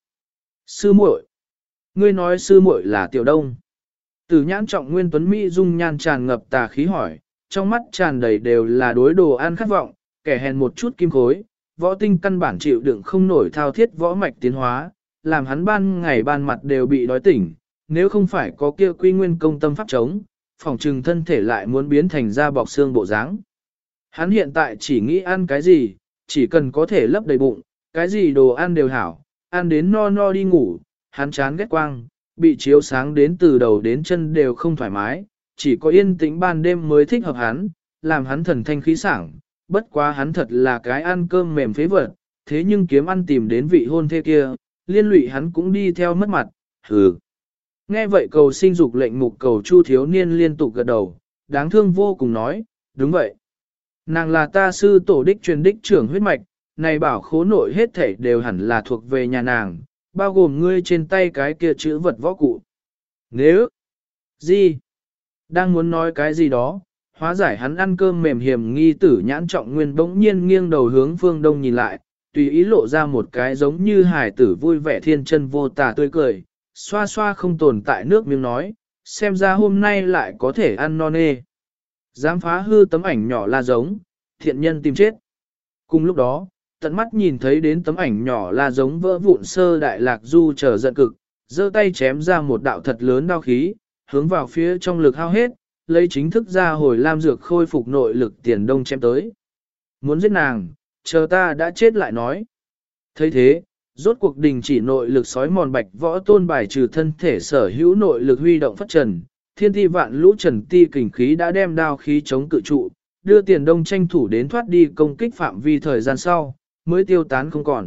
Sư muội, ngươi nói sư muội là Tiểu Đông. Tử nhãn trọng nguyên tuấn Mỹ dung nhan tràn ngập tà khí hỏi, trong mắt tràn đầy đều là đối đồ ăn khát vọng, kẻ hèn một chút kim khối, võ tinh căn bản chịu đựng không nổi thao thiết võ mạch tiến hóa, làm hắn ban ngày ban mặt đều bị đói tỉnh, nếu không phải có kia quy nguyên công tâm pháp chống, phòng trừng thân thể lại muốn biến thành da bọc xương bộ dáng. Hắn hiện tại chỉ nghĩ ăn cái gì, chỉ cần có thể lấp đầy bụng, cái gì đồ ăn đều hảo, ăn đến no no đi ngủ, hắn chán ghét quang, bị chiếu sáng đến từ đầu đến chân đều không thoải mái, chỉ có yên tĩnh ban đêm mới thích hợp hắn, làm hắn thần thanh khí sảng, bất quá hắn thật là cái ăn cơm mềm phế vật, thế nhưng kiếm ăn tìm đến vị hôn thê kia, liên lụy hắn cũng đi theo mất mặt, hừ. Nghe vậy cầu sinh dục lệnh mục cầu chu thiếu niên liên tục gật đầu, đáng thương vô cùng nói, đúng vậy. Nàng là ta sư tổ đích truyền đích trưởng huyết mạch, này bảo khố nội hết thảy đều hẳn là thuộc về nhà nàng, bao gồm ngươi trên tay cái kia chữ vật võ cụ. Nếu, gì, đang muốn nói cái gì đó, hóa giải hắn ăn cơm mềm hiểm nghi Tử Nhãn Trọng Nguyên bỗng nhiên nghiêng đầu hướng phương đông nhìn lại, tùy ý lộ ra một cái giống như hài tử vui vẻ thiên chân vô tà tươi cười, xoa xoa không tồn tại nước miếng nói, xem ra hôm nay lại có thể ăn no nê. Dám phá hư tấm ảnh nhỏ La Giống, thiện nhân tìm chết. Cùng lúc đó, tận mắt nhìn thấy đến tấm ảnh nhỏ La Giống vỡ vụn Sơ Đại Lạc Du trở giận cực, giơ tay chém ra một đạo thật lớn đao khí, hướng vào phía trong lực hao hết, lấy chính thức ra hồi lam dược khôi phục nội lực Tiền Đông chém tới. Muốn giết nàng, chờ ta đã chết lại nói. thấy thế, rốt cuộc đình chỉ nội lực sói mòn Bạch Võ Tôn bài trừ thân thể sở hữu nội lực huy động phát trần, thiên ti vạn lũ trần ti kình khí đã đem đao khí chống cự trụ, đưa Tiền Đông tranh thủ đến thoát đi công kích phạm vi thời gian sau, mới tiêu tán không còn.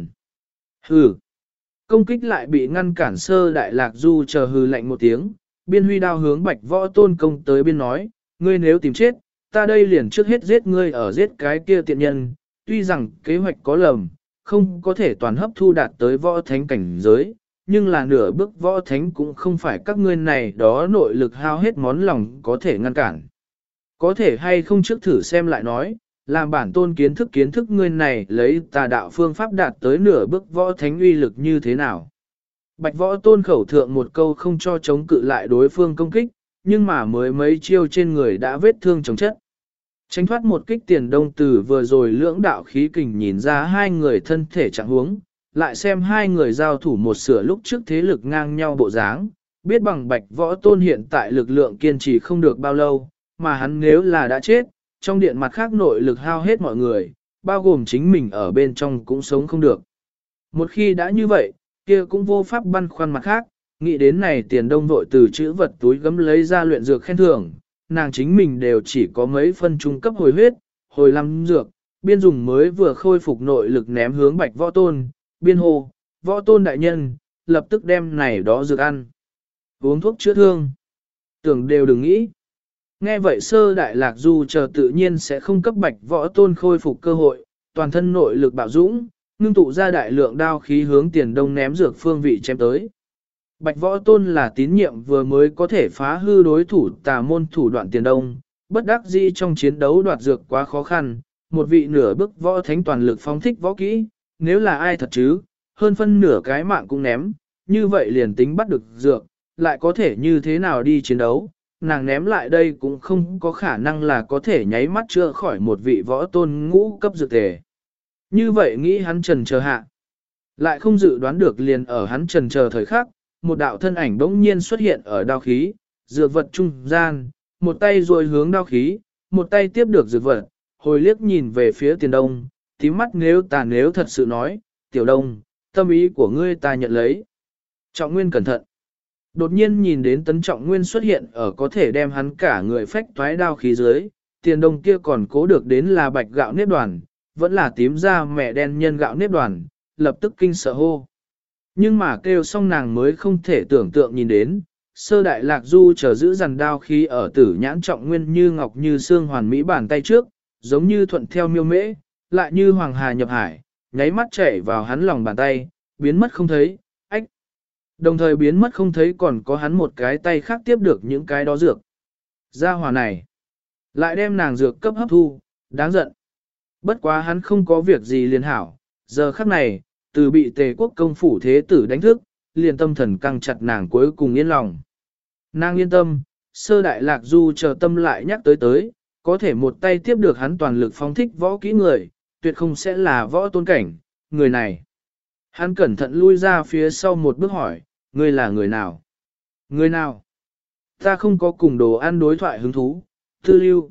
Hừ! Công kích lại bị ngăn cản Sơ Đại Lạc Du chờ hừ lạnh một tiếng, biên huy đao hướng Bạch Võ Tôn công tới biên nói, ngươi nếu tìm chết, ta đây liền trước hết giết ngươi ở giết cái kia tiện nhân, tuy rằng kế hoạch có lầm, không có thể toàn hấp thu đạt tới võ thánh cảnh giới, nhưng là nửa bước võ thánh cũng không phải các ngươi này đó nội lực hao hết món lòng có thể ngăn cản. Có thể hay không trước thử xem lại nói, làm bản tôn kiến thức ngươi này lấy tà đạo phương pháp đạt tới nửa bước võ thánh uy lực như thế nào. Bạch Võ Tôn khẩu thượng một câu không cho chống cự lại đối phương công kích, nhưng mà mới mấy chiêu trên người đã vết thương chồng chất. Tránh thoát một kích Tiền Đông Tử vừa rồi lưỡng đạo khí kình nhìn ra hai người thân thể trạng huống, lại xem hai người giao thủ một sửa lúc trước thế lực ngang nhau bộ dáng, biết bằng Bạch Võ Tôn hiện tại lực lượng kiên trì không được bao lâu, mà hắn nếu là đã chết, trong điện mặt khác nội lực hao hết mọi người, bao gồm chính mình ở bên trong cũng sống không được. Một khi đã như vậy, kia cũng vô pháp băn khoăn mặt khác, nghĩ đến này Tiền Đông vội từ chữ vật túi gấm lấy ra luyện dược khen thưởng, nàng chính mình đều chỉ có mấy phân trung cấp hồi huyết, hồi lâm dược, biên dùng mới vừa khôi phục nội lực ném hướng Bạch Võ Tôn, biên hô, Võ Tôn đại nhân, lập tức đem này đó dược ăn. Uống thuốc chữa thương. Tưởng đều đừng nghĩ. Nghe vậy Sơ Đại Lạc Du chờ tự nhiên sẽ không cấp Bạch Võ Tôn khôi phục cơ hội, toàn thân nội lực bạo dũng, ngưng tụ ra đại lượng đao khí hướng Tiền Đông ném dược phương vị chém tới. Bạch Võ Tôn là tín nhiệm vừa mới có thể phá hư đối thủ tà môn thủ đoạn Tiền Đông, bất đắc dĩ trong chiến đấu đoạt dược quá khó khăn, một vị nửa bức võ thánh toàn lực phóng thích võ kỹ, nếu là ai thật chứ, hơn phân nửa cái mạng cũng ném, như vậy liền tính bắt được dược, lại có thể như thế nào đi chiến đấu, nàng ném lại đây cũng không có khả năng là có thể nháy mắt chữa khỏi một vị võ tôn ngũ cấp dược tề. Như vậy nghĩ hắn trần chờ hạ, lại không dự đoán được liền ở hắn trần chờ thời khắc, một đạo thân ảnh bỗng nhiên xuất hiện ở đao khí, dược vật trung gian, một tay rồi hướng đao khí, một tay tiếp được dược vật, hồi liếc nhìn về phía Tiền Đông, tím mắt nếu thật sự nói, Tiểu Đông, tâm ý của ngươi ta nhận lấy. Trọng Nguyên cẩn thận. Đột nhiên nhìn đến Tấn Trọng Nguyên xuất hiện ở có thể đem hắn cả người phách toái đao khí dưới, Tiền Đông kia còn cố được đến là bạch gạo nếp đoàn, vẫn là tím da mẹ đen nhân gạo nếp đoàn, lập tức kinh sợ hô. Nhưng mà kêu xong nàng mới không thể tưởng tượng nhìn đến, Sơ Đại Lạc Du chờ giữ dằn đao khí ở Tử Nhãn Trọng Nguyên như ngọc như xương hoàn mỹ bàn tay trước, giống như thuận theo miêu mễ, lại như hoàng hà nhập hải, nháy mắt chảy vào hắn lòng bàn tay, biến mất không thấy, ách. Đồng thời biến mất không thấy còn có hắn một cái tay khác tiếp được những cái đó dược. Gia hỏa này, lại đem nàng dược cấp hấp thu, đáng giận. Bất quá hắn không có việc gì liền hảo, giờ khắc này, từ bị Tề quốc công phủ thế tử đánh thức, liền tâm thần căng chặt nàng cuối cùng yên lòng. Nàng yên tâm, Sơ Đại Lạc Du chờ tâm lại nhắc tới, có thể một tay tiếp được hắn toàn lực phóng thích võ kỹ người, tuyệt không sẽ là võ tôn cảnh, người này. Hắn cẩn thận lui ra phía sau một bước hỏi, ngươi là người nào? Người nào? Ta không có cùng đồ ăn đối thoại hứng thú, tư lưu.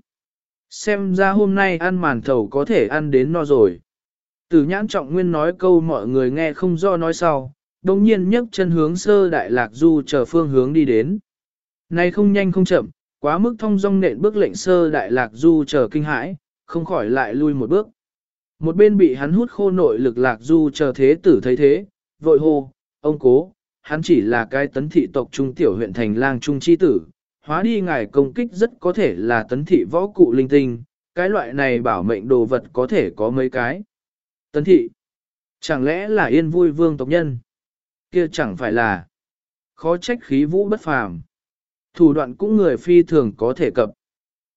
Xem ra hôm nay ăn màn thầu có thể ăn đến no rồi. Tử Nhãn Trọng Nguyên nói câu mọi người nghe không do nói sau, đồng nhiên nhấc chân hướng Sơ Đại Lạc Du chờ phương hướng đi đến. Này không nhanh không chậm, quá mức thông dong nện bước lệnh Sơ Đại Lạc Du chờ kinh hãi, không khỏi lại lui một bước. Một bên bị hắn hút khô nội lực Lạc Du chờ thế tử thấy thế, vội hô, ông cố, hắn chỉ là cái Tấn thị tộc trung tiểu huyện thành lang trung chi tử, hóa đi ngài công kích rất có thể là Tấn thị võ cụ linh tinh, cái loại này bảo mệnh đồ vật có thể có mấy cái. Tấn thị, chẳng lẽ là Yên Vui Vương tộc nhân? Kia chẳng phải là khó trách khí vũ bất phàm. Thủ đoạn cũng người phi thường có thể cập.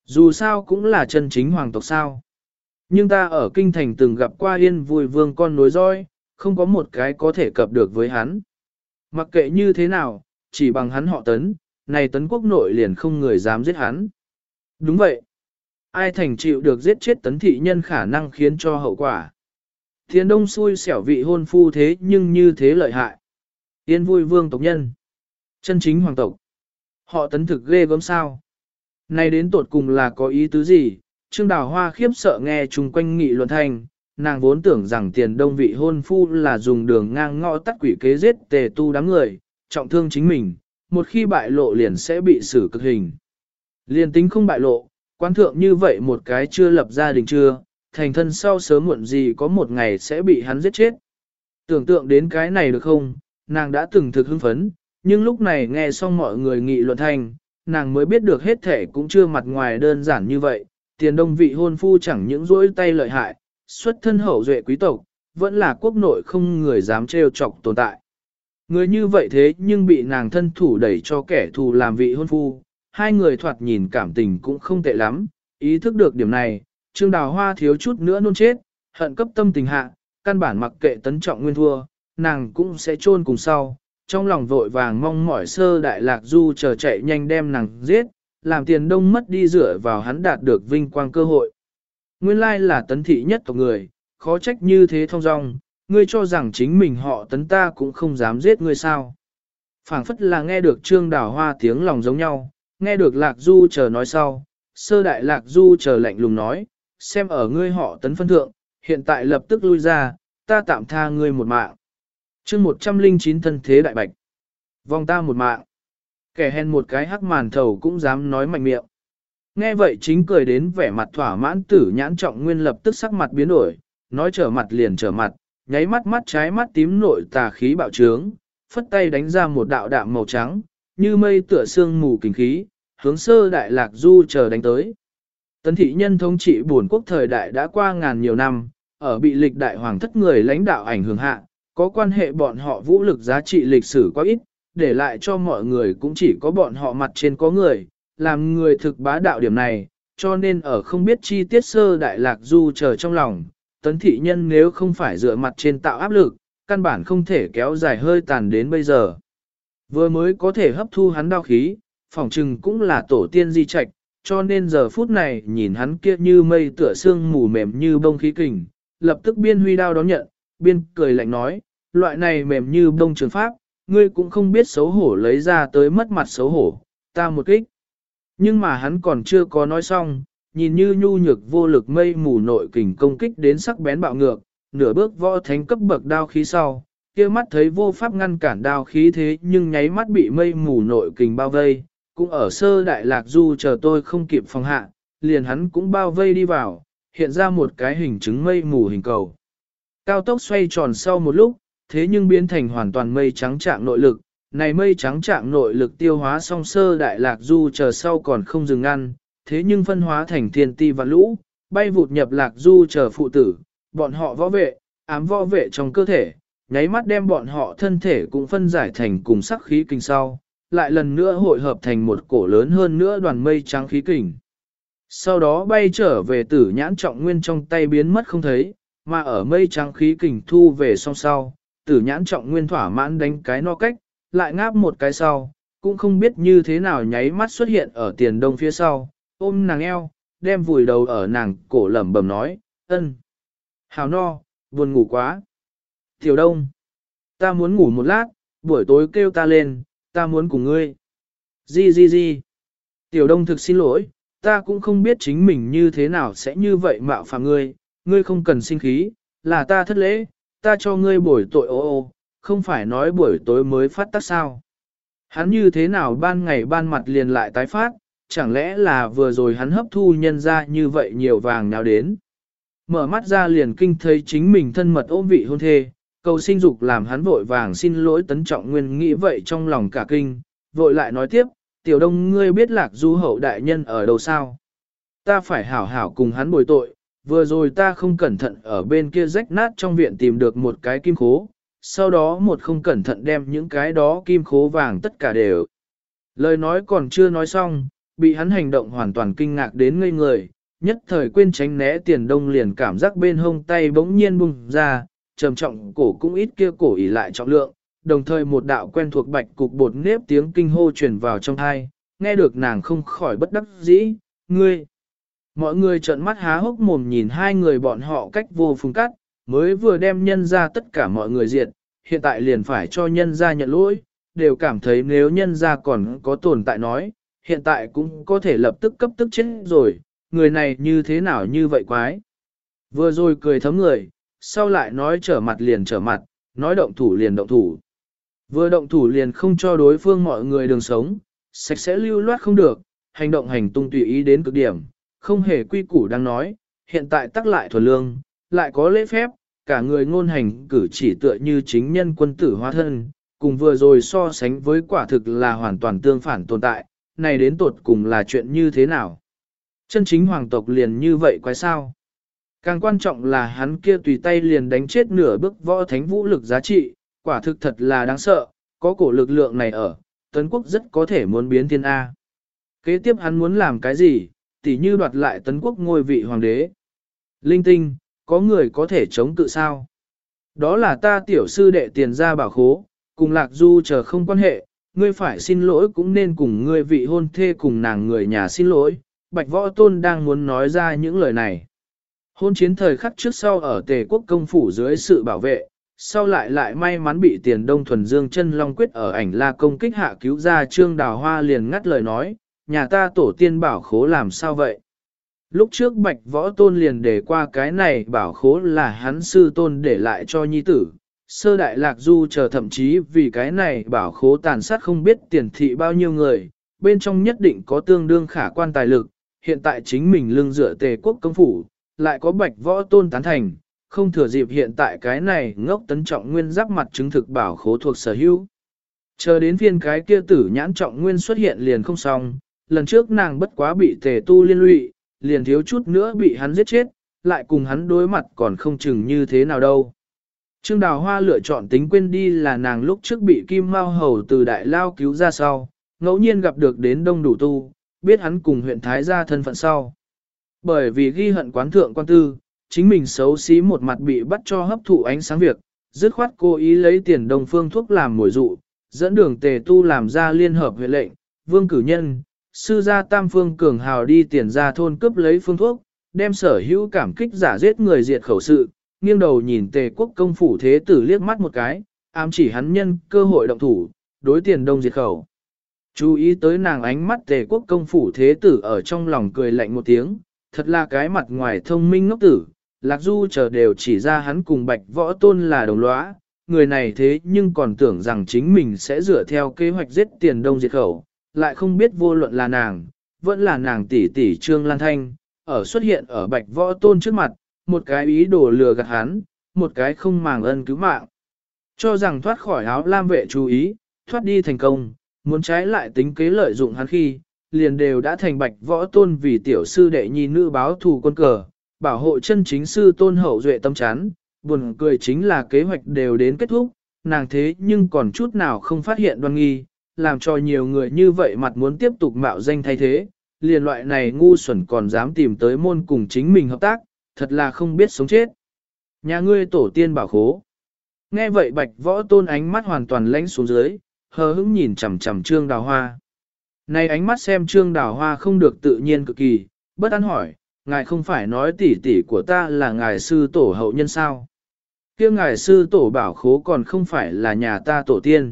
Dù sao cũng là chân chính hoàng tộc sao. Nhưng ta ở kinh thành từng gặp qua Yên Vui Vương con nối roi, không có một cái có thể cập được với hắn. Mặc kệ như thế nào, chỉ bằng hắn họ Tấn, này Tấn quốc nội liền không người dám giết hắn. Đúng vậy. Ai thành chịu được giết chết Tấn thị nhân khả năng khiến cho hậu quả. Thiên Đông xui xẻo vị hôn phu thế nhưng như thế lợi hại. Yên Vui Vương tộc nhân. Chân chính hoàng tộc. Họ Tấn thực ghê gớm sao. Này đến tột cùng là có ý tứ gì? Trương Đào Hoa khiếp sợ nghe chung quanh nghị luận thành, nàng vốn tưởng rằng Tiền Đông vị hôn phu là dùng đường ngang ngõ tắt quỷ kế giết tề tu đám người, trọng thương chính mình, một khi bại lộ liền sẽ bị xử cực hình. Liền tính không bại lộ, quan thượng như vậy một cái chưa lập gia đình chưa, thành thân sau sớm muộn gì có một ngày sẽ bị hắn giết chết. Tưởng tượng đến cái này được không, nàng đã từng thực hưng phấn, nhưng lúc này nghe xong mọi người nghị luận thành, nàng mới biết được hết thể cũng chưa mặt ngoài đơn giản như vậy. Tiền Đông vị hôn phu chẳng những rỗi tay lợi hại, xuất thân hậu duệ quý tộc, vẫn là quốc nội không người dám trêu chọc tồn tại. Người như vậy thế nhưng bị nàng thân thủ đẩy cho kẻ thù làm vị hôn phu, hai người thoạt nhìn cảm tình cũng không tệ lắm, ý thức được điểm này, Trương Đào Hoa thiếu chút nữa nôn chết, hận cấp tâm tình hạ, căn bản mặc kệ Tấn Trọng Nguyên thua, nàng cũng sẽ chôn cùng sau, trong lòng vội vàng mong mỏi Sơ Đại Lạc Du chờ chạy nhanh đem nàng giết, làm Tiền Đông mất đi dựa vào hắn đạt được vinh quang cơ hội. Nguyên lai là Tấn thị nhất tộc người, khó trách như thế thông dong, ngươi cho rằng chính mình họ Tấn ta cũng không dám giết ngươi sao. Phảng phất là nghe được Trương Đào Hoa tiếng lòng giống nhau, nghe được Lạc Du chờ nói sau, Sơ Đại Lạc Du chờ lạnh lùng nói, xem ở ngươi họ Tấn phân thượng, hiện tại lập tức lui ra, ta tạm tha ngươi một mạng. Chương 109 thân thế đại bạch. Vòng ta một mạng. Kẻ hèn một cái hắc màn thầu cũng dám nói mạnh miệng. Nghe vậy chính cười đến vẻ mặt thỏa mãn Tử Nhãn Trọng Nguyên lập tức sắc mặt biến đổi, nói trở mặt liền trở mặt, nháy mắt mắt trái mắt tím nội tà khí bạo trướng, phất tay đánh ra một đạo đạm màu trắng, như mây tựa sương mù kinh khí, hướng Sơ Đại Lạc Du chờ đánh tới. Tấn thị nhân thống trị buồn quốc thời đại đã qua ngàn nhiều năm, ở bị lịch đại hoàng thất người lãnh đạo ảnh hưởng hạ, có quan hệ bọn họ vũ lực giá trị lịch sử quá ít, để lại cho mọi người cũng chỉ có bọn họ mặt trên có người, làm người thực bá đạo điểm này, cho nên ở không biết chi tiết Sơ Đại Lạc Du chờ trong lòng, Tấn thị nhân nếu không phải dựa mặt trên tạo áp lực, căn bản không thể kéo dài hơi tàn đến bây giờ. Vừa mới có thể hấp thu hắn đao khí, phỏng chừng cũng là tổ tiên di trạch, cho nên giờ phút này nhìn hắn kia như mây tựa sương mù mềm như bông khí kình, lập tức biên huy đao đón nhận, biên cười lạnh nói, loại này mềm như bông trường pháp, ngươi cũng không biết xấu hổ lấy ra tới mất mặt xấu hổ, ta một kích. Nhưng mà hắn còn chưa có nói xong, nhìn như nhu nhược vô lực mây mù nội kình công kích đến sắc bén bạo ngược, nửa bước võ thánh cấp bậc đao khí sau, kia mắt thấy vô pháp ngăn cản đao khí thế nhưng nháy mắt bị mây mù nội kình bao vây, cũng ở Sơ Đại Lạc Du chờ tôi không kịp phòng hạ, liền hắn cũng bao vây đi vào, hiện ra một cái hình chứng mây mù hình cầu. Cao tốc xoay tròn sau một lúc, thế nhưng biến thành hoàn toàn mây trắng trạng nội lực, này mây trắng trạng nội lực tiêu hóa song Sơ Đại Lạc Du chờ sau còn không dừng ngăn, thế nhưng phân hóa thành thiên ti và lũ, bay vụt nhập Lạc Du chờ phụ tử, bọn họ võ vệ, ám võ vệ trong cơ thể, nháy mắt đem bọn họ thân thể cũng phân giải thành cùng sắc khí kinh sau, lại lần nữa hội hợp thành một cổ lớn hơn nữa đoàn mây trắng khí kình. Sau đó bay trở về Tử Nhãn Trọng Nguyên trong tay biến mất không thấy, mà ở mây trắng khí kình thu về song sau, Tử Nhãn Trọng Nguyên thỏa mãn đánh cái no cách, lại ngáp một cái sau, cũng không biết như thế nào nháy mắt xuất hiện ở Tiền Đông phía sau, ôm nàng eo, đem vùi đầu ở nàng cổ lẩm bẩm nói, ân. Hào no, buồn ngủ quá. Tiểu Đông, ta muốn ngủ một lát, buổi tối kêu ta lên, ta muốn cùng ngươi. Gì. Tiểu Đông thực xin lỗi, ta cũng không biết chính mình như thế nào sẽ như vậy mạo phạm ngươi, ngươi không cần sinh khí, là ta thất lễ, ta cho ngươi buổi tội ô, không phải nói buổi tối mới phát tác sao. Hắn như thế nào ban ngày ban mặt liền lại tái phát, chẳng lẽ là vừa rồi hắn hấp thu nhân ra như vậy nhiều vàng nào đến. Mở mắt ra liền kinh thấy chính mình thân mật ôm vị hôn thê, cầu sinh dục làm hắn vội vàng xin lỗi Tấn Trọng Nguyên nghĩ vậy trong lòng cả kinh, vội lại nói tiếp, Tiểu Đông ngươi biết Lạc Du hậu đại nhân ở đâu sao? Ta phải hảo hảo cùng hắn bồi tội, vừa rồi ta không cẩn thận ở bên kia rách nát trong viện tìm được một cái kim khố, sau đó một không cẩn thận đem những cái đó kim khố vàng tất cả đều. Lời nói còn chưa nói xong, bị hắn hành động hoàn toàn kinh ngạc đến ngây người, nhất thời quên tránh né Tiền Đông liền cảm giác bên hông tay bỗng nhiên bung ra, trầm trọng cổ cũng ít kia cổ ỉ lại trọng lượng, đồng thời một đạo quen thuộc bạch cục bột nếp tiếng kinh hô truyền vào trong tai, nghe được nàng không khỏi bất đắc dĩ, ngươi. Mọi người trợn mắt há hốc mồm nhìn hai người bọn họ cách vô phương cắt, mới vừa đem nhân ra tất cả mọi người diệt, hiện tại liền phải cho nhân ra nhận lỗi, đều cảm thấy nếu nhân ra còn có tồn tại nói, hiện tại cũng có thể lập tức cấp tức chết rồi, người này như thế nào như vậy quái. Vừa rồi cười thấm người, sau lại nói trở mặt liền trở mặt, nói động thủ liền động thủ. Vừa động thủ liền không cho đối phương mọi người đường sống, sạch sẽ lưu loát không được, hành động hành tung tùy ý đến cực điểm, không hề quy củ đang nói, hiện tại tắc lại thuần lương, lại có lễ phép, cả người ngôn hành cử chỉ tựa như chính nhân quân tử hóa thân, cùng vừa rồi so sánh với quả thực là hoàn toàn tương phản tồn tại, này đến tột cùng là chuyện như thế nào? Chân chính hoàng tộc liền như vậy quái sao? Càng quan trọng là hắn kia tùy tay liền đánh chết nửa bước võ thánh vũ lực giá trị, quả thực thật là đáng sợ, có cổ lực lượng này ở, Tấn Quốc rất có thể muốn biến thiên A. Kế tiếp hắn muốn làm cái gì, tỉ như đoạt lại Tấn Quốc ngôi vị hoàng đế. Linh tinh, có người có thể chống cự sao? Đó là ta tiểu sư đệ Tiền Gia bảo khố, cùng Lạc Du chờ không quan hệ, ngươi phải xin lỗi cũng nên cùng ngươi vị hôn thê cùng nàng người nhà xin lỗi. Bạch Võ Tôn đang muốn nói ra những lời này. Hôn chiến thời khắc trước sau ở Tề quốc công phủ dưới sự bảo vệ, sau lại may mắn bị Tiền Đông Thuần Dương Chân Long Quyết ở ảnh la công kích hạ cứu ra. Trương Đào Hoa liền ngắt lời nói, nhà ta tổ tiên bảo khố làm sao vậy? Lúc trước Bạch Võ Tôn liền để qua cái này bảo khố là hắn sư tôn để lại cho nhi tử, sơ đại Lạc Du chờ thậm chí vì cái này bảo khố tàn sát không biết tiền thị bao nhiêu người, bên trong nhất định có tương đương khả quan tài lực, hiện tại chính mình lưng dựa Tề quốc công phủ, lại có Bạch Võ Tôn tán thành, không thừa dịp hiện tại cái này ngốc Tấn Trọng Nguyên giáp mặt chứng thực bảo khố thuộc sở hữu. Chờ đến phiên cái kia tử nhãn Trọng Nguyên xuất hiện liền không xong, lần trước nàng bất quá bị Tề tu liên lụy, liền thiếu chút nữa bị hắn giết chết, lại cùng hắn đối mặt còn không chừng như thế nào đâu. Trương Đào Hoa lựa chọn tính quên đi là nàng lúc trước bị Kim Mao Hầu từ Đại Lao cứu ra sau, ngẫu nhiên gặp được đến Đông Đủ Tu, biết hắn cùng huyện Thái gia thân phận sau. Bởi vì ghi hận quán thượng quan tư, chính mình xấu xí một mặt bị bắt cho hấp thụ ánh sáng việc, dứt khoát cố ý lấy tiền Đông Phương thuốc làm mồi dụ, dẫn đường Tề tu làm ra liên hợp huyện lệnh, Vương Cử Nhân, sư gia Tam Phương Cường Hào đi Tiền ra thôn cướp lấy phương thuốc, đem sở hữu cảm kích giả giết người diệt khẩu sự, nghiêng đầu nhìn Tề quốc công phủ thế tử liếc mắt một cái, ám chỉ hắn nhân cơ hội động thủ, đối Tiền Đông diệt khẩu. Chú ý tới nàng ánh mắt Tề quốc công phủ thế tử ở trong lòng cười lạnh một tiếng, thật là cái mặt ngoài thông minh ngốc tử, Lạc Du chờ đều chỉ ra hắn cùng Bạch Võ Tôn là đồng lõa, người này thế nhưng còn tưởng rằng chính mình sẽ dựa theo kế hoạch giết Tiền Đông diệt khẩu, lại không biết vô luận là nàng, vẫn là nàng tỷ tỷ Trương Lan Thanh, ở xuất hiện ở Bạch Võ Tôn trước mặt, một cái ý đồ lừa gạt hắn, một cái không màng ân cứu mạng. Cho rằng thoát khỏi áo lam vệ chú ý, thoát đi thành công, muốn trái lại tính kế lợi dụng hắn khi, liền đều đã thành Bạch Võ Tôn vì tiểu sư đệ nhi nữ báo thù quân cờ, bảo hộ chân chính sư tôn hậu duệ tâm chán, buồn cười chính là kế hoạch đều đến kết thúc, nàng thế nhưng còn chút nào không phát hiện đoan nghi, làm cho nhiều người như vậy mặt muốn tiếp tục mạo danh thay thế, liền loại này ngu xuẩn còn dám tìm tới môn cùng chính mình hợp tác, thật là không biết sống chết. Nhà ngươi tổ tiên bảo khố. Nghe vậy Bạch Võ Tôn ánh mắt hoàn toàn lãnh xuống dưới, hờ hững nhìn chằm chằm Trương Đào Hoa. Này ánh mắt xem Trương Đào Hoa không được tự nhiên cực kỳ, bất an hỏi, ngài không phải nói tỷ tỷ của ta là ngài sư tổ hậu nhân sao? Kia ngài sư tổ bảo khố còn không phải là nhà ta tổ tiên.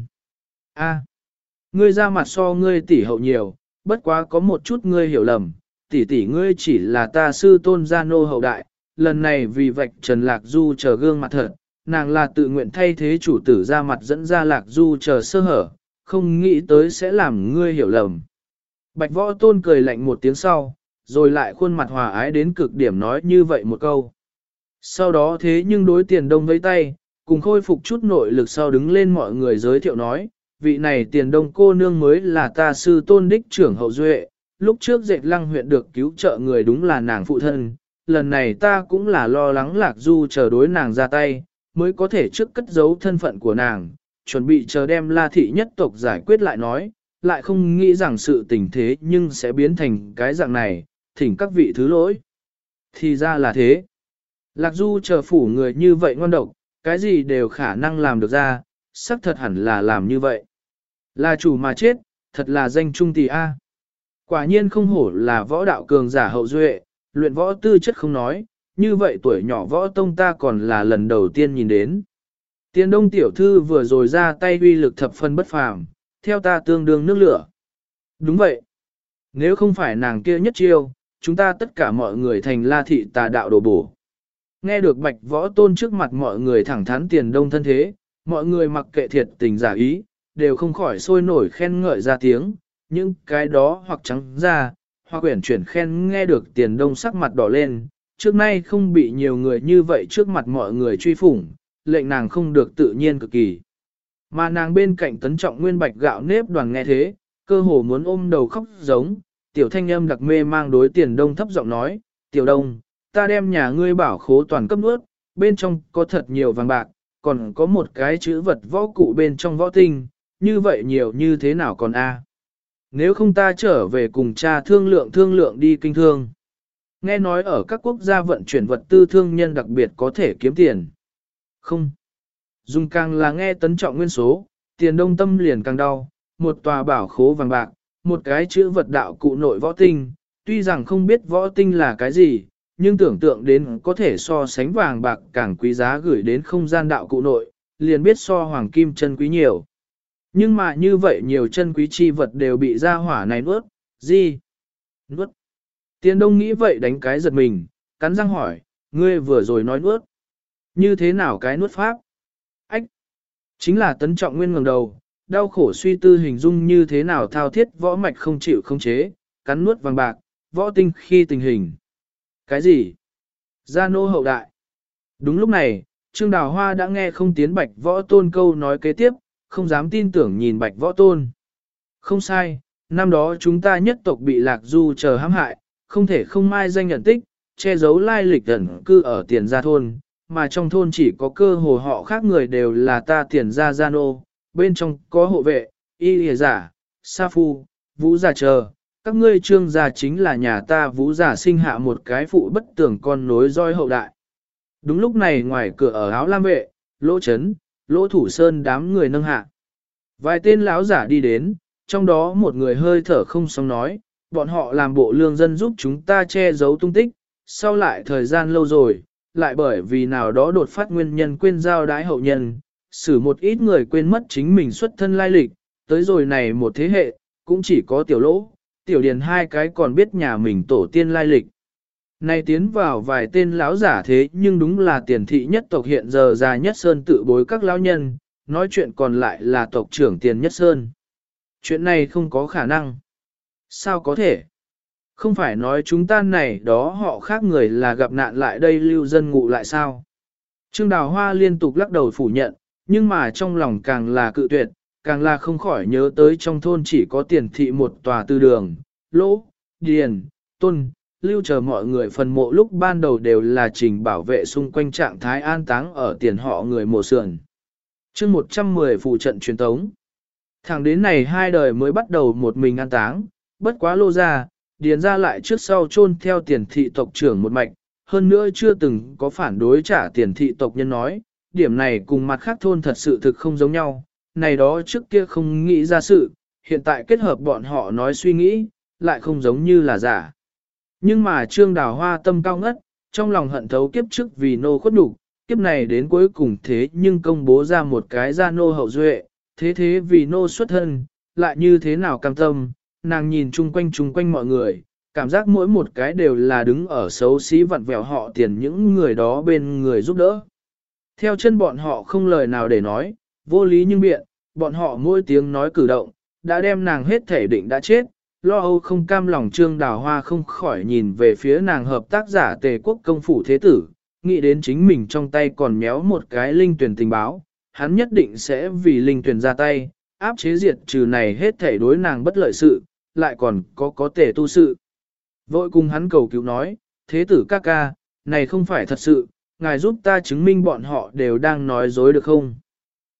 A, ngươi ra mặt so ngươi tỷ hậu nhiều, bất quá có một chút ngươi hiểu lầm, tỷ tỷ ngươi chỉ là ta sư tôn gia nô hậu đại, lần này vì vạch Trần Lạc Du chờ gương mặt thật, nàng là tự nguyện thay thế chủ tử ra mặt dẫn ra Lạc Du chờ sơ hở, không nghĩ tới sẽ làm ngươi hiểu lầm. Bạch Võ Tôn cười lạnh một tiếng sau, rồi lại khuôn mặt hòa ái đến cực điểm nói như vậy một câu. Sau đó thế nhưng đối Tiền Đông vẫy tay, cùng khôi phục chút nội lực sau đứng lên mọi người giới thiệu nói, vị này Tiền Đông cô nương mới là ta sư tôn đích trưởng hậu duệ, lúc trước Dệt Lăng huyện được cứu trợ người đúng là nàng phụ thân, lần này ta cũng là lo lắng Lạc Du chờ đối nàng ra tay, mới có thể trước cất giấu thân phận của nàng, chuẩn bị chờ đem La thị nhất tộc giải quyết lại nói, lại không nghĩ rằng sự tình thế nhưng sẽ biến thành cái dạng này, thỉnh các vị thứ lỗi. Thì ra là thế. Lạc Du chờ phủ người như vậy ngoan độc, cái gì đều khả năng làm được ra, xác thật hẳn là làm như vậy. Là chủ mà chết, thật là danh trung tỷ A. Quả nhiên không hổ là võ đạo cường giả hậu duệ, luyện võ tư chất không nói, như vậy tuổi nhỏ võ tông ta còn là lần đầu tiên nhìn đến. Tiền Đông tiểu thư vừa rồi ra tay uy lực thập phân bất phàm, theo ta tương đương nước lửa. Đúng vậy. Nếu không phải nàng kia nhất chiêu, chúng ta tất cả mọi người thành La thị tà đạo đổ bổ. Nghe được Bạch Võ Tôn trước mặt mọi người thẳng thắn Tiền Đông thân thế, mọi người mặc kệ thiệt tình giả ý, đều không khỏi sôi nổi khen ngợi ra tiếng, những cái đó hoặc trắng ra, hoặc quyển chuyển khen nghe được Tiền Đông sắc mặt đỏ lên, trước nay không bị nhiều người như vậy trước mặt mọi người truy phủng, lệnh nàng không được tự nhiên cực kỳ. Mà nàng bên cạnh tấn trọng nguyên bạch gạo nếp đoàn nghe thế, cơ hồ muốn ôm đầu khóc giống, tiểu thanh âm đặc mê mang đối Tiền Đông thấp giọng nói, tiểu đông, ta đem nhà ngươi bảo khố toàn cấp nuốt, bên trong có thật nhiều vàng bạc, còn có một cái chữ vật võ cụ bên trong võ tinh, như vậy nhiều như thế nào còn a? Nếu không ta trở về cùng cha thương lượng đi kinh thương. Nghe nói ở các quốc gia vận chuyển vật tư thương nhân đặc biệt có thể kiếm tiền. Không. Dùng càng là nghe tấn trọng nguyên số, Tiền Đông tâm liền càng đau, một tòa bảo khố vàng bạc, một cái chữ vật đạo cụ nội võ tinh, tuy rằng không biết võ tinh là cái gì, nhưng tưởng tượng đến có thể so sánh vàng bạc càng quý giá gửi đến không gian đạo cụ nội, liền biết so hoàng kim chân quý nhiều. Nhưng mà như vậy nhiều chân quý chi vật đều bị gia hỏa này nuốt, gì? Nuốt. Tiền Đông nghĩ vậy đánh cái giật mình, cắn răng hỏi, ngươi vừa rồi nói nuốt. Như thế nào cái nuốt pháp? Ách! Chính là tấn trọng nguyên ngẩng đầu, đau khổ suy tư hình dung như thế nào thao thiết võ mạch không chịu không chế, cắn nuốt vàng bạc, võ tinh khi tình hình. Cái gì? Gia nô hậu đại. Đúng lúc này, Trương Đào Hoa đã nghe không tiến Bạch Võ Tôn câu nói kế tiếp, không dám tin tưởng nhìn Bạch Võ Tôn. Không sai, năm đó chúng ta nhất tộc bị Lạc Du chờ hãm hại, không thể không mai danh nhận tích, che giấu lai lịch ẩn cư ở Tiền Gia thôn, mà trong thôn chỉ có cơ hồ họ khác người đều là ta Tiền Gia gia nô, bên trong có hộ vệ, y lìa giả, sa phu, vũ giả chờ. Các ngươi Trương gia chính là nhà ta Vũ giả sinh hạ một cái phụ bất tưởng con nối roi hậu đại. Đúng lúc này ngoài cửa ở áo lam vệ, lỗ chấn, lỗ thủ sơn đám người nâng hạ. Vài tên lão giả đi đến, trong đó một người hơi thở không xong nói, bọn họ làm bộ lương dân giúp chúng ta che giấu tung tích, sau lại thời gian lâu rồi, lại bởi vì nào đó đột phát nguyên nhân quên giao đái hậu nhân, xử một ít người quên mất chính mình xuất thân lai lịch, tới rồi này một thế hệ, cũng chỉ có tiểu lỗ, tiểu điền hai cái còn biết nhà mình tổ tiên lai lịch. Này tiến vào vài tên lão giả thế nhưng đúng là tiền thị nhất tộc hiện giờ già nhất sơn tự bối các lão nhân, nói chuyện còn lại là tộc trưởng tiền nhất sơn. Chuyện này không có khả năng. Sao có thể? Không phải nói chúng ta này đó họ khác người là gặp nạn lại đây lưu dân ngụ lại sao? Trương Đào Hoa liên tục lắc đầu phủ nhận, nhưng mà trong lòng càng là cự tuyệt, càng là không khỏi nhớ tới trong thôn chỉ có tiền thị một tòa tư đường, lỗ, điền, tôn, lưu chờ mọi người phần mộ lúc ban đầu đều là trình bảo vệ xung quanh trạng thái an táng ở tiền họ người mộ sườn. chương 110 phụ trận truyền tống. Thẳng đến này hai đời mới bắt đầu một mình an táng, bất quá lô ra, điền ra lại trước sau chôn theo tiền thị tộc trưởng một mạch, hơn nữa chưa từng có phản đối trả tiền thị tộc nhân nói, điểm này cùng mặt khác thôn thật sự thực không giống nhau, này đó trước kia không nghĩ ra sự, hiện tại kết hợp bọn họ nói suy nghĩ, lại không giống như là giả. Nhưng mà Trương Đào Hoa tâm cao ngất, trong lòng hận thấu kiếp trước vì nô khuất nhục, kiếp này đến cuối cùng thế nhưng công bố ra một cái gia nô hậu duệ, thế vì nô xuất thân, lại như thế nào cam tâm, nàng nhìn chung quanh mọi người, cảm giác mỗi một cái đều là đứng ở xấu xí vặn vẹo họ tiền những người đó bên người giúp đỡ. Theo chân bọn họ không lời nào để nói, vô lý nhưng biện, bọn họ mỗi tiếng nói cử động, đã đem nàng hết thể định đã chết, lo âu không cam lòng Trương Đào Hoa không khỏi nhìn về phía nàng hợp tác giả Tề Quốc công phủ thế tử, nghĩ đến chính mình trong tay còn méo một cái linh tuyển tình báo, hắn nhất định sẽ vì linh tuyển ra tay, áp chế diệt trừ này hết thể đối nàng bất lợi sự, lại còn có Tề tu sự. Vội cùng hắn cầu cứu nói, thế tử ca ca, này không phải thật sự, ngài giúp ta chứng minh bọn họ đều đang nói dối được không?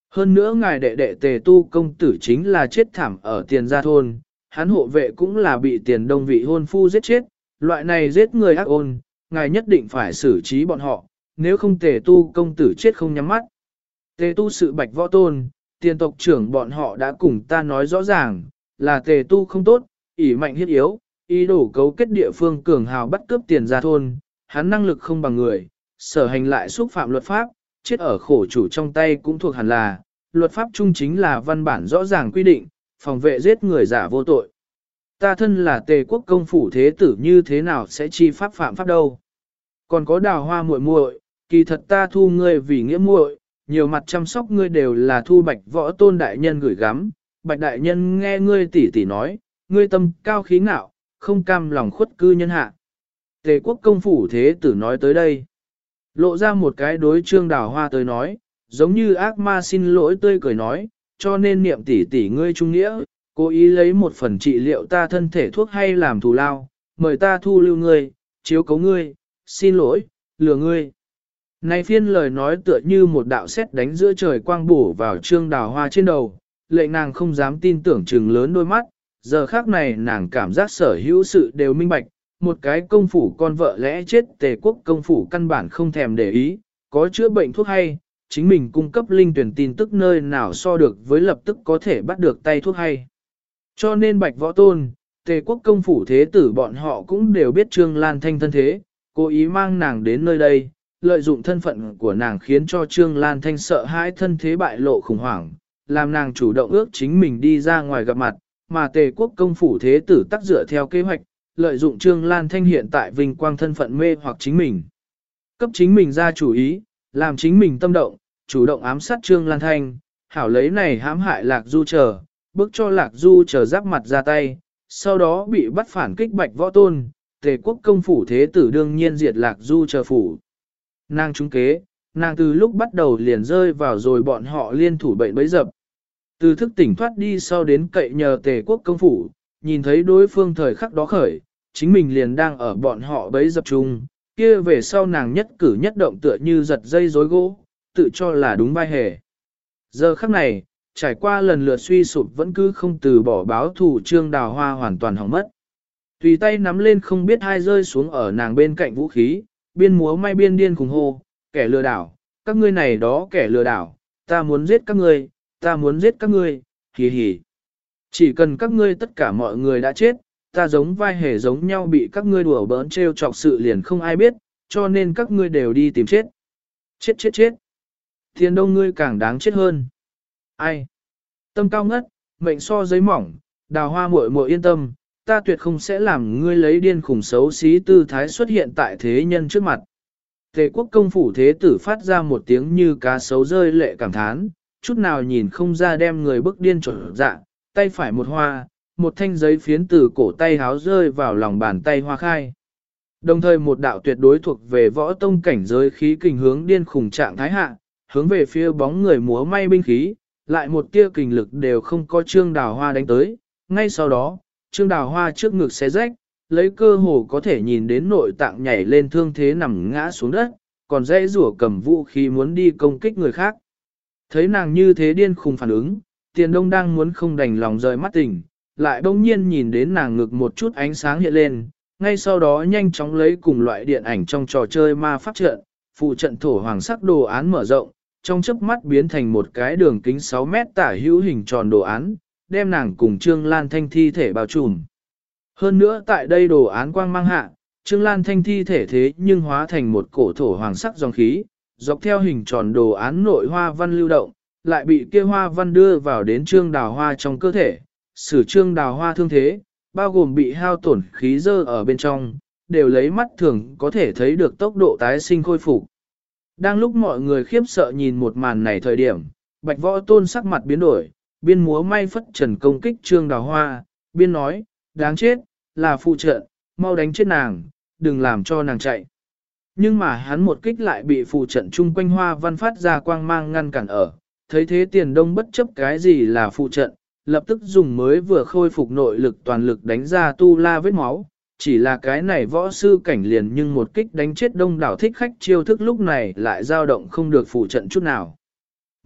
Hơn nữa ngài đệ đệ Tề Tu công tử chính là chết thảm ở Tiền Gia thôn, hắn hộ vệ cũng là bị Tiền Đông vị hôn phu giết chết, loại này giết người ác ôn, ngài nhất định phải xử trí bọn họ, nếu không Tề Tu công tử chết không nhắm mắt. Tề Tu sự Bạch Võ Tôn, Tiền tộc trưởng bọn họ đã cùng ta nói rõ ràng, là Tề Tu không tốt, ỷ mạnh hiết yếu, ý đồ cấu kết địa phương cường hào bắt cướp Tiền Gia thôn, hắn năng lực không bằng người, sở hành lại xúc phạm luật pháp, chết ở khổ chủ trong tay cũng thuộc hẳn là, luật pháp chung chính là văn bản rõ ràng quy định, phòng vệ giết người giả vô tội. Ta thân là Tề quốc công phủ thế tử như thế nào sẽ chi pháp phạm pháp đâu. Còn có Đào Hoa muội muội, kỳ thật ta thu ngươi vì nghĩa muội, nhiều mặt chăm sóc ngươi đều là thu Bạch Võ Tôn đại nhân gửi gắm, Bạch đại nhân nghe ngươi tỉ tỉ nói, ngươi tâm cao khí ngạo, không cam lòng khuất cư nhân hạ. Tề quốc công phủ thế tử nói tới đây, lộ ra một cái đối Trương Đào Hoa tới nói, giống như ác ma xin lỗi tươi cười nói, cho nên niệm tỉ tỉ ngươi trung nghĩa, cố ý lấy một phần trị liệu ta thân thể thuốc hay làm thù lao, mời ta thu lưu ngươi, chiếu cấu ngươi, xin lỗi, lừa ngươi. Này phiên lời nói tựa như một đạo sét đánh giữa trời quang bổ vào Trương Đào Hoa trên đầu, lệnh nàng không dám tin tưởng trừng lớn đôi mắt, giờ khác này nàng cảm giác sở hữu sự đều minh bạch, một cái công phủ con vợ lẽ chết Tề quốc công phủ căn bản không thèm để ý, có chữa bệnh thuốc hay, chính mình cung cấp linh tuyển tin tức nơi nào so được với lập tức có thể bắt được tay thuốc hay. Cho nên Bạch Võ Tôn, Tề quốc công phủ thế tử bọn họ cũng đều biết Trương Lan Thanh thân thế, cố ý mang nàng đến nơi đây, lợi dụng thân phận của nàng khiến cho Trương Lan Thanh sợ hãi thân thế bại lộ khủng hoảng, làm nàng chủ động ước chính mình đi ra ngoài gặp mặt, mà Tề quốc công phủ thế tử tác dựa theo kế hoạch, lợi dụng Trương Lan Thanh hiện tại vinh quang thân phận mê hoặc chính mình. Cấp chính mình ra chủ ý, làm chính mình tâm động, chủ động ám sát Trương Lan Thanh, hảo lấy này hãm hại Lạc Du chờ, bước cho Lạc Du chờ giáp mặt ra tay, sau đó bị bắt phản kích Bạch Võ Tôn, Tề quốc công phủ thế tử đương nhiên diệt Lạc Du chờ phủ. Nàng trúng kế, nàng từ lúc bắt đầu liền rơi vào rồi bọn họ liên thủ bệnh bấy dập. Từ thức tỉnh thoát đi sau đến cậy nhờ Tề quốc công phủ, nhìn thấy đối phương thời khắc đó khởi, chính mình liền đang ở bọn họ bấy dập chung, kia về sau nàng nhất cử nhất động tựa như giật dây rối gỗ, tự cho là đúng vai hề. Giờ khắc này, trải qua lần lượt suy sụp vẫn cứ không từ bỏ báo thù Trương Đào Hoa hoàn toàn hỏng mất. Tùy tay nắm lên không biết hai rơi xuống ở nàng bên cạnh vũ khí, biên múa may biên điên cùng hô, kẻ lừa đảo, các ngươi này đó kẻ lừa đảo, ta muốn giết các ngươi, ta muốn giết các ngươi, hì hì. Chỉ cần các ngươi tất cả mọi người đã chết, ta giống vai hề giống nhau bị các ngươi đùa bỡn trêu chọc sự liền không ai biết, cho nên các ngươi đều đi tìm chết. Chết chết chết. Thiên đông ngươi càng đáng chết hơn. Ai? Tâm cao ngất, mệnh so giấy mỏng, Đào Hoa muội muội yên tâm, ta tuyệt không sẽ làm ngươi lấy điên khủng xấu xí tư thái xuất hiện tại thế nhân trước mặt. Tề quốc công phủ thế tử phát ra một tiếng như cá sấu rơi lệ cảm thán, chút nào nhìn không ra đem người bức điên trộn dạ, tay phải một hoa, một thanh giấy phiến từ cổ tay háo rơi vào lòng bàn tay hoa khai. Đồng thời một đạo tuyệt đối thuộc về võ tông cảnh giới khí kình hướng điên khủng trạng thái hạ, hướng về phía bóng người múa may binh khí, lại một tia kình lực đều không có Trương Đào Hoa đánh tới. Ngay sau đó, Trương Đào Hoa trước ngực xé rách, lấy cơ hồ có thể nhìn đến nội tạng nhảy lên thương thế nằm ngã xuống đất, còn dãy rủa cầm vũ khí muốn đi công kích người khác. Thấy nàng như thế điên khùng phản ứng, Tiền Đông đang muốn không đành lòng rời mắt tỉnh, lại bỗng nhiên nhìn đến nàng ngực một chút ánh sáng hiện lên, ngay sau đó nhanh chóng lấy cùng loại điện ảnh trong trò chơi ma pháp trận, phụ trận thổ hoàng sắc đồ án mở rộng, trong chớp mắt biến thành một cái đường kính 6 mét tả hữu hình tròn đồ án, đem nàng cùng Trương Lan Thanh thi thể bao trùm. Hơn nữa tại đây đồ án quang mang hạ, Trương Lan Thanh thi thể thế nhưng hóa thành một cổ thổ hoàng sắc dòng khí, dọc theo hình tròn đồ án nội hoa văn lưu động, lại bị kia hoa văn đưa vào đến Trương Đào Hoa trong cơ thể, xử Trương Đào Hoa thương thế, bao gồm bị hao tổn khí dơ ở bên trong, đều lấy mắt thường có thể thấy được tốc độ tái sinh khôi phục. Đang lúc mọi người khiếp sợ nhìn một màn này thời điểm, Bạch Võ Tôn sắc mặt biến đổi, biên múa may phất trần công kích Trương Đào Hoa, biên nói, đáng chết, là phụ trận, mau đánh chết nàng, đừng làm cho nàng chạy. Nhưng mà hắn một kích lại bị phụ trận chung quanh hoa văn phát ra quang mang ngăn cản ở, thấy thế Tiền Đông bất chấp cái gì là phụ trận, lập tức dùng mới vừa khôi phục nội lực toàn lực đánh ra tu la vết máu, chỉ là cái này võ sư cảnh liền nhưng một kích đánh chết đông đảo thích khách chiêu thức lúc này lại dao động không được phụ trận chút nào.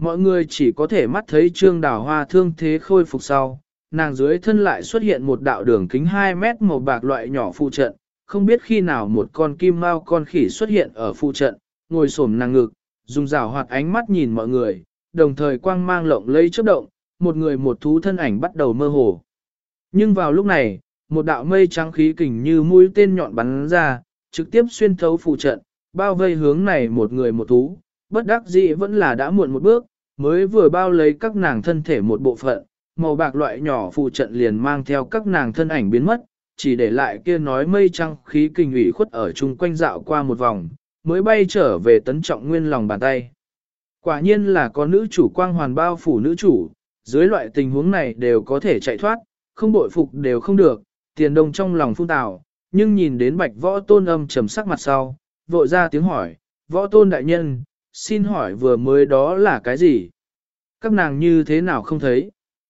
Mọi người chỉ có thể mắt thấy Trương Đào Hoa thương thế khôi phục sau, nàng dưới thân lại xuất hiện một đạo đường kính 2 mét màu bạc loại nhỏ phụ trận, không biết khi nào một con kim mao con khỉ xuất hiện ở phụ trận, ngồi xổm nàng ngực, dùng rào hoạt ánh mắt nhìn mọi người, đồng thời quang mang lộng lẫy chớp động, một người một thú thân ảnh bắt đầu mơ hồ. Nhưng vào lúc này, một đạo mây trắng khí kình như mũi tên nhọn bắn ra, trực tiếp xuyên thấu phụ trận, bao vây hướng này một người một thú, bất đắc dĩ vẫn là đã muộn một bước, mới vừa bao lấy các nàng thân thể một bộ phận, màu bạc loại nhỏ phụ trận liền mang theo các nàng thân ảnh biến mất, chỉ để lại kia nói mây trắng khí kình ủy khuất ở chung quanh dạo qua một vòng, mới bay trở về tấn trọng nguyên lòng bàn tay. Quả nhiên là có nữ chủ quang hoàn bao phủ nữ chủ, dưới loại tình huống này đều có thể chạy thoát, không bội phục đều không được, Tiền Đông trong lòng phun tào, nhưng nhìn đến Bạch Võ Tôn âm trầm sắc mặt sau, vội ra tiếng hỏi, Võ Tôn đại nhân, xin hỏi vừa mới đó là cái gì? Các nàng như thế nào không thấy?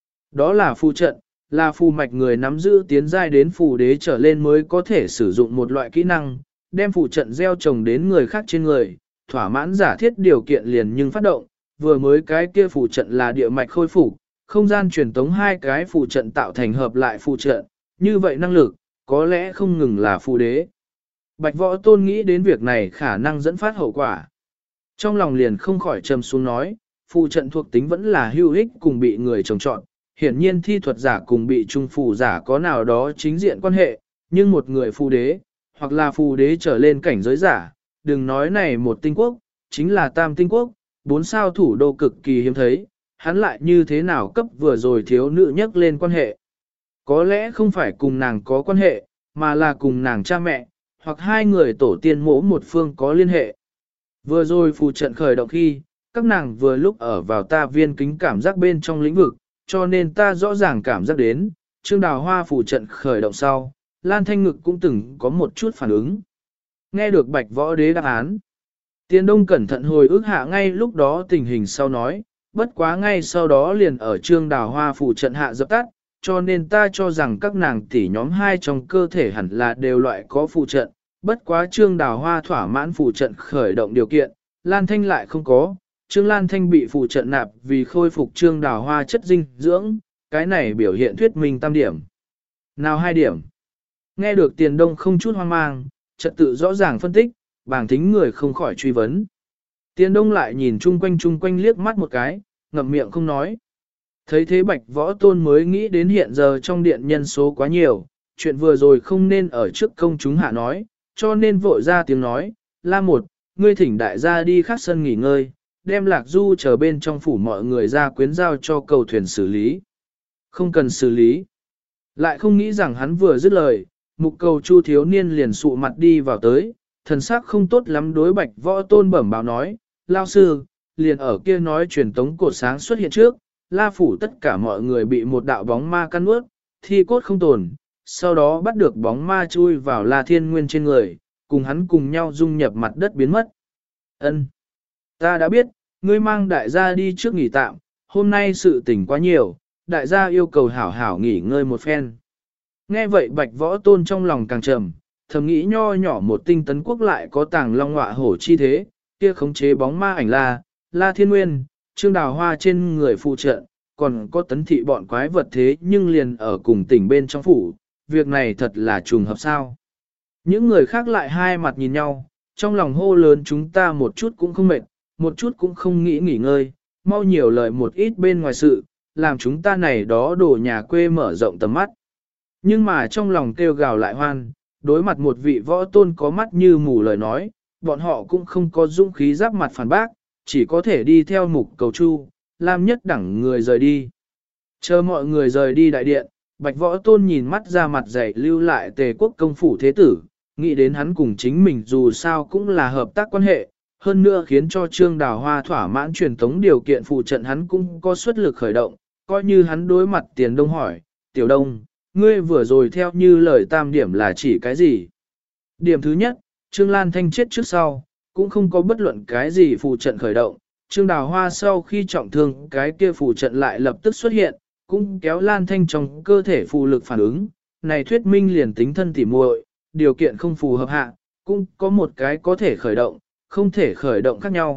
Đó là phù trận, là phù mạch người nắm giữ tiến giai đến phù đế trở lên mới có thể sử dụng một loại kỹ năng, đem phù trận gieo trồng đến người khác trên người, thỏa mãn giả thiết điều kiện liền nhưng phát động, vừa mới cái kia phù trận là địa mạch khôi phục, không gian truyền tống hai cái phù trận tạo thành hợp lại phù trận, như vậy năng lực, có lẽ không ngừng là phù đế. Bạch Võ Tôn nghĩ đến việc này khả năng dẫn phát hậu quả. Trong lòng liền không khỏi trầm xuống nói, phù trận thuộc tính vẫn là hữu ích cùng bị người trồng trọn, hiển nhiên thi thuật giả cùng bị trung phù giả có nào đó chính diện quan hệ, nhưng một người phù đế, hoặc là phù đế trở lên cảnh giới giả, đừng nói này một tinh quốc, chính là tam tinh quốc, 4 sao thủ đô cực kỳ hiếm thấy, hắn lại như thế nào cấp vừa rồi thiếu nữ nhắc lên quan hệ. Có lẽ không phải cùng nàng có quan hệ, mà là cùng nàng cha mẹ, hoặc hai người tổ tiên mỗi một phương có liên hệ. Vừa rồi phù trận khởi động khi, các nàng vừa lúc ở vào ta viên kính cảm giác bên trong lĩnh vực, cho nên ta rõ ràng cảm giác đến, Trương Đào Hoa phù trận khởi động sau, Lan Thanh Ngực cũng từng có một chút phản ứng. Nghe được Bạch Võ Đế đáp án, Tiền Đông cẩn thận hồi ức hạ ngay lúc đó tình hình sau nói, bất quá ngay sau đó liền ở Trương Đào Hoa phù trận hạ dập tắt, cho nên ta cho rằng các nàng tỷ nhóm hai trong cơ thể hẳn là đều loại có phù trận, bất quá Trương Đào Hoa thỏa mãn phù trận khởi động điều kiện, Lan Thanh lại không có, Trương Lan Thanh bị phù trận nạp vì khôi phục Trương Đào Hoa chất dinh dưỡng, cái này biểu hiện thuyết minh tam điểm. Nào 2 điểm. Nghe được Tiền Đông không chút hoang mang, trật tự rõ ràng phân tích, bảng thính người không khỏi truy vấn. Tiền Đông lại nhìn chung quanh liếc mắt một cái, ngậm miệng không nói. Thấy thế Bạch Võ Tôn mới nghĩ đến hiện giờ trong điện nhân số quá nhiều, chuyện vừa rồi không nên ở trước công chúng hạ nói, cho nên vội ra tiếng nói, La Một, ngươi thỉnh đại gia đi khác sân nghỉ ngơi, đem Lạc Du chờ bên trong phủ mọi người ra quyến giao cho cầu thuyền xử lý. Không cần xử lý. Lại không nghĩ rằng hắn vừa dứt lời, mục cầu Chu thiếu niên liền sụ mặt đi vào tới, thần sắc không tốt lắm đối Bạch Võ Tôn bẩm báo nói, lao sư, liền ở kia nói truyền tống cột sáng xuất hiện trước, La phủ tất cả mọi người bị một đạo bóng ma căn nuốt, thi cốt không tồn, sau đó bắt được bóng ma chui vào La Thiên Nguyên trên người, cùng hắn cùng nhau dung nhập mặt đất biến mất. Ân, ta đã biết, ngươi mang đại gia đi trước nghỉ tạm, hôm nay sự tình quá nhiều, đại gia yêu cầu hảo hảo nghỉ ngơi một phen. Nghe vậy Bạch Võ Tôn trong lòng càng trầm, thầm nghĩ nho nhỏ một tinh tấn quốc lại có tàng long ngọa hổ chi thế, kia khống chế bóng ma ảnh La Thiên Nguyên, Trương Đào Hoa trên người phụ trợ, còn có tấn thị bọn quái vật thế nhưng liền ở cùng tỉnh bên trong phủ, việc này thật là trùng hợp sao. Những người khác lại hai mặt nhìn nhau, trong lòng hô lớn chúng ta một chút cũng không mệt, một chút cũng không nghĩ nghỉ ngơi, mau nhiều lời một ít bên ngoài sự, làm chúng ta này đó đổ nhà quê mở rộng tầm mắt. Nhưng mà trong lòng kêu gào lại hoan, đối mặt một vị võ tôn có mắt như mù lời nói, bọn họ cũng không có dũng khí giáp mặt phản bác, chỉ có thể đi theo mục cầu Chu, làm nhất đẳng người rời đi. Chờ mọi người rời đi đại điện, Bạch Võ Tôn nhìn mắt ra mặt dày lưu lại Tề quốc công phủ thế tử, nghĩ đến hắn cùng chính mình dù sao cũng là hợp tác quan hệ, hơn nữa khiến cho Trương Đào Hoa thỏa mãn truyền tống điều kiện phụ trận hắn cũng có suất lực khởi động, coi như hắn đối mặt Tiền Đông hỏi, Tiểu Đông, ngươi vừa rồi theo như lời tam điểm là chỉ cái gì? Điểm thứ nhất, Trương Lan Thanh chết trước sau, cũng không có bất luận cái gì phụ trận khởi động, Trương Đào Hoa sau khi trọng thương cái kia phụ trận lại lập tức xuất hiện, cũng kéo Lan Thanh trong cơ thể phụ lực phản ứng, này thuyết minh liền tính thân tỉ muội, điều kiện không phù hợp hạ, cũng có một cái có thể khởi động, không thể khởi động khác nhau,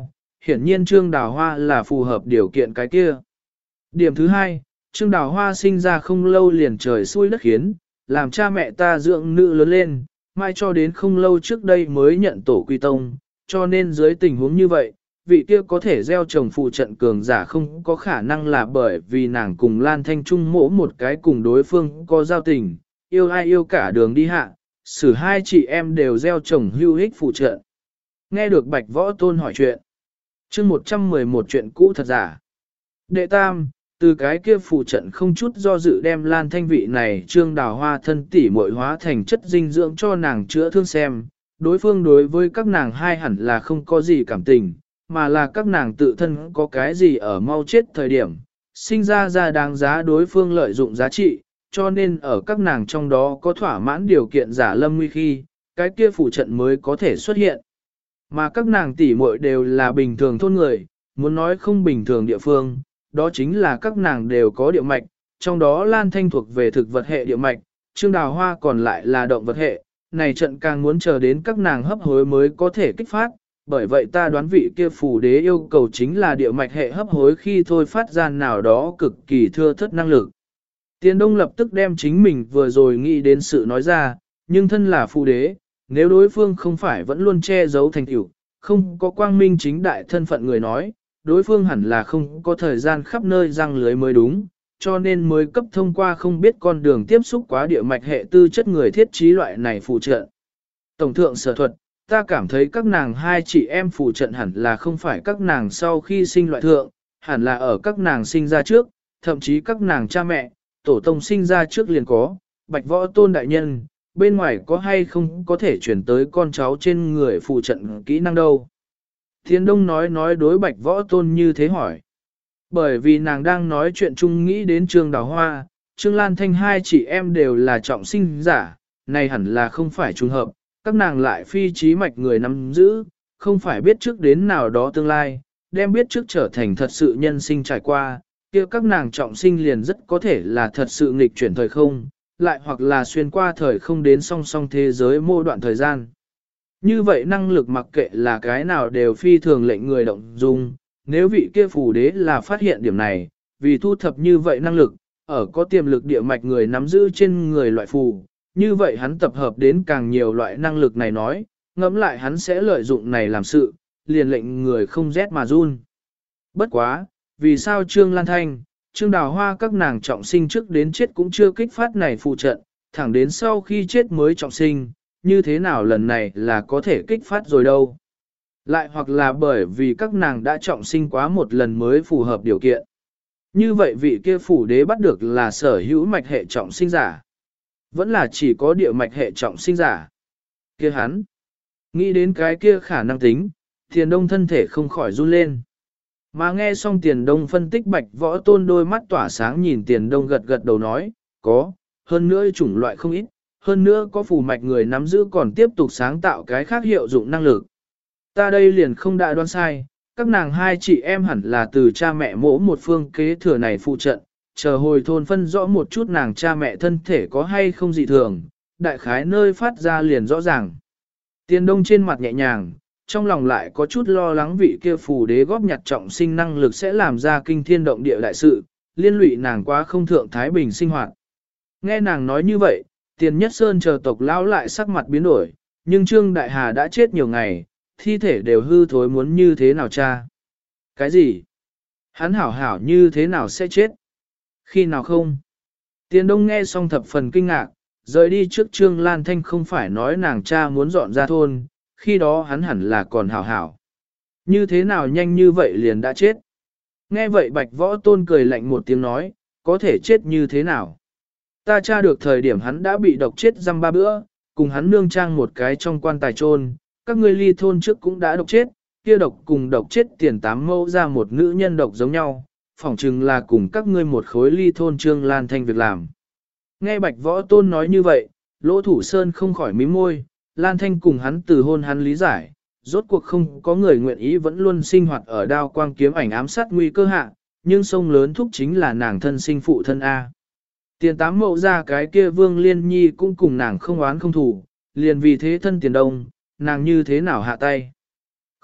hiển nhiên Trương Đào Hoa là phù hợp điều kiện cái kia. Điểm thứ hai, Trương Đào Hoa sinh ra không lâu liền trời xui đất khiến, làm cha mẹ ta dưỡng nữ lớn lên, mai cho đến không lâu trước đây mới nhận tổ quy tông, cho nên dưới tình huống như vậy, vị kia có thể gieo trồng phù trận cường giả không có khả năng là bởi vì nàng cùng Lan Thanh Trung mỗ một cái cùng đối phương có giao tình, yêu ai yêu cả đường đi hạ, xử hai chị em đều gieo trồng hưu hích phù trận. Nghe được Bạch Võ Tôn hỏi chuyện. Chương 111 chuyện cũ thật giả. Đệ tam, từ cái kia phù trận không chút do dự đem Lan Thanh vị này Trương Đào Hoa thân tỷ muội hóa thành chất dinh dưỡng cho nàng chữa thương xem, đối phương đối với các nàng hai hẳn là không có gì cảm tình, mà là các nàng tự thân có cái gì ở mau chết thời điểm, sinh ra đáng giá đối phương lợi dụng giá trị, cho nên ở các nàng trong đó có thỏa mãn điều kiện giả lâm nguy khi, cái kia phù trận mới có thể xuất hiện. Mà các nàng tỷ muội đều là bình thường thôn người, muốn nói không bình thường địa phương, đó chính là các nàng đều có địa mạch, trong đó Lan Thanh thuộc về thực vật hệ địa mạch, Trương Đào Hoa còn lại là động vật hệ, này trận càng muốn chờ đến các nàng hấp hối mới có thể kích phát, bởi vậy ta đoán vị kia phù đế yêu cầu chính là địa mạch hệ hấp hối khi thôi phát ra nào đó cực kỳ thưa thất năng lực. Tiền Đông lập tức đem chính mình vừa rồi nghĩ đến sự nói ra, nhưng thân là phù đế, nếu đối phương không phải vẫn luôn che giấu thành tựu, không có quang minh chính đại thân phận người nói, đối phương hẳn là không có thời gian khắp nơi răng lưới mới đúng, cho nên mới cấp thông qua không biết con đường tiếp xúc quá địa mạch hệ tư chất người thiết trí loại này phù trận. Tổng thượng sở thuật, ta cảm thấy các nàng hai chị em phù trận hẳn là không phải các nàng sau khi sinh loại thượng, hẳn là ở các nàng sinh ra trước, thậm chí các nàng cha mẹ, tổ tông sinh ra trước liền có, Bạch Võ Tôn đại nhân, bên ngoài có hay không có thể chuyển tới con cháu trên người phù trận kỹ năng đâu. Thiên Đông nói đối Bạch Võ Tôn như thế hỏi. Bởi vì nàng đang nói chuyện chung nghĩ đến Trương Đào Hoa, Trương Lan Thanh hai chị em đều là trọng sinh giả, này hẳn là không phải trùng hợp, các nàng lại phi trí mạch người nắm giữ, không phải biết trước đến nào đó tương lai, đem biết trước trở thành thật sự nhân sinh trải qua, kia các nàng trọng sinh liền rất có thể là thật sự nghịch chuyển thời không, lại hoặc là xuyên qua thời không đến song song thế giới mô đoạn thời gian. Như vậy năng lực mặc kệ là cái nào đều phi thường lệnh người động dung, nếu vị kia phù đế là phát hiện điểm này, vì thu thập như vậy năng lực, ở có tiềm lực địa mạch người nắm giữ trên người loại phù, như vậy hắn tập hợp đến càng nhiều loại năng lực này nói, ngẫm lại hắn sẽ lợi dụng này làm sự, liền lệnh người không rét mà run. Bất quá, vì sao Trương Lan Thanh, Trương Đào Hoa các nàng trọng sinh trước đến chết cũng chưa kích phát này phù trận, thẳng đến sau khi chết mới trọng sinh, như thế nào lần này là có thể kích phát rồi đâu. Lại hoặc là bởi vì các nàng đã trọng sinh quá một lần mới phù hợp điều kiện. Như vậy vị kia phủ đế bắt được là sở hữu mạch hệ trọng sinh giả. Vẫn là chỉ có địa mạch hệ trọng sinh giả. Kia hắn. Nghĩ đến cái kia khả năng tính, Tiền Đông thân thể không khỏi run lên. Mà nghe xong Tiền Đông phân tích Bạch Võ Tôn đôi mắt tỏa sáng nhìn Tiền Đông gật gật đầu nói, có, hơn nữa chủng loại không ít, hơn nữa có phù mạch người nắm giữ còn tiếp tục sáng tạo cái khác hiệu dụng năng lực. Ta đây liền không đã đoán sai, các nàng hai chị em hẳn là từ cha mẹ mỗ một phương kế thừa này phụ trận, chờ hồi thôn phân rõ một chút nàng cha mẹ thân thể có hay không dị thường, đại khái nơi phát ra liền rõ ràng. Tiền Đông trên mặt nhẹ nhàng, trong lòng lại có chút lo lắng vị kia phù đế góp nhặt trọng sinh năng lực sẽ làm ra kinh thiên động địa đại sự, liên lụy nàng quá không thượng thái bình sinh hoạt. Nghe nàng nói như vậy, Tiền Nhất Sơn chờ tộc lão lại sắc mặt biến đổi, nhưng Trương Đại Hà đã chết nhiều ngày, thi thể đều hư thối muốn như thế nào cha? Cái gì? Hắn hảo hảo như thế nào sẽ chết? Khi nào không? Tiền Đông nghe xong thập phần kinh ngạc, rời đi trước Trương Lan Thanh không phải nói nàng cha muốn dọn ra thôn, khi đó hắn hẳn là còn hảo hảo. Như thế nào nhanh như vậy liền đã chết? Nghe vậy Bạch Võ Tôn cười lạnh một tiếng nói, có thể chết như thế nào? Ta tra được thời điểm hắn đã bị độc chết răm 3 bữa, cùng hắn nương trang một cái trong quan tài chôn, các ngươi ly thôn trước cũng đã độc chết, kia độc cùng độc chết Tiền Tám mẫu ra một nữ nhân độc giống nhau, phỏng chừng là cùng các ngươi một khối ly thôn Trương Lan Thanh việc làm. Nghe Bạch Võ Tôn nói như vậy, Lỗ Thủ Sơn không khỏi mím môi, Lan Thanh cùng hắn từ hôn hắn lý giải, rốt cuộc không có người nguyện ý vẫn luôn sinh hoạt ở đao quang kiếm ảnh ám sát nguy cơ hạ, nhưng sông lớn thúc chính là nàng thân sinh phụ thân A. Tiền Tám mẫu ra cái kia Vương Liên Nhi cũng cùng nàng không oán không thủ, liền vì thế thân Tiền Đông, nàng như thế nào hạ tay.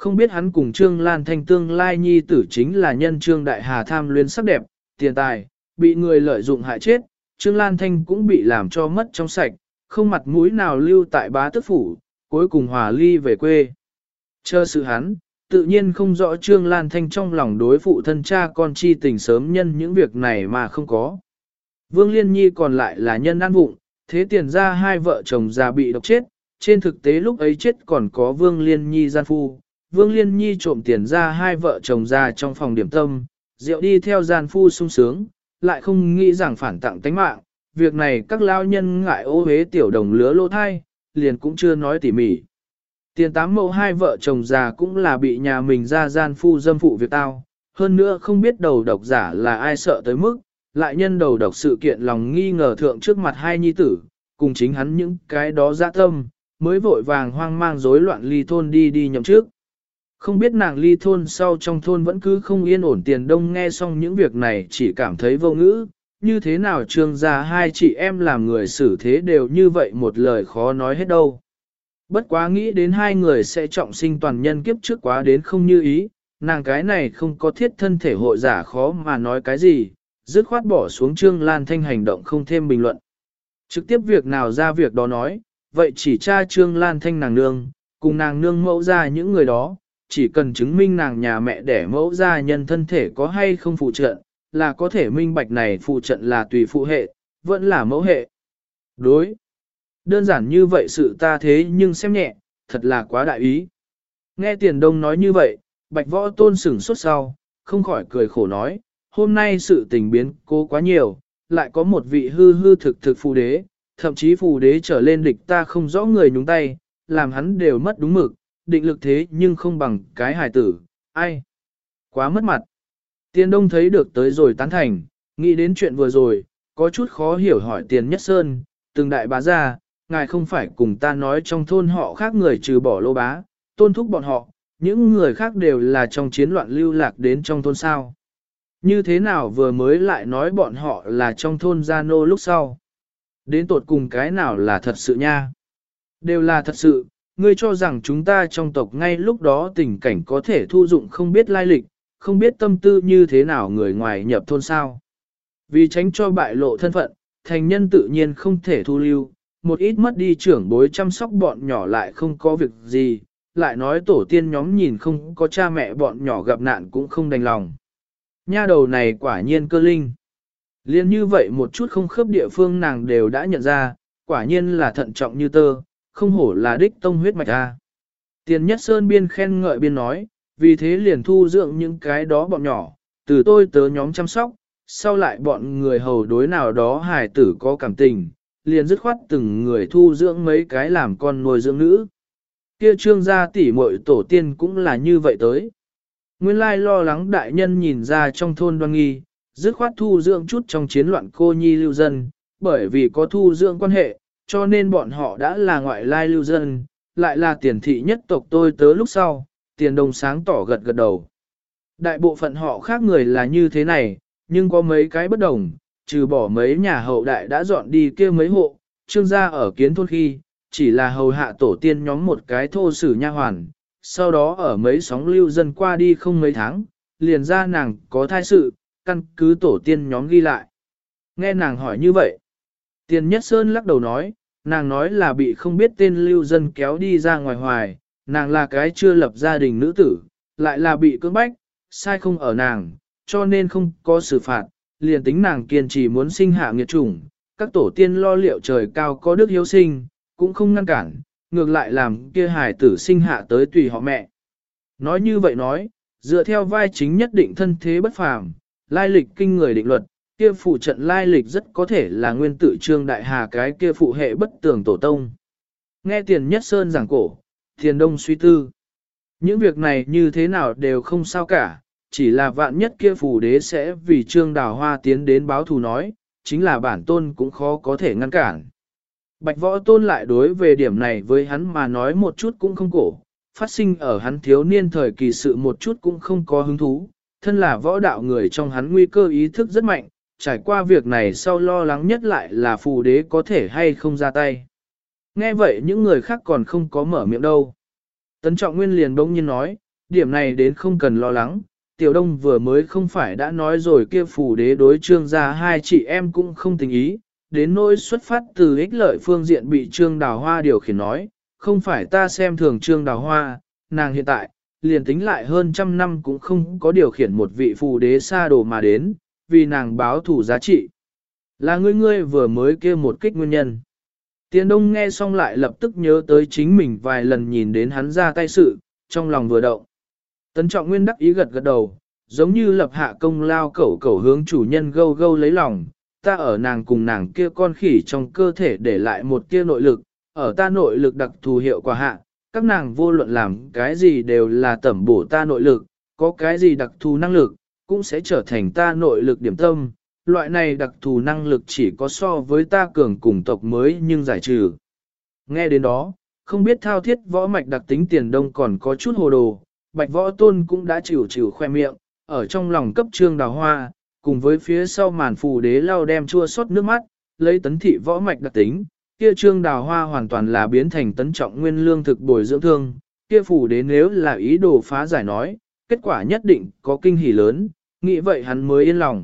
Không biết hắn cùng Trương Lan Thanh tương lai nhi tử chính là nhân Trương Đại Hà tham luyến sắc đẹp, tiền tài, bị người lợi dụng hại chết, Trương Lan Thanh cũng bị làm cho mất trong sạch, không mặt mũi nào lưu tại bá tước phủ, cuối cùng hòa ly về quê. Chờ sự hắn, tự nhiên không rõ Trương Lan Thanh trong lòng đối phụ thân cha con chi tình sớm nhân những việc này mà không có. Vương Liên Nhi còn lại là nhân ăn vụng, thế tiền ra hai vợ chồng già bị độc chết, trên thực tế lúc ấy chết còn có Vương Liên Nhi gian phu. Vương Liên Nhi trộm tiền ra hai vợ chồng già trong phòng điểm tâm, rượu đi theo gian phu sung sướng, lại không nghĩ rằng phản tặng tánh mạng. Việc này các lao nhân ngại ô hế tiểu đồng lứa lô thai, liền cũng chưa nói tỉ mỉ. Tiền tám mẫu hai vợ chồng già cũng là bị nhà mình ra gian phu dâm phụ việc tao, hơn nữa không biết đầu độc giả là ai sợ tới mức, lại nhân đầu độc sự kiện lòng nghi ngờ thượng trước mặt hai nhi tử, cùng chính hắn những cái đó dã tâm, mới vội vàng hoang mang rối loạn ly thôn đi nhậm trước. Không biết nàng ly thôn sau trong thôn vẫn cứ không yên ổn. Tiền Đông nghe xong những việc này chỉ cảm thấy vô ngữ, như thế nào Trương gia hai chị em làm người xử thế đều như vậy một lời khó nói hết đâu. Bất quá nghĩ đến hai người sẽ trọng sinh toàn nhân kiếp trước quá đến không như ý, nàng cái này không có thiết thân thể hội giả khó mà nói cái gì, dứt khoát bỏ xuống Trương Lan Thanh hành động không thêm bình luận. Trực tiếp việc nào ra việc đó nói, vậy chỉ tra Trương Lan Thanh nàng nương, cùng nàng nương mẫu ra những người đó, chỉ cần chứng minh nàng nhà mẹ đẻ mẫu ra nhân thân thể có hay không phụ trận, là có thể minh bạch này phụ trận là tùy phụ hệ, vẫn là mẫu hệ. Đối. Đơn giản như vậy sự ta thế nhưng xem nhẹ, thật là quá đại ý. Nghe Tiền Đông nói như vậy, Bạch Võ Tôn sửng sốt sau, không khỏi cười khổ nói, hôm nay sự tình biến cố quá nhiều, lại có một vị hư thực phù đế, thậm chí phù đế trở lên địch ta không rõ người nhúng tay, làm hắn đều mất đúng mực, định lực thế nhưng không bằng cái hài tử, ai? Quá mất mặt. Tiền Đông thấy được tới rồi tán thành, nghĩ đến chuyện vừa rồi, có chút khó hiểu hỏi Tiền Nhất Sơn, từng đại bá gia, ngài không phải cùng ta nói trong thôn họ khác người trừ bỏ Lô bá, Tôn thúc bọn họ, những người khác đều là trong chiến loạn lưu lạc đến trong thôn sao. Như thế nào vừa mới lại nói bọn họ là trong thôn Gia Nô lúc sau. Đến tột cùng cái nào là thật sự nha. Đều là thật sự, ngươi cho rằng chúng ta trong tộc ngay lúc đó tình cảnh có thể thu dụng không biết lai lịch, không biết tâm tư như thế nào người ngoài nhập thôn sao. Vì tránh cho bại lộ thân phận, thành nhân tự nhiên không thể thu lưu, một ít mất đi trưởng bối chăm sóc bọn nhỏ lại không có việc gì, lại nói tổ tiên nhóm nhìn không có cha mẹ bọn nhỏ gặp nạn cũng không đành lòng. Nha đầu này quả nhiên cơ linh. Liên như vậy một chút không khớp địa phương nàng đều đã nhận ra, quả nhiên là thận trọng như tơ, không hổ là đích tông huyết mạch a. Tiền Nhất Sơn biên khen ngợi biên nói, vì thế liền thu dưỡng những cái đó bọn nhỏ, từ tôi tớ nhóm chăm sóc, sau lại bọn người hầu đối nào đó hài tử có cảm tình, liền dứt khoát từng người thu dưỡng mấy cái làm con nuôi dưỡng nữ. Kia Trương gia tỷ muội tổ tiên cũng là như vậy tới. Nguyên lai lo lắng đại nhân nhìn ra trong thôn Đoan Nghi, dứt khoát thu dưỡng chút trong chiến loạn cô nhi lưu dân, bởi vì có thu dưỡng quan hệ, cho nên bọn họ đã là ngoại lai lưu dân, lại là tiền thị nhất tộc tôi tớ lúc sau, Tiền Đông sáng tỏ gật gật đầu. Đại bộ phận họ khác người là như thế này, nhưng có mấy cái bất đồng, trừ bỏ mấy nhà hậu đại đã dọn đi kia mấy hộ, Trương gia ở kiến thôn khi, chỉ là hầu hạ tổ tiên nhóm một cái thô sử nha hoàn, sau đó ở mấy sóng lưu dân qua đi không mấy tháng, liền ra nàng có thai sự, căn cứ tổ tiên nhóm ghi lại. Nghe nàng hỏi như vậy, Tiền Nhất Sơn lắc đầu nói, nàng nói là bị không biết tên lưu dân kéo đi ra ngoài hoài, nàng là cái chưa lập gia đình nữ tử, lại là bị cưỡng bách, sai không ở nàng, cho nên không có xử phạt, liền tính nàng kiên trì muốn sinh hạ nghiệt chủng, các tổ tiên lo liệu trời cao có đức hiếu sinh, cũng không ngăn cản, ngược lại làm kia hài tử sinh hạ tới tùy họ mẹ. Nói như vậy nói, dựa theo vai chính nhất định thân thế bất phàm, lai lịch kinh người định luật, kia phụ trận lai lịch rất có thể là nguyên tử Trương Đại Hà cái kia phụ hệ bất tường tổ tông. Nghe Tiền Nhất Sơn giảng cổ, Tiền Đông suy tư. Những việc này như thế nào đều không sao cả, chỉ là vạn nhất kia phù đế sẽ vì Trương Đào Hoa tiến đến báo thù nói, chính là bản tôn cũng khó có thể ngăn cản. Bạch Võ Tôn lại đối về điểm này với hắn mà nói một chút cũng không cổ, phát sinh ở hắn thiếu niên thời kỳ sự một chút cũng không có hứng thú, thân là võ đạo người trong hắn nguy cơ ý thức rất mạnh, trải qua việc này sau lo lắng nhất lại là phù đế có thể hay không ra tay. Nghe vậy những người khác còn không có mở miệng đâu. Tấn Trọng Nguyên liền bỗng nhiên nói, điểm này đến không cần lo lắng. Tiểu Đông vừa mới không phải đã nói rồi kia phủ đế đối Trương gia hai chị em cũng không tình ý, đến nỗi xuất phát từ ích lợi phương diện bị Trương Đào Hoa điều khiển nói, không phải ta xem thường Trương Đào Hoa, nàng hiện tại, liền tính lại hơn trăm năm cũng không có điều khiển một vị phù đế xa đồ mà đến, vì nàng báo thủ giá trị. Là ngươi vừa mới kia một kích nguyên nhân. Tiền Đông nghe xong lại lập tức nhớ tới chính mình vài lần nhìn đến hắn ra tay sự, trong lòng vừa động. Tấn Trọng Nguyên đắc ý gật gật đầu, giống như lập hạ công lao cẩu hướng chủ nhân gâu gâu lấy lòng, ta ở nàng cùng nàng kia con khỉ trong cơ thể để lại một kia nội lực, ở ta nội lực đặc thù hiệu quả hạ, các nàng vô luận làm cái gì đều là tẩm bổ ta nội lực, có cái gì đặc thù năng lực, cũng sẽ trở thành ta nội lực điểm tâm. Loại này đặc thù năng lực chỉ có so với ta cường cùng tộc mới nhưng giải trừ. Nghe đến đó, không biết thao thiết võ mạch đặc tính Tiền Đông còn có chút hồ đồ, Bạch Võ Tôn cũng đã chịu khoe miệng, ở trong lòng cấp Trương Đào Hoa, cùng với phía sau màn phù đế lau đem chua xót nước mắt, lấy tấn thị võ mạch đặc tính, kia Trương Đào Hoa hoàn toàn là biến thành Tấn Trọng Nguyên lương thực bồi dưỡng thương, kia phù đế nếu là ý đồ phá giải nói, kết quả nhất định có kinh hỉ lớn, nghĩ vậy hắn mới yên lòng.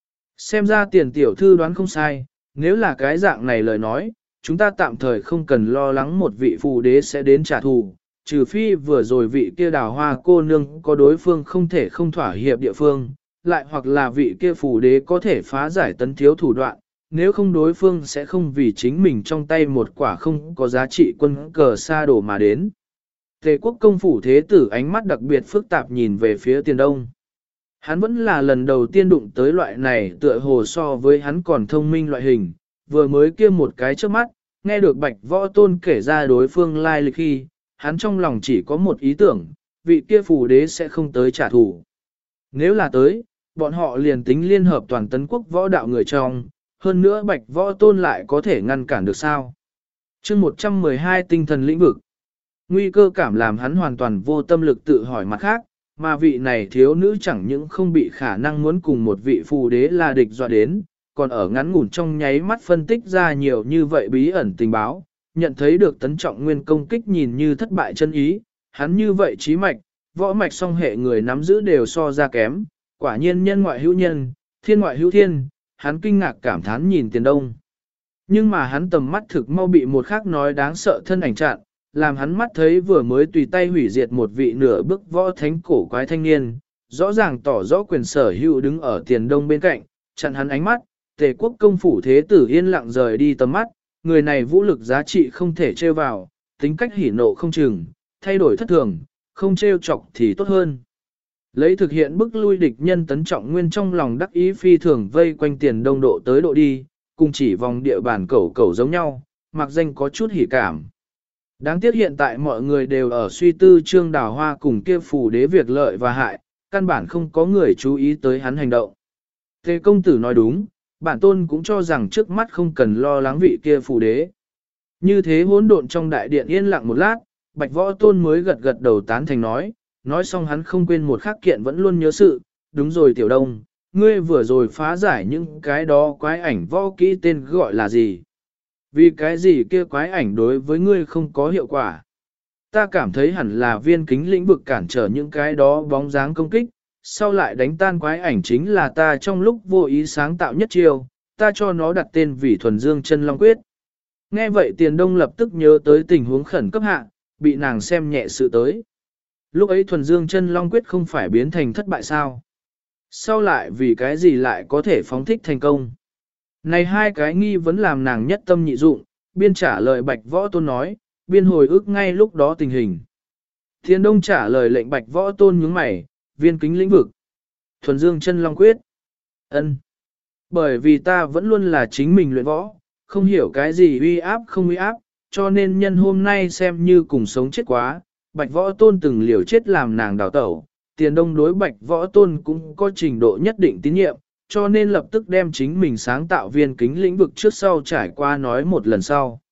Xem ra Tiền tiểu thư đoán không sai, nếu là cái dạng này lời nói, chúng ta tạm thời không cần lo lắng một vị phù đế sẽ đến trả thù, trừ phi vừa rồi vị kia Đào Hoa cô nương có đối phương không thể không thỏa hiệp địa phương, lại hoặc là vị kia phù đế có thể phá giải Tấn thiếu thủ đoạn, nếu không đối phương sẽ không vì chính mình trong tay một quả không có giá trị quân cờ sa đổ mà đến. Tề quốc công phủ thế tử ánh mắt đặc biệt phức tạp nhìn về phía Tiền Đông. Hắn vẫn là lần đầu tiên đụng tới loại này tựa hồ so với hắn còn thông minh loại hình, vừa mới kia một cái trước mắt, nghe được Bạch Võ Tôn kể ra đối phương lai lịch khi, hắn trong lòng chỉ có một ý tưởng, vị kia phù đế sẽ không tới trả thù. Nếu là tới, bọn họ liền tính liên hợp toàn Tấn quốc võ đạo người trong, hơn nữa Bạch Võ Tôn lại có thể ngăn cản được sao. Chương 112 tinh thần lĩnh vực. Nguy cơ cảm làm hắn hoàn toàn vô tâm lực tự hỏi mặt khác, mà vị này thiếu nữ chẳng những không bị khả năng muốn cùng một vị phù đế là địch dọa đến, còn ở ngắn ngủn trong nháy mắt phân tích ra nhiều như vậy bí ẩn tình báo, nhận thấy được Tấn Trọng Nguyên công kích nhìn như thất bại chân ý, hắn như vậy trí mạch, võ mạch song hệ người nắm giữ đều so ra kém, quả nhiên nhân ngoại hữu nhân, thiên ngoại hữu thiên, hắn kinh ngạc cảm thán nhìn Tiền Đông. Nhưng mà hắn tầm mắt thực mau bị một khác nói đáng sợ thân ảnh chặn, làm hắn mắt thấy vừa mới tùy tay hủy diệt một vị nửa bước võ thánh cổ quái thanh niên, rõ ràng tỏ rõ quyền sở hữu đứng ở Tiền Đông bên cạnh, chặn hắn ánh mắt, Tề quốc công phủ thế tử yên lặng rời đi tầm mắt, người này vũ lực giá trị không thể trêu vào, tính cách hỉ nộ không chừng, thay đổi thất thường, không trêu chọc thì tốt hơn. Lấy thực hiện bức lui địch nhân Tấn Trọng Nguyên trong lòng đắc ý phi thường vây quanh Tiền Đông độ tới độ đi, cùng chỉ vòng địa bàn cẩu giống nhau, mặc danh có chút hỉ cảm. Đáng tiếc hiện tại mọi người đều ở suy tư Trương Đào Hoa cùng kia phù đế việc lợi và hại, căn bản không có người chú ý tới hắn hành động. Tề công tử nói đúng, bản tôn cũng cho rằng trước mắt không cần lo lắng vị kia phù đế. Như thế hỗn độn trong đại điện yên lặng một lát, Bạch Võ Tôn mới gật gật đầu tán thành nói xong hắn không quên một khắc kiện vẫn luôn nhớ sự, đúng rồi Tiểu Đông, ngươi vừa rồi phá giải những cái đó quái ảnh võ kỹ tên gọi là gì? Vì cái gì kia quái ảnh đối với ngươi không có hiệu quả? Ta cảm thấy hẳn là viên kính lĩnh vực cản trở những cái đó bóng dáng công kích, sau lại đánh tan quái ảnh chính là ta trong lúc vô ý sáng tạo nhất chiêu, ta cho nó đặt tên vì Thuần Dương Chân Long Quyết. Nghe vậy Tiền Đông lập tức nhớ tới tình huống khẩn cấp hạ, bị nàng xem nhẹ sự tới. Lúc ấy Thuần Dương Chân Long Quyết không phải biến thành thất bại sao? Sau lại vì cái gì lại có thể phóng thích thành công? Này hai cái nghi vấn làm nàng nhất tâm nhị dụng, biên trả lời Bạch Võ Tôn nói, biên hồi ức ngay lúc đó tình hình. Tiền Đông trả lời lệnh Bạch Võ Tôn nhướng mày, viên kính lĩnh vực. Thuần Dương Chân Long Quyết. Ân. Bởi vì ta vẫn luôn là chính mình luyện võ, không hiểu cái gì uy áp không uy áp, cho nên nhân hôm nay xem như cùng sống chết quá, Bạch Võ Tôn từng liều chết làm nàng đào tẩu, Tiền Đông đối Bạch Võ Tôn cũng có trình độ nhất định tín nhiệm, cho nên lập tức đem chính mình sáng tạo viên kính lĩnh vực trước sau trải qua nói một lần sau.